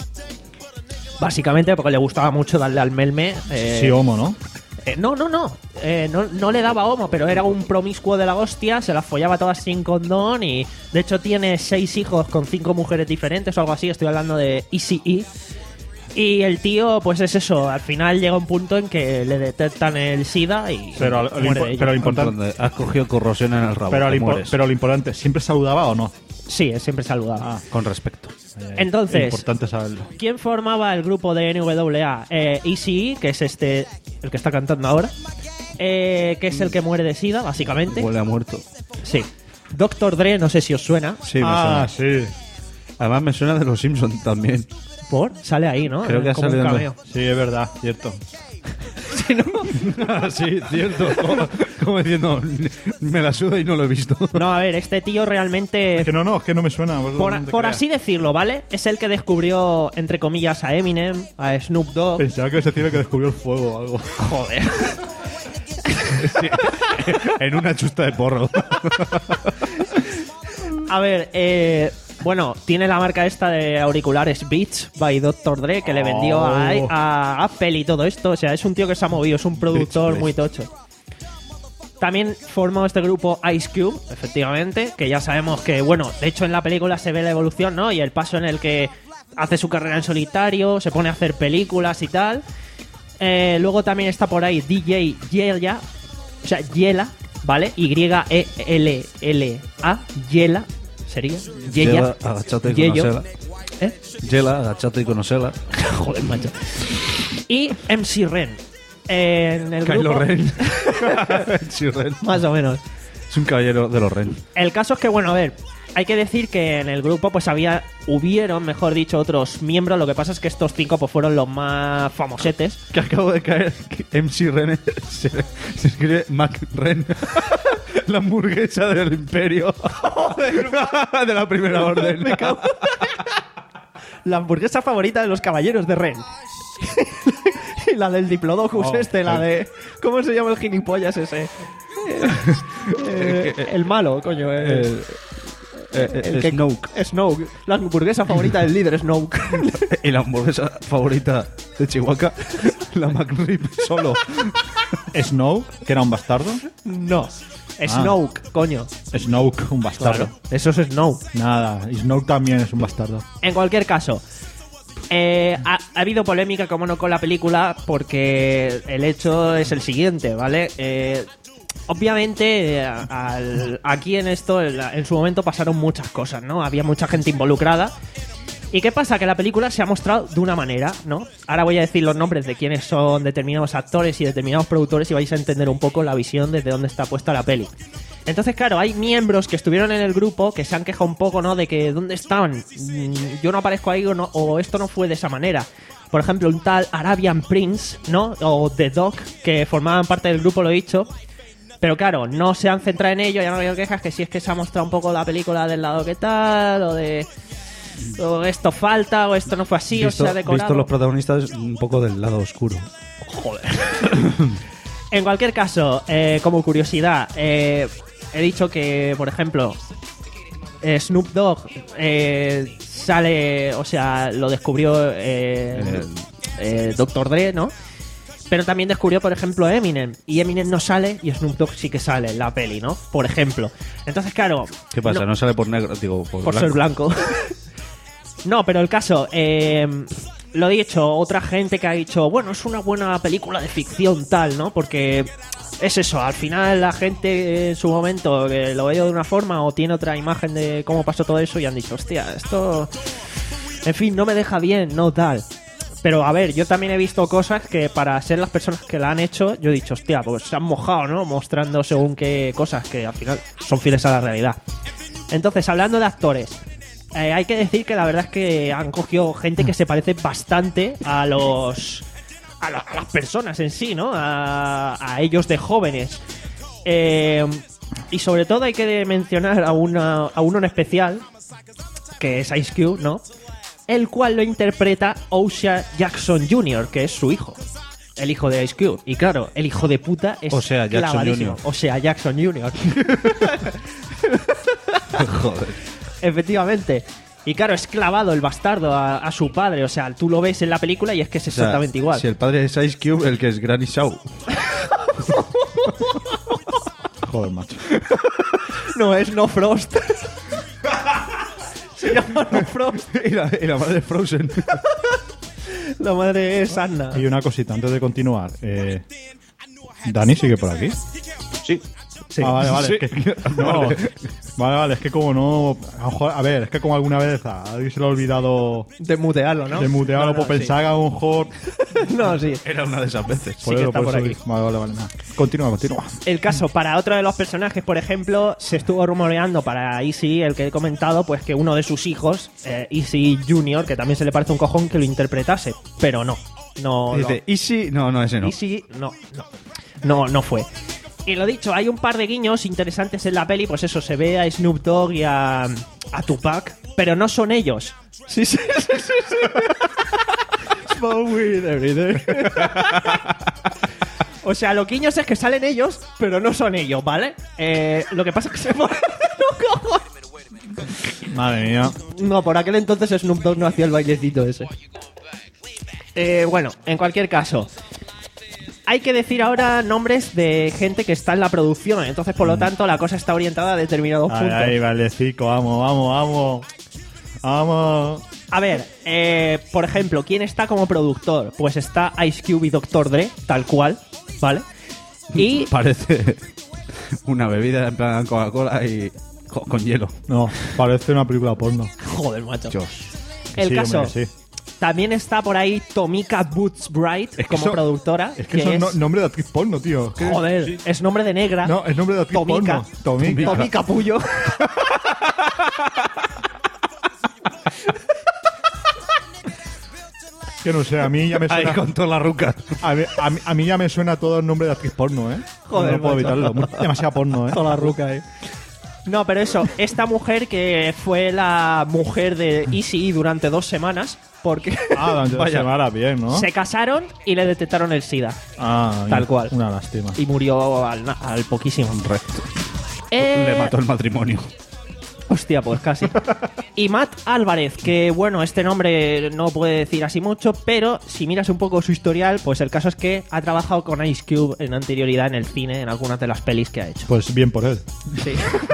Básicamente porque le gustaba mucho darle al melme. eh, Sí, homo, ¿no? eh, no, no, no. Eh, no. No le daba homo, pero era un promiscuo de la hostia, se las follaba todas sin condón y de hecho tiene seis hijos con cinco mujeres diferentes o algo así, estoy hablando de Easy E. Y el tío, pues es eso, al final llega un punto en que le detectan el SIDA y Pero lo, muere impo- de ello. pero lo importante, Donde has cogido corrosión en el rabo. pero, te lo impo- mueres. pero lo importante, ¿siempre saludaba o no? Sí, es siempre saludaba. Con respeto. Eh, Entonces- es importante saberlo. ¿Quién formaba el grupo de N W A? Eh, Easy E, que es este, el que está cantando ahora, eh, que es el que muere de SIDA, básicamente. Huele a muerto. Sí. doctor Dre, no sé si os suena. Sí, me Ah, suena. sí. Además me suena de los Simpsons también. ¿Por? Sale ahí, ¿no? Creo que ha Como un salido en cameo. Sí, es verdad, cierto. Sí, cierto. Como, como diciendo, me la suda y no lo he visto. No, a ver, este tío realmente... Es que no, no, es que no me suena. vos Por, no te por creas. así decirlo, ¿vale? Es el que descubrió, entre comillas, a Eminem, a Snoop Dogg. Pensaba que ese tío que descubrió el fuego o algo. Joder. Sí, en una chusta de porro. A ver, eh... bueno, tiene la marca esta de auriculares Beats by doctor Dre que le vendió a, Oh. a Apple y todo esto. O sea, es un tío que se ha movido, es un productor Beats, muy tocho. También formó este grupo Ice Cube, efectivamente, que ya sabemos que, bueno, de hecho en la película se ve la evolución, ¿no? Y el paso en el que hace su carrera en solitario, se pone a hacer películas y tal. Eh, luego también está por ahí D J Yela, o sea, Yela, ¿vale? Y E L L A, Yela. ¿Sería? Yella. Lleva agachate con Yello. una seda. ¿Eh? Yela, agachate y conocela. Joder, macho. Y M C Ren. En el Kylo grupo... Ren. M C Ren. Más o menos. Es un caballero de los Ren. El caso es que, bueno, a ver, hay que decir que en el grupo pues había, hubieron, mejor dicho, otros miembros. Lo que pasa es que estos cinco pues fueron los más famosetes. Que acabo de caer que M C Ren se, se escribe Mac Ren. La hamburguesa del imperio. De la primera orden. Me cago. La hamburguesa favorita de los caballeros de Ren. Y la del Diplodocus Oh, este, la el- de... ¿Cómo se llama el gilipollas ese? Eh, eh, el malo, coño. eh. El, eh, El eh, que- Snoke. Snoke. La hamburguesa favorita del líder, Snoke. Y la hamburguesa favorita de Chihuahua, la McRib solo. Snoke, que era un bastardo. No. Snoke, coño. Snoke, un bastardo. Claro, eso es Snoke. Nada, y Snoke también es un bastardo. En cualquier caso, eh, ha, ha habido polémica, como no, con la película, porque el hecho es el siguiente, ¿vale? Eh, obviamente, eh, al- aquí en esto, en, la- en su momento pasaron muchas cosas, ¿no? Había mucha gente involucrada. ¿Y qué pasa? Que la película se ha mostrado de una manera, ¿no? Ahora voy a decir los nombres de quiénes son determinados actores y determinados productores y vais a entender un poco la visión desde dónde está puesta la peli. Entonces, claro, hay miembros que estuvieron en el grupo que se han quejado un poco, ¿no? De que, ¿dónde estaban? Mm, Yo no aparezco ahí o, no, o esto no fue de esa manera. Por ejemplo, un tal Arabian Prince, ¿no? O The Dog, que formaban parte del grupo, lo he dicho. Pero claro, no se han centrado en ello, ya no ha habido quejas que si es que se ha mostrado un poco la película del lado que tal, o de... O esto falta, o esto no fue así, Visto, o se ha decorado. visto los protagonistas un poco del lado oscuro. Joder. En cualquier caso, eh, como curiosidad, eh, he dicho que, por ejemplo, eh, Snoop Dogg eh, sale, o sea, lo descubrió eh, eh, doctor Dre, ¿no? Pero también descubrió, por ejemplo, Eminem. Y Eminem no sale y Snoop Dogg sí que sale en la peli, ¿no? Por ejemplo. Entonces, claro... ¿Qué pasa? no- No, sale por negro, digo, por, por ser blanco. No, pero el caso, eh, lo he dicho, otra gente que ha dicho, bueno, es una buena película de ficción tal, ¿no? Porque es eso, al final la gente en su momento que lo ve de una forma o tiene otra imagen de cómo pasó todo eso y han dicho, hostia, esto, en fin, no me deja bien, no tal. Pero a ver, yo también he visto cosas que para ser las personas que la han hecho, yo he dicho, hostia, pues se han mojado, ¿no? Mostrando según qué cosas que al final son fieles a la realidad. Entonces, hablando de actores, eh, hay que decir que la verdad es que han cogido gente que se parece bastante a los a, la- a las personas en sí, ¿no? A, a ellos de jóvenes. Eh, y sobre todo hay que mencionar a, una, a uno en especial, que es Ice Cube, ¿no? El cual lo interpreta O'Shea Jackson junior, que es su hijo. El hijo de Ice Cube. Y claro, el hijo de puta es O'Shea Jackson clavadísimo. junior O'Shea Jackson junior Joder. Efectivamente. Y claro, es clavado el bastardo a, a su padre. O sea, tú lo ves en la película y es que es O sea, exactamente igual. Si el padre es Ice Cube, el que es Granny Shaw. Joder, macho. No, es No Frost. Se llama No Frost. y, la, y la madre Frozen. La madre es Anna. Y una cosita antes de continuar. Eh, ¿Dani sigue por aquí? Sí. Sí. Ah, vale, vale. Sí. Es que, no, vale, vale, es que como no... A, lo mejor- a ver, es que como alguna vez a alguien se le ha olvidado De mutearlo, ¿no? de mutearlo, No, no, pues pensaba que a lo mejor... sí. No, sí. Era una de esas veces. Sí que está por eso- aquí. Vale, vale, vale. Nada. Continúa, continúa. El caso, para otro de los personajes, por ejemplo, se estuvo rumoreando para Easy, el que he comentado, pues que uno de sus hijos, eh, Easy junior, que también se le parece un cojón, que lo interpretase. Pero no. No, Y no. dice, Easy, no, no, ese no. Easy, no, no. No, no fue. Y lo dicho, hay un par de guiños interesantes en la peli, pues eso, se ve a Snoop Dogg y a, a Tupac, pero no son ellos. Sí, sí, sí, sí, sí. Smoke weed every day. O sea, los guiños es que salen ellos, pero no son ellos, ¿vale? Eh, lo que pasa es que se ponen un cojón. Madre mía. No, por aquel entonces Snoop Dogg no hacía el bailecito ese. Eh, bueno, en cualquier caso, hay que decir ahora nombres de gente que está en la producción. Entonces, por lo tanto, la cosa está orientada a determinados Ay, puntos. ay, Valdecico, vamos, vamos, vamos. Vamos. A ver, eh, por ejemplo, ¿quién está como productor? Pues está Ice Cube y doctor Dre, tal cual, ¿vale? Y Parece una bebida en plan Coca-Cola y co- con hielo. No, parece una película porno. joder, macho. Dios. El Sí, caso, hombre, sí. también está por ahí Tomika Boothbright Es que como eso- productora. Es que eso es no- nombre de actriz porno, tío. ¿Qué? Joder, Sí. es nombre de negra. No, es nombre de actriz Tomika. porno. Tomika. Tomika Puyo. Que no sé, a mí ya me Ahí suena... con toda la ruca. A mí, a, mí, a mí ya me suena todo el nombre de actriz porno, ¿eh? Joder, no puedo macho. evitarlo. Muy- Demasiado porno, ¿eh? Toda la ruca, eh. No, pero eso, esta mujer que fue la mujer de Easy durante dos semanas, porque Ah, durante dos Vaya. semanas, bien, ¿no? se casaron y le detectaron el SIDA. Ah, Tal cual. Una lástima. Y murió al, na- al poquísimo. Eh, Le mató el matrimonio. Hostia, pues casi. Y Matt Álvarez, que bueno, este nombre no puede decir así mucho, pero si miras un poco su historial, pues el caso es que ha trabajado con Ice Cube en anterioridad en el cine, en algunas de las pelis que ha hecho. Pues bien por él. Sí.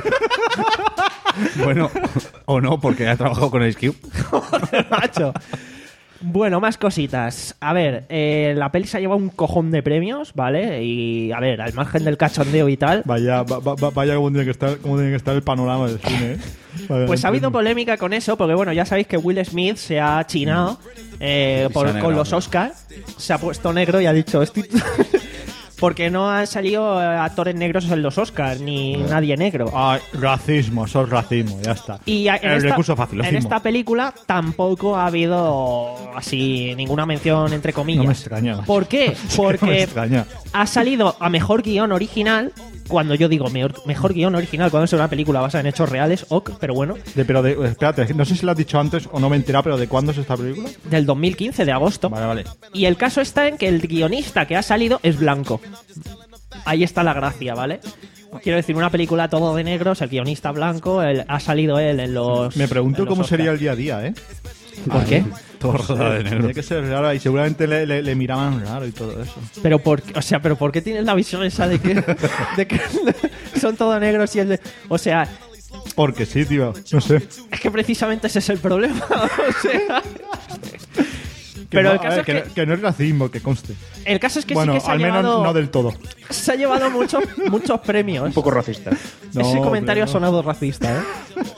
Bueno, o no, porque ha trabajado con Ice Cube. Macho. Bueno, más cositas. A ver, eh, la peli se ha llevado un cojón de premios, ¿vale? Y a ver, al margen del cachondeo y tal, Vaya, va- va- vaya cómo tiene que estar, cómo tiene que estar el panorama del cine, ¿eh? Vaya, pues ha habido entiendo. polémica con eso, porque bueno, ya sabéis que Will Smith se ha chinado eh, Y por- se ha con negado. los Oscars, se ha puesto negro y ha dicho estoy... porque no han salido eh, actores negros en los Oscars, ni nadie negro. Ay, racismo, eso es racismo, ya está. Y a- en, el esta, recurso fácil, en racismo. esta película tampoco ha habido así ninguna mención entre comillas. No me extraña. ¿Por qué? Es que no me Porque extraña. ha salido a mejor guión original. Cuando yo digo mejor, mejor guión original, cuando es una película basada en hechos reales, ok, pero bueno, De, pero de, espérate, no sé si lo has dicho antes o no me he enterado, pero ¿de cuándo es esta película? del dos mil quince, de agosto. Vale, vale. Y el caso está en que el guionista que ha salido es blanco. Ahí está la gracia, ¿vale? Quiero decir, una película todo de negros, el guionista blanco, el- ha salido él en los. Me pregunto en los cómo sería Oscar. el día a día, ¿eh? ¿Por qué? Todo rodado de negro. Tiene que ser raro y seguramente le, le, le miraban raro y todo eso. Pero por, o sea, pero ¿por qué tienes la visión esa de que, de que son todos negros y el de, o sea, Porque sí, tío, no sé. es que precisamente ese es el problema, o sea. Que Pero no, el a caso ver, es que, que no, que no es racismo, que conste. el caso es que bueno, sí que se al ha menos llevado no del todo. se ha llevado muchos muchos premios. Un poco racista. No, ese comentario hombre, ha no. sonado racista, ¿eh?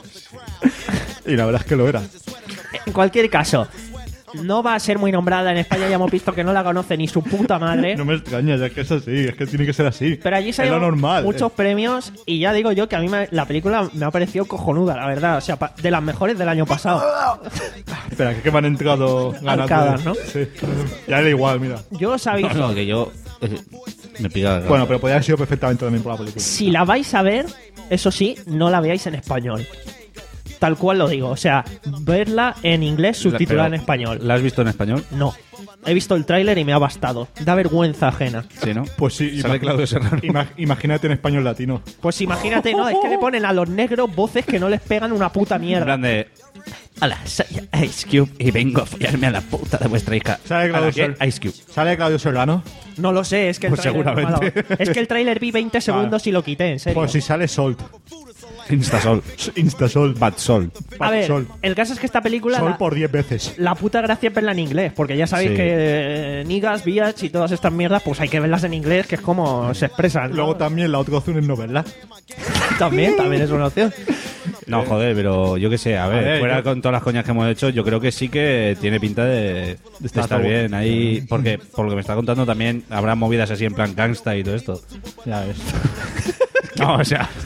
Y la verdad es que lo era. En cualquier caso, no va a ser muy nombrada en España, ya hemos visto que no la conoce ni su puta madre. No me extraña, ya que es así, es que tiene que ser así. Pero allí se es ha lo llevado normal. muchos premios y ya digo yo que a mí me- la película me ha parecido cojonuda, la verdad. O sea, pa- de las mejores del año pasado. Espera, que, que me han entrado ganas Arcadas, de- ¿no? Sí. Ya era igual, mira. Yo sabéis, No, no, que yo. eh, me pica. la Bueno, pero podría haber sido perfectamente también por la película. si la vais a ver, eso sí, no la veáis en español. Tal cual lo digo. O sea, verla en inglés, subtitulada en Pero, español. ¿La has visto en español? No. He visto el tráiler y me ha bastado. Da vergüenza ajena. Sí, ¿no? Pues sí, Sale imag- Claudio Serrano. ima- imagínate en español latino. Pues imagínate, ¿no? Es que le ponen a los negros voces que no les pegan una puta En mierda. plan de. Hola, soy Ice Cube y vengo a follarme a la puta de vuestra hija. ¿Sabe ¿A la Claudio, qué? Ser- Ice Cube. ¿Sale Claudio Serrano? No lo sé, es que el Pues tráiler es seguramente. malo. Es que el tráiler vi veinte segundos y lo quité, en serio. Pues si sale Salt. Instasol. Instasol. Bad Sol. A ver, Sol. el caso es que esta película Sol la, por diez veces. la puta gracia es verla en inglés, porque ya sabéis Sí. que eh, niggas, biatch y todas estas mierdas, pues hay que verlas en inglés, que es como se expresan. ¿no? Luego también la otra opción es no verla. también, también es una opción. No, joder, pero yo qué sé, a ver, A ver, fuera yo- con todas las coñas que hemos hecho, yo creo que sí que tiene pinta de, de Está estar todo- bien ahí, porque por lo que me está contando también habrá movidas así en plan gangsta y todo esto. Ya ves. No, o sea,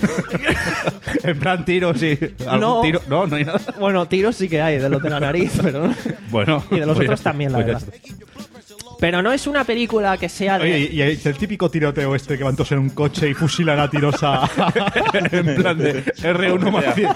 en plan tiros y algún No. tiro, no, no hay nada. Bueno, tiros sí que hay, de los de la nariz, pero... Bueno, y de los pues ya otros está, también, la pues ya verdad. Pero no es una película que sea de... Oye, y es el típico tiroteo este que van todos en un coche y fusilan a tiros a... en plan de R uno más cien.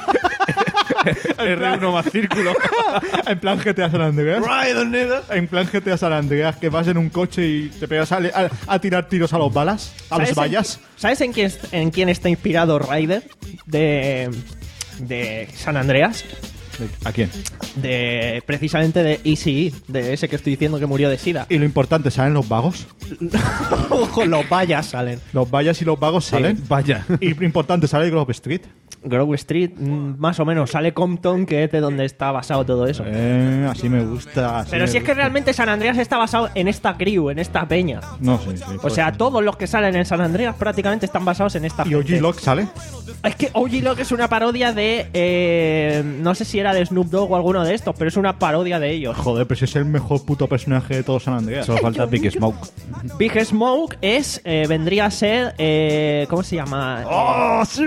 R uno más círculo. en plan G T A San Andreas. En plan G T A San Andreas, que vas en un coche y te pegas a, a- a tirar tiros a los balas, a ¿Sabes los vallas. En, ¿Sabes en quién, en quién está inspirado Ryder? De, de San Andreas. ¿A quién? De, precisamente de Easy, de ese que estoy diciendo que murió de sida. Y lo importante, ¿salen los vagos? Ojo, los vallas salen. Los vallas y los vagos salen. Vaya. Y lo importante, ¿sale Grove Street? Grove Street, mm, más o menos. Sale Compton, que es de donde está basado todo eso. Eh, así me gusta. Así Pero me si es que gusta. realmente San Andreas está basado en esta crew, en esta peña. No, sí, sí. O pues sea, sí. todos los que salen en San Andreas prácticamente están basados en esta ¿Y O G gente. Lock sale? Es que O G Lock es una parodia de... eh, no sé si era de Snoop Dogg o alguno de estos, pero es una parodia de ellos. Joder, pero si es el mejor puto personaje de todo San Andreas. Solo falta Big Smoke. Big Smoke es... eh, vendría a ser... eh, ¿cómo se llama? ¡Oh, sí!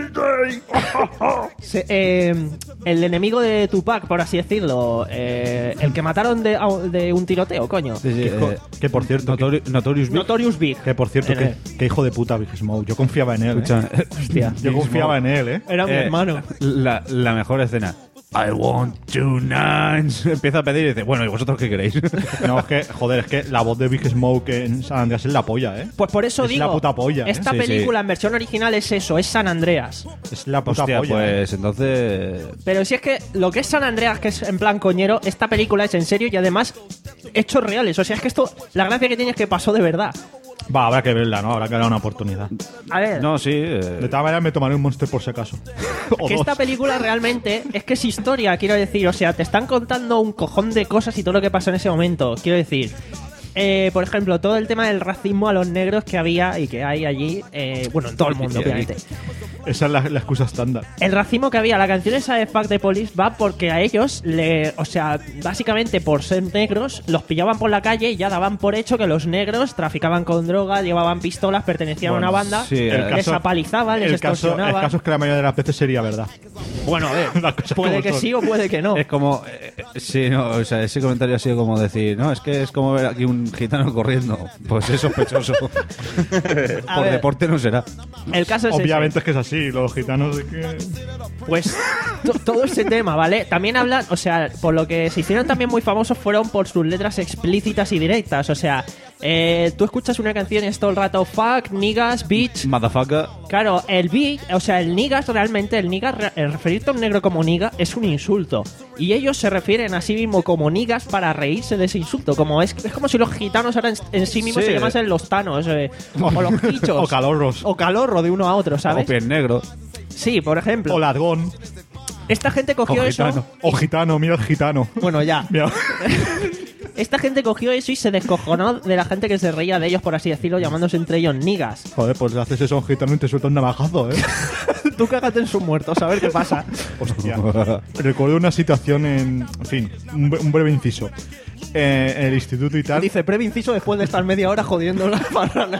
Se- eh, el enemigo de Tupac, por así decirlo. Eh, el que mataron de, de un tiroteo, coño. Sí, sí, Que, eh, que por cierto, Notori- Notorious Big. Notorious Big. que por cierto, En que, él. que hijo de puta Big Smoke. Yo confiaba en él. Escucha, ¿eh? Hostia. Yo Big confiaba Smoke. en él, ¿eh? Era mi Eh, hermano. La, la mejor escena. I want two nines. Empieza a pedir y dice, bueno, ¿y vosotros qué queréis? No, es que, joder, es que la voz de Big Smoke en San Andreas es la polla, ¿eh? Pues por eso es digo, la puta polla, ¿eh? esta Sí, sí. película en versión original es eso, es San Andreas. Es la puta Hostia, polla. ¿eh? pues entonces... Pero si es que lo que es San Andreas, que es en plan coñero, esta película es en serio y además hechos reales. O sea, es que esto, la gracia que tiene es que pasó de verdad. Va, habrá que verla, ¿no? Habrá que darle una oportunidad. A ver, No, sí. De eh, todas maneras me tomaré un Monster por si acaso. O que dos. esta película realmente es que es historia, quiero decir. O sea, te están contando un cojón de cosas y todo lo que pasó en ese momento. Quiero decir, eh, por ejemplo, todo el tema del racismo a los negros que había y que hay allí, eh, bueno, en todo el mundo, obviamente. Esa es la, la excusa estándar. El racismo que había, la canción esa de Fuck the Police va porque a ellos, le, o sea, básicamente por ser negros, los pillaban por la calle y ya daban por hecho que los negros traficaban con droga, llevaban pistolas, pertenecían Bueno, a una banda, sí, el les caso- apalizaban, les el caso, el extorsionaban. caso es que la mayoría de las veces sería verdad. Bueno, a ver, Las cosas puede como que son. sí o puede que no. Es como... eh, eh, sí, no, o sea, ese comentario ha sido como decir, no, es que es como ver aquí un gitano corriendo. Pues es sospechoso. A Por ver. deporte no será. El caso es Obviamente es que es así. Los gitanos de que... ese. Pues to- todo ese tema, ¿vale? También hablan, o sea, por lo que se hicieron también muy famosos fueron por sus letras explícitas y directas. O sea, eh, tú escuchas una canción y es todo el rato fuck, niggas, bitch. Motherfucker. Claro, el bitch, o sea, el niggas realmente, el niggas, re- el referirte a un negro como niga es un insulto. Y ellos se refieren a sí mismos como niggas para reírse de ese insulto. Como es, es como si los gitanos ahora en, en sí mismos Sí. se llamasen los tanos, eh, o los quichos. O calorros. O calorro de uno a otro, O ¿sabes? pies negros. Sí, por ejemplo. O ladrón. Esta gente cogió O eso. gitano. O gitano, mira el gitano. Bueno, ya. Mira. Esta gente cogió eso y se descojonó de la gente que se reía de ellos, por así decirlo, llamándose entre ellos niggas. Joder, pues le haces eso a un gitano y te suelta un navajazo, ¿eh? Tú cágate en sus muertos, a ver qué pasa. Hostia. Recuerdo una situación en... En fin, un, bre- un breve inciso. Eh, en el instituto y tal... Dice, breve inciso después de estar media hora jodiendo la parrana.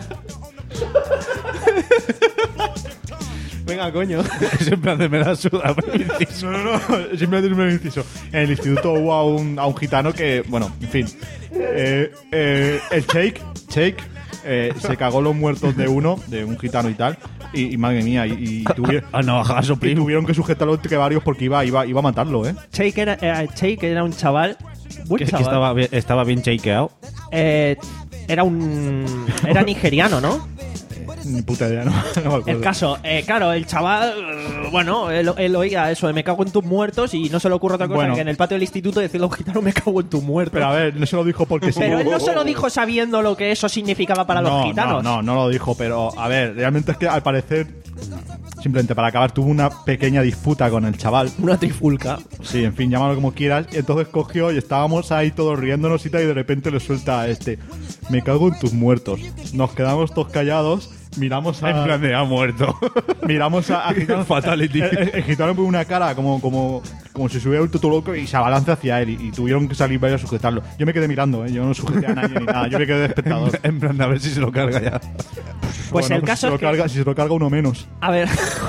Venga, coño. Siempre hace me la suda. No, no, no, simplemente un breve inciso. En el instituto hubo a un, a un gitano que, bueno, en fin. Eh, eh, el Shake, Shake eh, se cagó los muertos de uno, de un gitano y tal. Y, y madre mía, y, y, tuvi- A navajazo, y primo. tuvieron que sujetarlo entre varios porque iba, iba, iba a matarlo, ¿eh? Shake era, eh, Shake era un chaval. Buen Que, que chaval. estaba, bien- estaba bien shakeado. Eh, era un. Era nigeriano, ¿no? Ni puta idea, no, no me acuerdo. El caso, eh, claro, el chaval, eh, bueno, él, él oía eso de me cago en tus muertos y no se le ocurre otra cosa Bueno. que en el patio del instituto decirle a un gitano me cago en tus muertos. Pero a ver, no se lo dijo porque sí. Pero él no se lo dijo sabiendo lo que eso significaba para no, los gitanos. No, no, no lo dijo, pero a ver, realmente es que al parecer, simplemente para acabar, tuvo una pequeña disputa con el chaval. Una trifulca. Sí, en fin, llámalo como quieras. Y entonces cogió y estábamos ahí todos riéndonos y tal, y de repente le suelta a este: me cago en tus muertos. Nos quedamos todos callados, miramos a. En plan de ha muerto. Miramos a, a Gitano. Fatality. El, el- el Gitano pone una cara como, como, como si se hubiera vuelto todo loco y se abalanza hacia él. Y, y tuvieron que salir varios a sujetarlo. Yo me quedé mirando, ¿eh? Yo no sujeté a nadie ni nada. Yo me quedé de espectador. En plan, a ver si se lo carga ya. Pues Bueno, el caso si, se lo es que- carga, si se lo carga uno menos. A ver,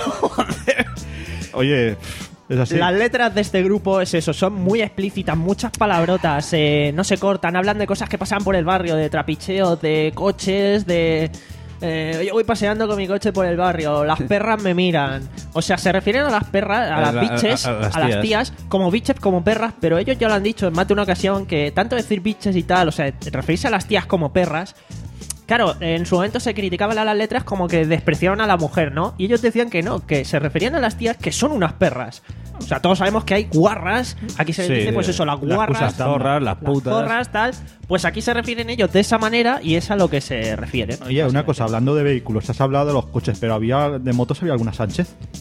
Oye, es así. las letras de este grupo es eso, son muy explícitas, muchas palabrotas, eh, no se cortan, hablan de cosas que pasan por el barrio, de trapicheos, de coches, de... eh, yo voy paseando con mi coche por el barrio, las perras me miran. O sea, se refieren a las perras, a A las la- bitches, a- a, a las las tías. tías, como bitches, como perras, pero ellos ya lo han dicho en más de una ocasión que tanto decir bitches y tal, o sea, referirse a las tías como perras. Claro, en su momento se criticaban a las letras como que despreciaban a la mujer, ¿no? Y ellos decían que no, que se referían a las tías que son unas perras. O sea, todos sabemos que hay guarras, aquí se Sí, dice pues eso, las las guarras, cosas zorras, las las putas. zorras, tal. Pues aquí se refieren ellos de esa manera y es a lo que se refieren. Oye, una cosa, hablando de vehículos, has hablado de los coches, pero había de motos había alguna Sánchez.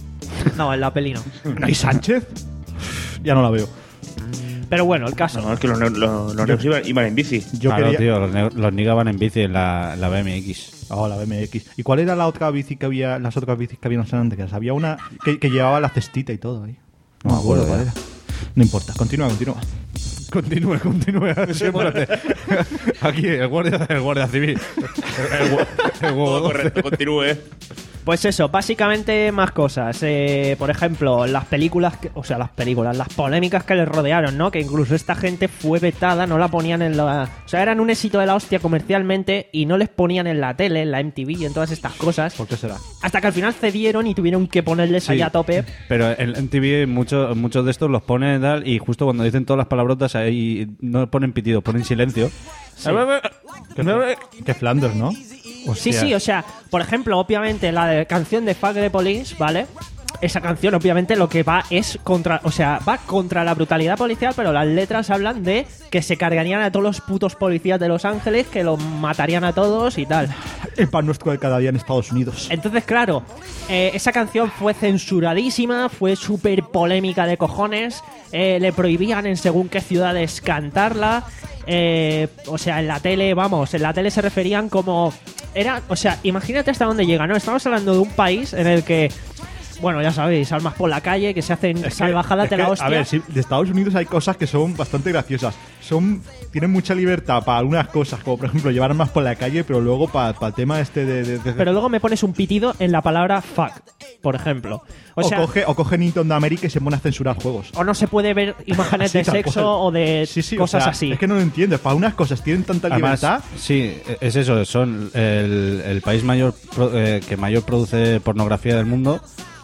No, en la peli no. ¿No hay Sánchez? Ya no la veo. Pero bueno, el caso. No, es que los, los, los negros iban, iban en bici. Yo claro, quería... tío, los, ne- los niggas van en bici en la, la B M X. Oh, la B M X. ¿Y cuál era la otra bici que había, las otras bicis que había en San Andreas? Había una que, que llevaba la cestita y todo ahí. No me acuerdo cuál era. No importa, continúa, continúa. Continúe, continúe. Siéntate. Aquí, el guardia, el guardia civil. El, el, el, el, Todo correcto, continúe. Pues eso, básicamente más cosas. Eh, por ejemplo, las películas, que, o sea, las películas, las polémicas que les rodearon, ¿no? Que incluso esta gente fue vetada, no la ponían en la... O sea, eran un éxito de la hostia comercialmente y no les ponían en la tele, en la M T V y en todas estas cosas. ¿Por qué será? Hasta que al final cedieron y tuvieron que ponerles Sí, ahí a tope. Pero en M T V muchos muchos de estos los ponen tal, y justo cuando dicen todas las palabrotas ahí no ponen pitidos, ponen silencio. Sí. Que, que Flanders, ¿no? Sí, Hostia. sí, o sea, por ejemplo, obviamente la de, canción de Fuck the Police, ¿vale? Esa canción obviamente lo que va es contra, o sea, va contra la brutalidad policial, pero las letras hablan de que se cargarían a todos los putos policías de Los Ángeles, que los matarían a todos y tal. El pan nuestro de cada día en Estados Unidos. Entonces, claro, eh, esa canción fue censuradísima, fue súper polémica de cojones, eh, le prohibían en según qué ciudades cantarla, eh, o sea, en la tele, vamos, en la tele se referían como... Era, o sea, imagínate hasta dónde llega, ¿no? Estamos hablando de un país en el que... Bueno, ya sabéis, almas por la calle, que se hacen Es que- salvajadas es de la que, hostia. A ver, sí, de Estados Unidos hay cosas que son bastante graciosas. Son Tienen mucha libertad para algunas cosas, como por ejemplo llevar armas por la calle, pero luego para, para el tema este de... de- de- Pero luego me pones un pitido en la palabra fuck, por ejemplo. O, O, sea, coge, o coge Nintendo América y se pone a censurar juegos. o no se puede ver imágenes Sí, de tal sexo cual. o de Sí, sí, o cosas sea, así. Es que no lo entiendes. Para unas cosas tienen tanta Además, libertad. sí, es eso, son el, el país mayor pro- eh, que mayor produce pornografía del mundo.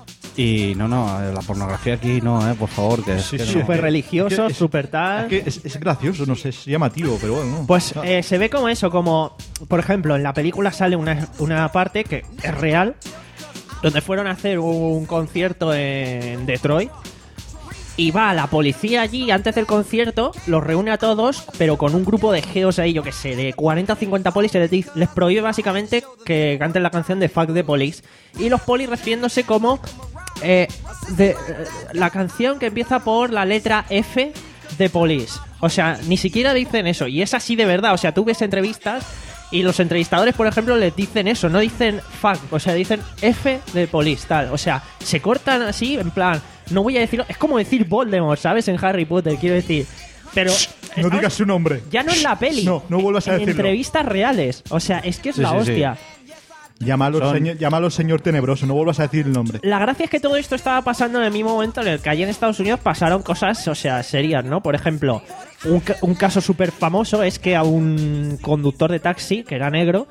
Y no, no, la pornografía aquí no, eh, por favor, que es Sí, que sí, no. Súper es que- religioso, es que es- súper tal. Es que es, es gracioso, no sé, es llamativo, pero bueno. no. Pues No. eh, se ve como eso, como por ejemplo en la película sale una, una parte que es real, donde fueron a hacer un concierto en Detroit y va la policía allí antes del concierto, los reúne a todos, pero con un grupo de geos ahí, yo que sé, de cuarenta o cincuenta polis, y les, dice- les prohíbe básicamente que canten la canción de Fuck the Police. Y los polis refiriéndose como eh, de, eh, la canción que empieza por la letra F de Police. O sea, ni siquiera dicen eso. Y es así de verdad. O sea, tú ves entrevistas y los entrevistadores, por ejemplo, les dicen eso. No dicen fuck, o sea, dicen F de Police, tal. O sea, se cortan así, en plan, no voy a decirlo. Es como decir Voldemort, ¿sabes? En Harry Potter, quiero decir. Pero No digas su nombre. ya no en la peli. No, no vuelvas a en decirlo. entrevistas reales. O sea, es que es Sí, la sí, sí. hostia. Llámalo, Son- señor, llámalo señor tenebroso, no vuelvas a decir el nombre. La gracia es que todo esto estaba pasando en el mismo momento en el que allí en Estados Unidos pasaron cosas, o sea, serias, ¿no? Por ejemplo, un, ca- un caso súper famoso es que a un conductor de taxi, que era negro,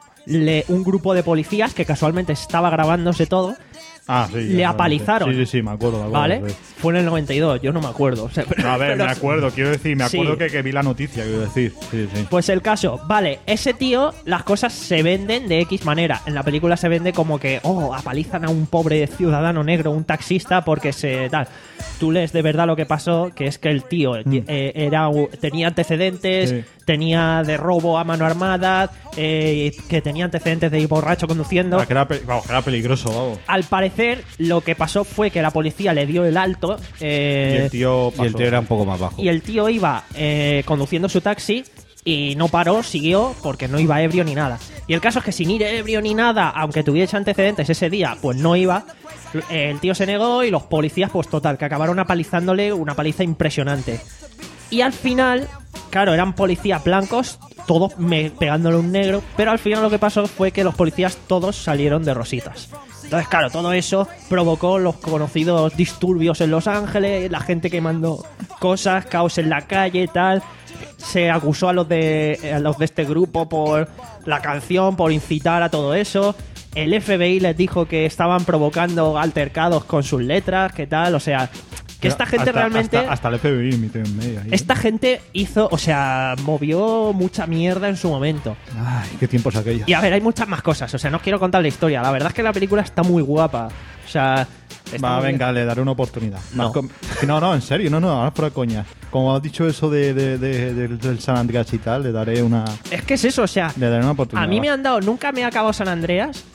le, un grupo de policías, que casualmente estaba grabándose todo, Ah, sí. le ya, apalizaron. Sí, sí, sí, me acuerdo, me acuerdo. ¿vale? sí. Fue en el noventa y dos, yo no me acuerdo. o sea, pero- No, a ver, pero- me acuerdo, quiero decir, me Sí. acuerdo que, que vi la noticia, quiero decir. Sí, sí. Pues el caso, vale, ese tío, las cosas se venden de X manera. En la película se vende como que, oh, apalizan a un pobre ciudadano negro, un taxista, porque se tal. Tú lees de verdad lo que pasó, que es que el tío eh, era u- tenía antecedentes, Sí. tenía de robo a mano armada, eh, que tenía antecedentes de ir borracho conduciendo. Ah, que era, pe- vamos, que era peligroso, vamos. Al parecer, lo que pasó fue que la policía le dio el alto. eh, Y el tío Y el pasó. tío era un poco más bajo. y el tío iba eh, conduciendo su taxi y no paró, siguió porque no iba ebrio ni nada. Y el caso es que sin ir ebrio ni nada, aunque tuviese antecedentes ese día, pues no iba. Eh, El tío se negó y los policías, pues total, que acabaron apalizándole una paliza impresionante. Y al final, claro, eran policías blancos, todos me- pegándole un negro, pero al final lo que pasó fue que los policías todos salieron de rositas. Entonces, claro, todo eso provocó los conocidos disturbios en Los Ángeles, la gente quemando cosas, caos en la calle, tal. Se acusó a los de a los de este grupo por la canción, por incitar a todo eso. El F B I les dijo que estaban provocando altercados con sus letras, que tal, o sea, que esta gente Hasta- realmente... Hasta, hasta el F B I metió en medio. ahí. Esta gente hizo, o sea, movió mucha mierda en su momento. Ay, qué tiempos aquellos. Y a ver, hay muchas más cosas, o sea, no os quiero contar la historia. La verdad es que la película está muy guapa. O sea, está Va, muy venga, le daré una oportunidad. No. Más com- No, no, en serio, no, no, ahora fuera de coña. Como has dicho eso de, de- de- del, del San Andreas y tal, le daré una, bien. Es que es eso, o sea, le daré una oportunidad. a mí va. me han dado, nunca me ha acabado San Andreas,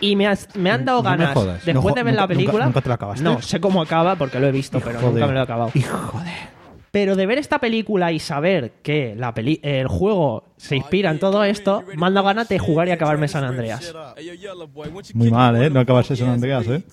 Y me, has- me han dado No me ganas, jodas. después No, de ver nunca- la película... nunca- nunca te la acabaste. No, sé cómo acaba porque lo he visto, pero Hijo nunca de- me lo he acabado. Hijo de... Pero de ver esta película y saber que la peli el juego se inspira en todo esto, me han dado ganas de jugar y acabarme San Andreas. Muy mal, ¿eh? No acabas eso en Andreas, ¿eh?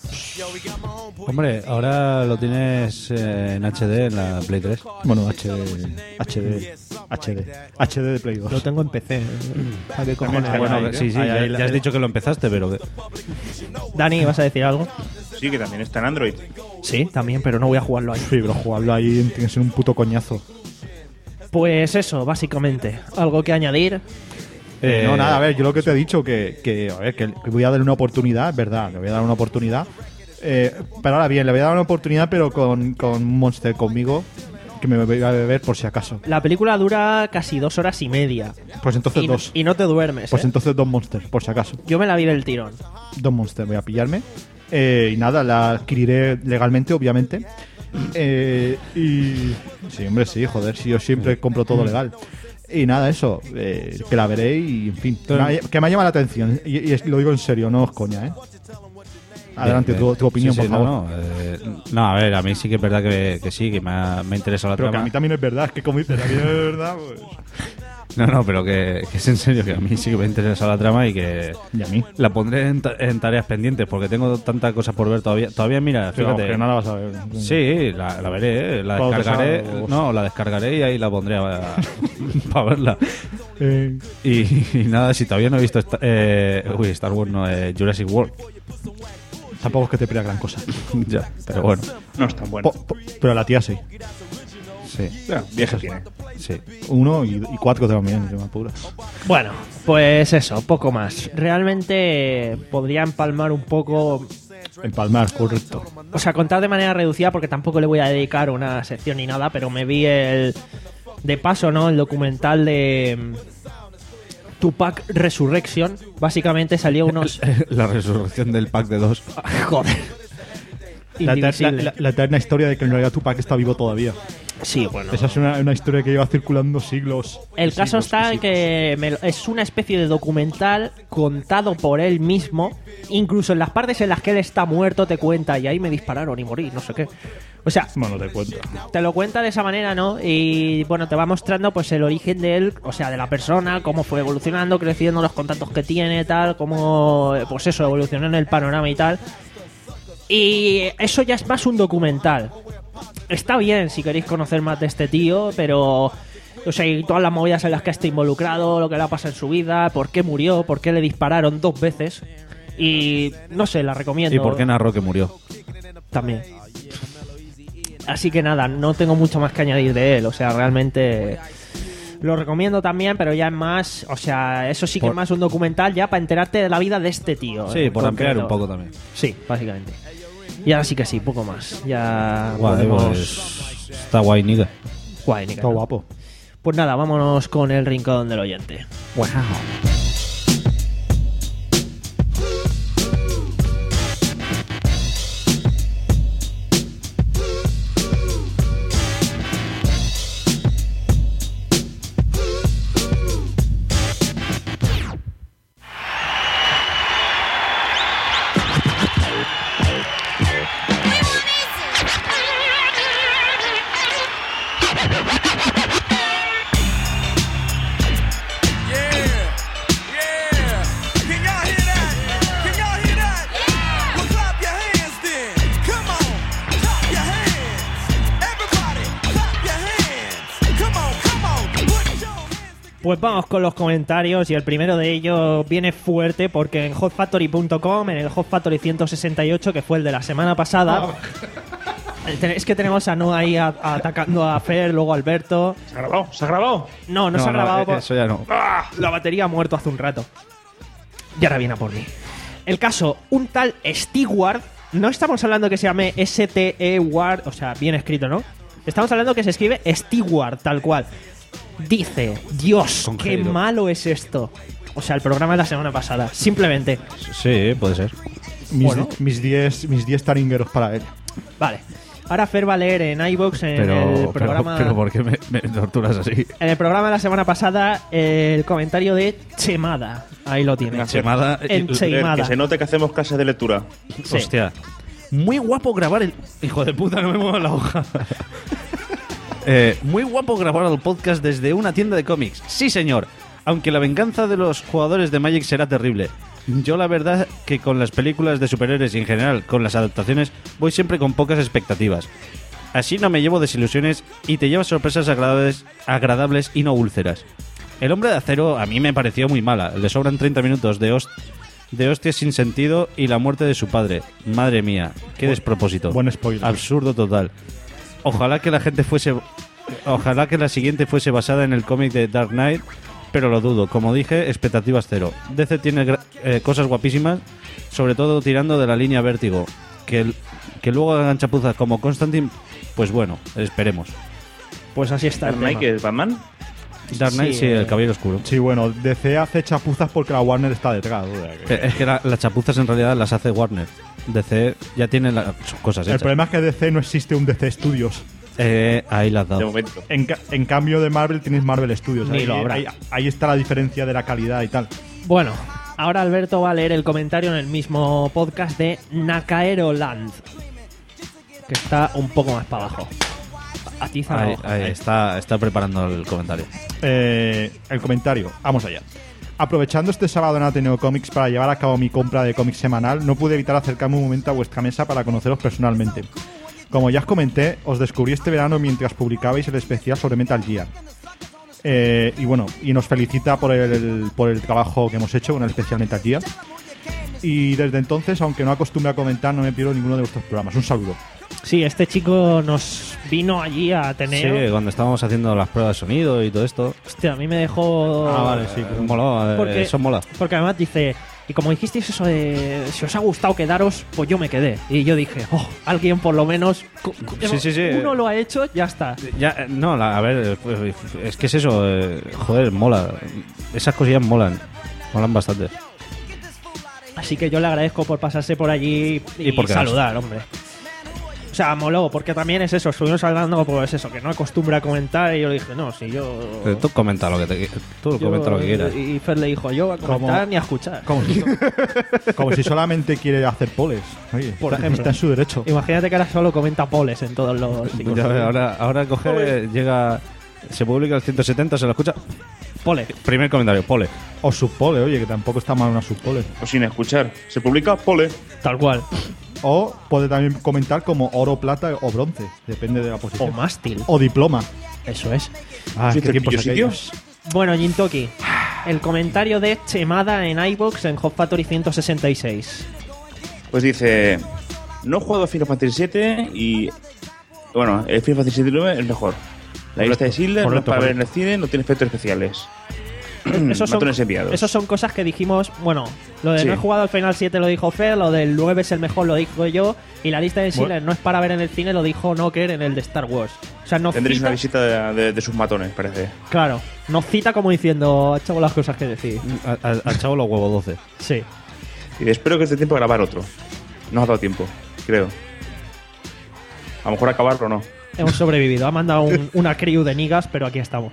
Hombre, ahora lo tienes eh, en H D en la Play tres. Bueno, H D... H D... H D... H D de Play dos. Lo tengo en P C. ¿A qué cojones? Ah, bueno, ahí, sí, sí, ahí, ya, ahí, ya ahí. has dicho que lo empezaste, pero... que- Dani, ¿vas a decir algo? Sí, que también está en Android. Sí, también, pero no voy a jugarlo ahí. Sí, pero jugarlo ahí tiene que ser un puto coñazo. Pues eso, básicamente. ¿Algo que añadir? Eh, no, nada, a ver, yo lo que te he dicho, que, que, a ver, que, que voy a dar una oportunidad, es verdad, le voy a dar una oportunidad. Eh, pero ahora bien, le voy a dar una oportunidad, pero con, con un Monster conmigo, que me voy a beber por si acaso. La película dura casi dos horas y media. Pues entonces Y, dos. y no te duermes, Pues ¿eh? entonces dos Monsters, por si acaso. Yo me la vi del tirón. Dos Monsters voy a pillarme. Eh, y nada, la adquiriré legalmente, obviamente. Eh, y... Sí, hombre, sí, joder, si yo siempre compro todo legal. Y nada, eso, eh, que la veré y, en fin, que me, que me llama la atención. Y, y lo digo en serio, no os coña, ¿eh? Adelante, Bien, tu, tu opinión, sí, sí, por no, favor. No, eh, no, a ver, a mí sí que es verdad que, que sí, que me ha, me ha interesado la Pero que trama. a mí también es verdad, es que como dices, a mí es verdad, pues... No, no, pero que, que es en serio, que a mí sí que me interesa la trama y que Y a mí. la pondré en, ta- en tareas pendientes porque tengo tantas cosas por ver todavía. Todavía, mira, Pero fíjate. que no la vas a ver. Sí, la, la veré, ¿eh? La Cuando te descargaré. salga, o- No, la descargaré y ahí la pondré para verla. Eh, Y, y nada, si todavía no he visto esta- eh, uy, Star Wars, no, eh, Jurassic World. tampoco es que te pida gran cosa. Ya, pero bueno, No es tan bueno. Po- po- pero la tía sí. sí. Ya, vieja tiene. Sí. Uno y, y cuatro también, me apuras. Bueno, pues eso, poco más. Realmente podría empalmar un poco... Empalmar, correcto. O sea, contar de manera reducida porque tampoco le voy a dedicar una sección ni nada, pero me vi el... De paso, ¿no? El documental de... mm, Tupac Resurrection. Básicamente salió unos... La resurrección del pack de dos. Joder. La, eter- Indivisible. la- la- la eterna historia de que en realidad Tupac está vivo todavía. Sí, bueno. Esa es una, una historia que lleva circulando siglos. El y caso siglos está y en siglos. que me lo- es una especie de documental contado por él mismo. Incluso en las partes en las que él está muerto te cuenta, y ahí me dispararon y morí, no sé qué. O sea, Bueno, te cuento. te lo cuenta de esa manera, ¿no? Y bueno, te va mostrando pues el origen de él, o sea, de la persona, cómo fue evolucionando, creciendo, los contactos que tiene, tal, cómo, pues eso, evolucionó en el panorama y tal. Y eso ya es más un documental. Está bien si queréis conocer más de este tío, pero... O sea, y todas las movidas en las que está involucrado, lo que le ha pasado en su vida, por qué murió, por qué le dispararon dos veces. Y no sé, la recomiendo. ¿Y por qué narró que murió? También. Así que nada, no tengo mucho más que añadir de él. O sea, realmente lo recomiendo también, pero ya es más... O sea, eso sí que Por- es más un documental ya para enterarte de la vida de este tío. Sí, en por ampliar concreto. un poco también. Sí, básicamente. Y ahora sí que sí, poco más. Ya Guay, podemos... pues, está guay, Niga. Guay, Nica. Está guapo. Pues nada, vámonos con el rincón del oyente. Wow. Pues vamos con los comentarios y el primero de ellos viene fuerte porque en hot factory punto com, en el Hot Factory ciento sesenta y ocho, que fue el de la semana pasada, es que tenemos a Noah ahí a- a- atacando a Fer, luego a Alberto. ¿Se ha grabado? ¿Se ha grabado? No, no, se ha grabado. por- Eso ya no. La batería ha muerto hace un rato. Y ahora viene a por mí. El caso, un tal Steward, no estamos hablando que se llame S T E Ward, o sea, bien escrito, ¿no? Estamos hablando que se escribe Steward, tal cual. Dice, Dios, Con qué Jairo. malo es esto. O sea, el programa de la semana pasada. Simplemente. Sí, puede ser. Mis Bueno. mis diez mis diez taringueros para él. Vale. Ahora Fer va a leer en iVoox en Pero, el programa... pero, pero ¿por qué me, me torturas así? En el programa de la semana pasada, el comentario de Chemada. Ahí lo tiene. Chemada. En Chemada. Que se note que hacemos clases de lectura. Sí. Hostia. Muy guapo grabar el... Hijo de puta, no me muevas la hoja. eh, muy guapo grabar el podcast desde una tienda de cómics. Sí, señor. Aunque la venganza de los jugadores de Magic será terrible. Yo la verdad que con las películas de superhéroes y en general con las adaptaciones voy siempre con pocas expectativas. Así no me llevo desilusiones y te llevas sorpresas agradables, agradables y no úlceras. El Hombre de Acero a mí me pareció muy mala. Le sobran treinta minutos de, host de hostias sin sentido y la muerte de su padre. Madre mía, qué Buen, despropósito. Buen spoiler. Absurdo total. Ojalá que la gente fuese... Ojalá que la siguiente fuese basada en el cómic de Dark Knight, pero lo dudo. Como dije, expectativas cero. D C tiene eh, cosas guapísimas, sobre todo tirando de la línea Vértigo. Que, el, que luego hagan chapuzas como Constantine, pues bueno, esperemos. Pues así está. ¿Dark Knight, que es Batman? Dark Knight, sí, sí, el Caballero Oscuro. Sí, bueno, D C hace chapuzas porque la Warner está detrás. O sea, que... Es que la, las chapuzas en realidad las hace Warner. D C ya tiene la, sus cosas hechas. El problema es que D C no existe un D C Studios. Eh, ahí las has dado. De momento. En, ca en cambio de Marvel tienes Marvel Studios. Ni Ahí, lo habrá. ahí, ahí está la diferencia de la calidad y tal. Bueno, ahora Alberto va a leer el comentario en el mismo podcast de Nakaero Land, que está un poco más para abajo. Atiza la Ahí, hoja. ahí, está, está preparando el comentario. Eh, el comentario, vamos allá. Aprovechando este sábado en Ateneo Comics para llevar a cabo mi compra de cómics semanal, no pude evitar acercarme un momento a vuestra mesa para conoceros personalmente. Como ya os comenté, os descubrí este verano mientras publicabais el especial sobre Metal Gear. Eh, y bueno, y nos felicita por el, por el trabajo que hemos hecho con el especial Metal Gear. Y desde entonces, aunque no acostumbre a comentar, no me pierdo ninguno de vuestros programas. Un saludo. Sí, este chico nos vino allí a Ateneo. Sí, cuando estábamos haciendo las pruebas de sonido y todo esto. Hostia, a mí me dejó... Ah, vale, sí. Eh, moló, eh, Porque- eso mola. Porque además dice... Y como dijisteis eso de... Si os ha gustado quedaros, pues yo me quedé. Y yo dije... Oh, alguien por lo menos... cu- cu- Sí, sí, sí. Uno lo ha hecho, ya está. Ya, eh, no, la- a ver, eh, es que es eso, eh, joder, mola. Esas cosillas molan, molan bastante. Así que yo le agradezco por pasarse por allí y, ¿Y por qué no? saludar, hombre. O sea, moló, porque también es eso, estuvimos hablando, pues eso, que no acostumbra a comentar, y yo le dije, no, si yo... Eh, Tú comenta lo que te tú yo- comenta lo que quieras. Y Fer le dijo, yo a comentar Como- ni a escuchar. Como si, como si solamente quiere hacer poles. Oye, Por ejemplo. está en su derecho. Imagínate que ahora solo comenta poles en todos los... Ya ves, ahora, ahora coge, llega, se publica el ciento setenta, se lo escucha. Pole. Primer comentario, pole. O subpole, oye, que tampoco está mal una subpole. O sin escuchar. Se publica Pole. Tal cual. O puede también comentar como oro, plata o bronce, depende de la O posición. mástil. O diploma. Eso es. Ah, ¿Sí, qué tiempos cepillo aquellos. Bueno, Jintoki, el comentario de Chemada en iVoox en Hot Factory ciento sesenta y seis. Pues dice... No he jugado a Final Fantasy siete y... Bueno, el Final Fantasy siete nueve es mejor. La lista de Sidler no es correcto, para ver en correcto. el cine, no tiene efectos especiales. Esos son, Matones enviados. esos son cosas que dijimos, bueno, lo de Sí. no he jugado al Final siete lo dijo Fer, lo del nueve es el mejor lo dijo yo, y la lista de Bueno. Schiller no es para ver en el cine lo dijo Knocker en el de Star Wars. O sea, no Tendréis cita, una visita de, de- de sus matones, parece. claro, nos cita como diciendo, ha hecho las cosas que decís. A- a- Al chavo los huevos doce. Sí. Y espero que esté tiempo de grabar otro. No ha dado tiempo, creo. A lo mejor acabarlo o no. Hemos sobrevivido, ha mandado un- una crew de niggas, pero aquí estamos.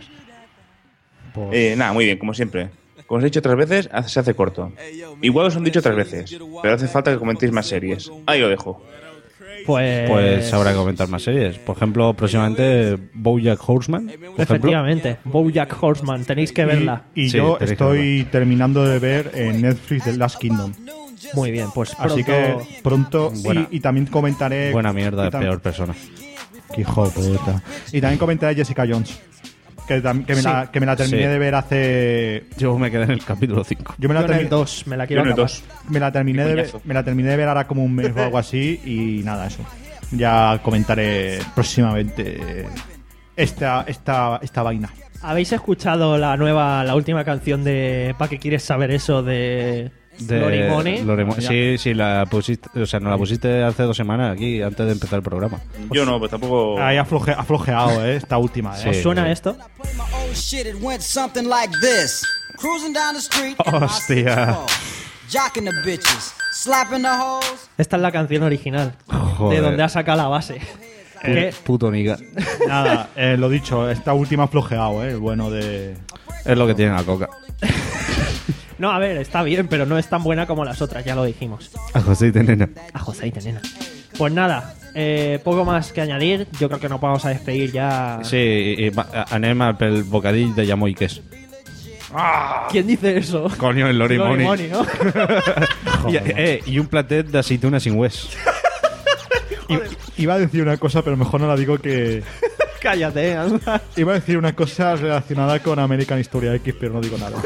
Eh, nada, muy bien, como siempre. Como os he dicho otras veces, hace- se hace corto. Igual os han dicho otras veces, pero hace falta que comentéis más series. Ahí lo dejo. Pues, Pues habrá que comentar más series. Por ejemplo, próximamente BoJack Horseman. Por ejemplo. Efectivamente, BoJack Horseman, tenéis que verla. Y, y Sí, yo tenéis que estoy terminando de ver en Netflix The Last Kingdom. Muy bien, pues Así pronto- que pronto. Buena- y, y también comentaré. Buena mierda, y tam- peor persona. Qué hijo de puta. Y también comentaré Jessica Jones. Que, tam- que, me, Sí. la, que me la terminé Sí. de ver hace. Yo me quedé en el capítulo cinco. Yo me Yo la, en el terminé, dos, me la quiero Yo en el acabar. dos. me la terminé Qué de ver, coñazo. me la terminé de ver ahora como un mes o algo así. Y nada, eso. Ya comentaré próximamente esta, esta, esta vaina. ¿Habéis escuchado la nueva, la última canción de ¿Pa' qué quieres saber eso? De, De Lorimone. Lorimo- Ya. Sí, sí, la pusiste, o sea, nos la pusiste hace dos semanas aquí, antes de empezar el programa. Yo no, pues tampoco. Ahí ha floje- ha flojeado, ¿eh? Esta última, ¿eh? ¿Os suena esto? Oh shit, it went something like this. Cruising down the street. Hostia. Jocking the bitches. Slapping the hoes. Esta es la canción original. Joder. De donde ha sacado la base. ¿Qué? Puto niga. Nada, eh, lo dicho, esta última ha flojeado, ¿eh? El bueno de... Es lo que tiene la coca. No, a ver, está bien, pero no es tan buena como las otras, ya lo dijimos. A José y Tenena. A José y Tenena. Pues nada, eh, poco más que añadir. Yo creo que nos vamos a despedir ya. Sí, i, i anem pel bocadill de jamó i queso. Ah, ¿quién dice eso? Coño, el Lori Money. Money, ¿no? I, eh, I un platet d'aceituna sin hues. I, iba a decir una cosa, pero mejor no la digo que... Cállate, anda. Iba a decir una cosa relacionada con American History X, pero no digo nada.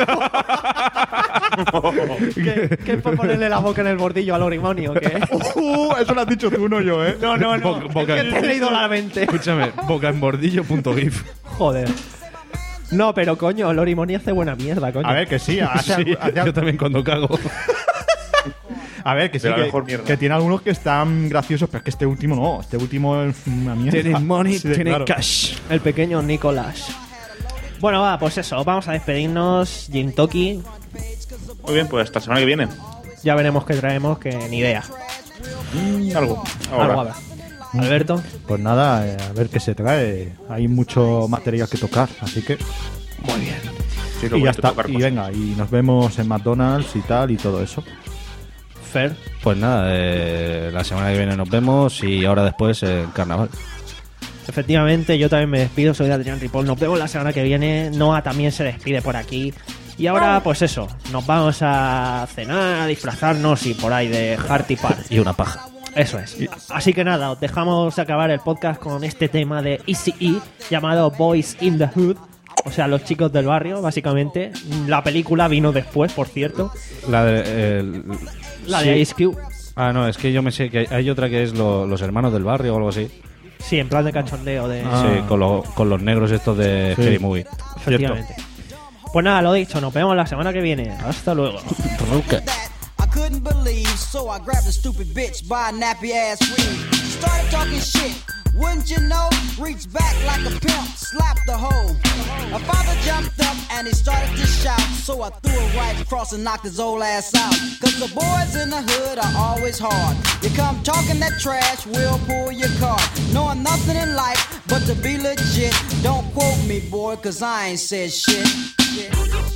¿Qué, ¿Qué es para ponerle la boca en el bordillo a Lori Money o qué? Uh, eso lo has dicho tú, no yo, ¿eh? No, no, no. Boca, boca, es que te he leído la mente. Escúchame, bocaenbordillo punto gif. Joder. No, pero coño, Lori Money hace buena mierda, coño. A ver, que sí. Hace, sí hace... Yo también cuando cago. A ver, que sí, que, que tiene algunos que están graciosos, pero es que este último no. Este último es una mierda. Tiene money, sí, tiene claro. cash. El pequeño Nicolás. Bueno, va, pues eso. Vamos a despedirnos. Jim Toki. Muy bien, pues hasta la semana que viene. Ya veremos qué traemos, que ni idea. Mm, algo. Ahora. Algo, a ver. Alberto. Pues nada, eh, a ver qué se trae. Hay mucho material que tocar, así que... Muy bien. Sí, y ya está. Y venga, y nos vemos en McDonald's y tal y todo eso. Fer. Pues nada, eh, la semana que viene nos vemos y ahora después en eh, Carnaval. Efectivamente, yo también me despido, soy Adrián Ripoll. Nos vemos la semana que viene. Noah también se despide por aquí. Y ahora, pues eso, nos vamos a cenar, a disfrazarnos y por ahí de Hearty Park. Y una paja. Eso es. Así que nada, os dejamos acabar el podcast con este tema de Eazy-E llamado Boys in the Hood. O sea, los chicos del barrio, básicamente. La película vino después, por cierto. La de... Eh, la de sí. Ice Cube. Ah, no, es que yo me sé que hay otra que es lo, los hermanos del barrio o algo así. Sí, en plan de cachondeo. De... Ah. Sí, con, lo, con los negros estos de sí. Scary Movie. Efectivamente. Pues nada, lo dicho, nos vemos la semana que viene. Hasta luego. Couldn't believe, so I grabbed a stupid bitch by a nappy ass weave. Started talking shit, wouldn't you know? Reached back like a pimp, slapped the hoe. My father jumped up and he started to shout, so I threw it right across and knocked his old ass out. Cause the boys in the hood are always hard. You come talking that trash, we'll pull your card. Knowing nothing in life but to be legit. Don't quote me, boy, cause I ain't said shit. shit.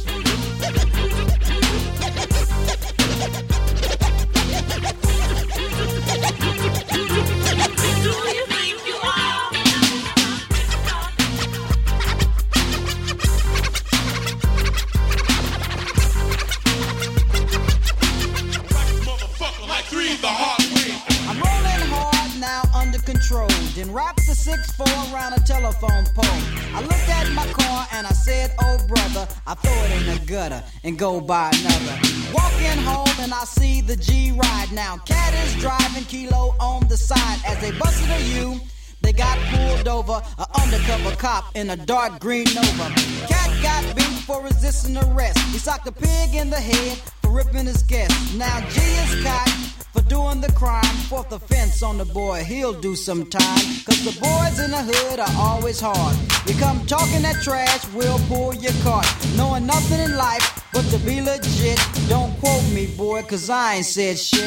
I'm rolling hard now under control. Then wrap the six four around a telephone pole. I looked at my car and I said, oh brother, I throw it in the gutter and go buy another. Walking home and I see the G ride. Now Cat is driving, Kilo on the side. As they busted a U, they got pulled over. An undercover cop in a dark green Nova. Cat got beat for resisting arrest. He socked a pig in the head for ripping his guest. Now G is caught for doing the crime. Fourth offense on the boy, he'll do some time. Cause the boys in the hood are always hard. You come talking that trash, we'll pull your cart. Knowing nothing in life but to be legit. Don't quote me, boy, cause I ain't said shit.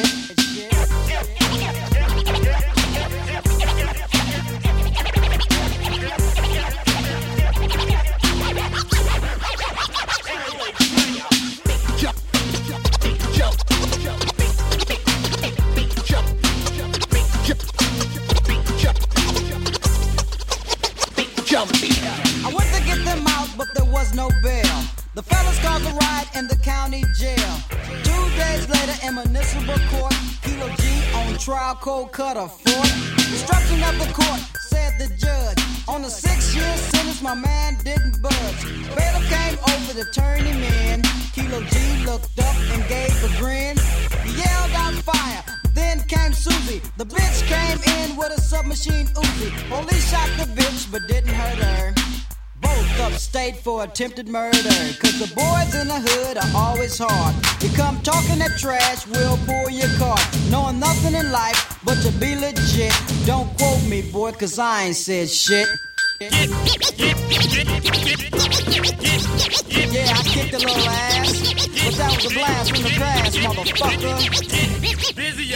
I went to get them out, but there was no bail. The fellas caused a riot in the county jail. Two days later in municipal court, Kilo G on trial, cold cut a fort. Instruction of the court, said the judge. On a six-year sentence, my man didn't budge. Bailiff came over to turn him in. Kilo G looked up and gave a grin. He yelled out fire. Then came Susie. The bitch came in with a submachine Uzi. Police shot the bitch but didn't hurt her. Both upstate for attempted murder. Cause the boys in the hood are always hard. You come talking that trash, we'll pull your cart. Knowing nothing in life but to be legit. Don't quote me, boy, cause I ain't said shit. Yeah, I kicked a little ass, but that was a blast from the past, motherfucker.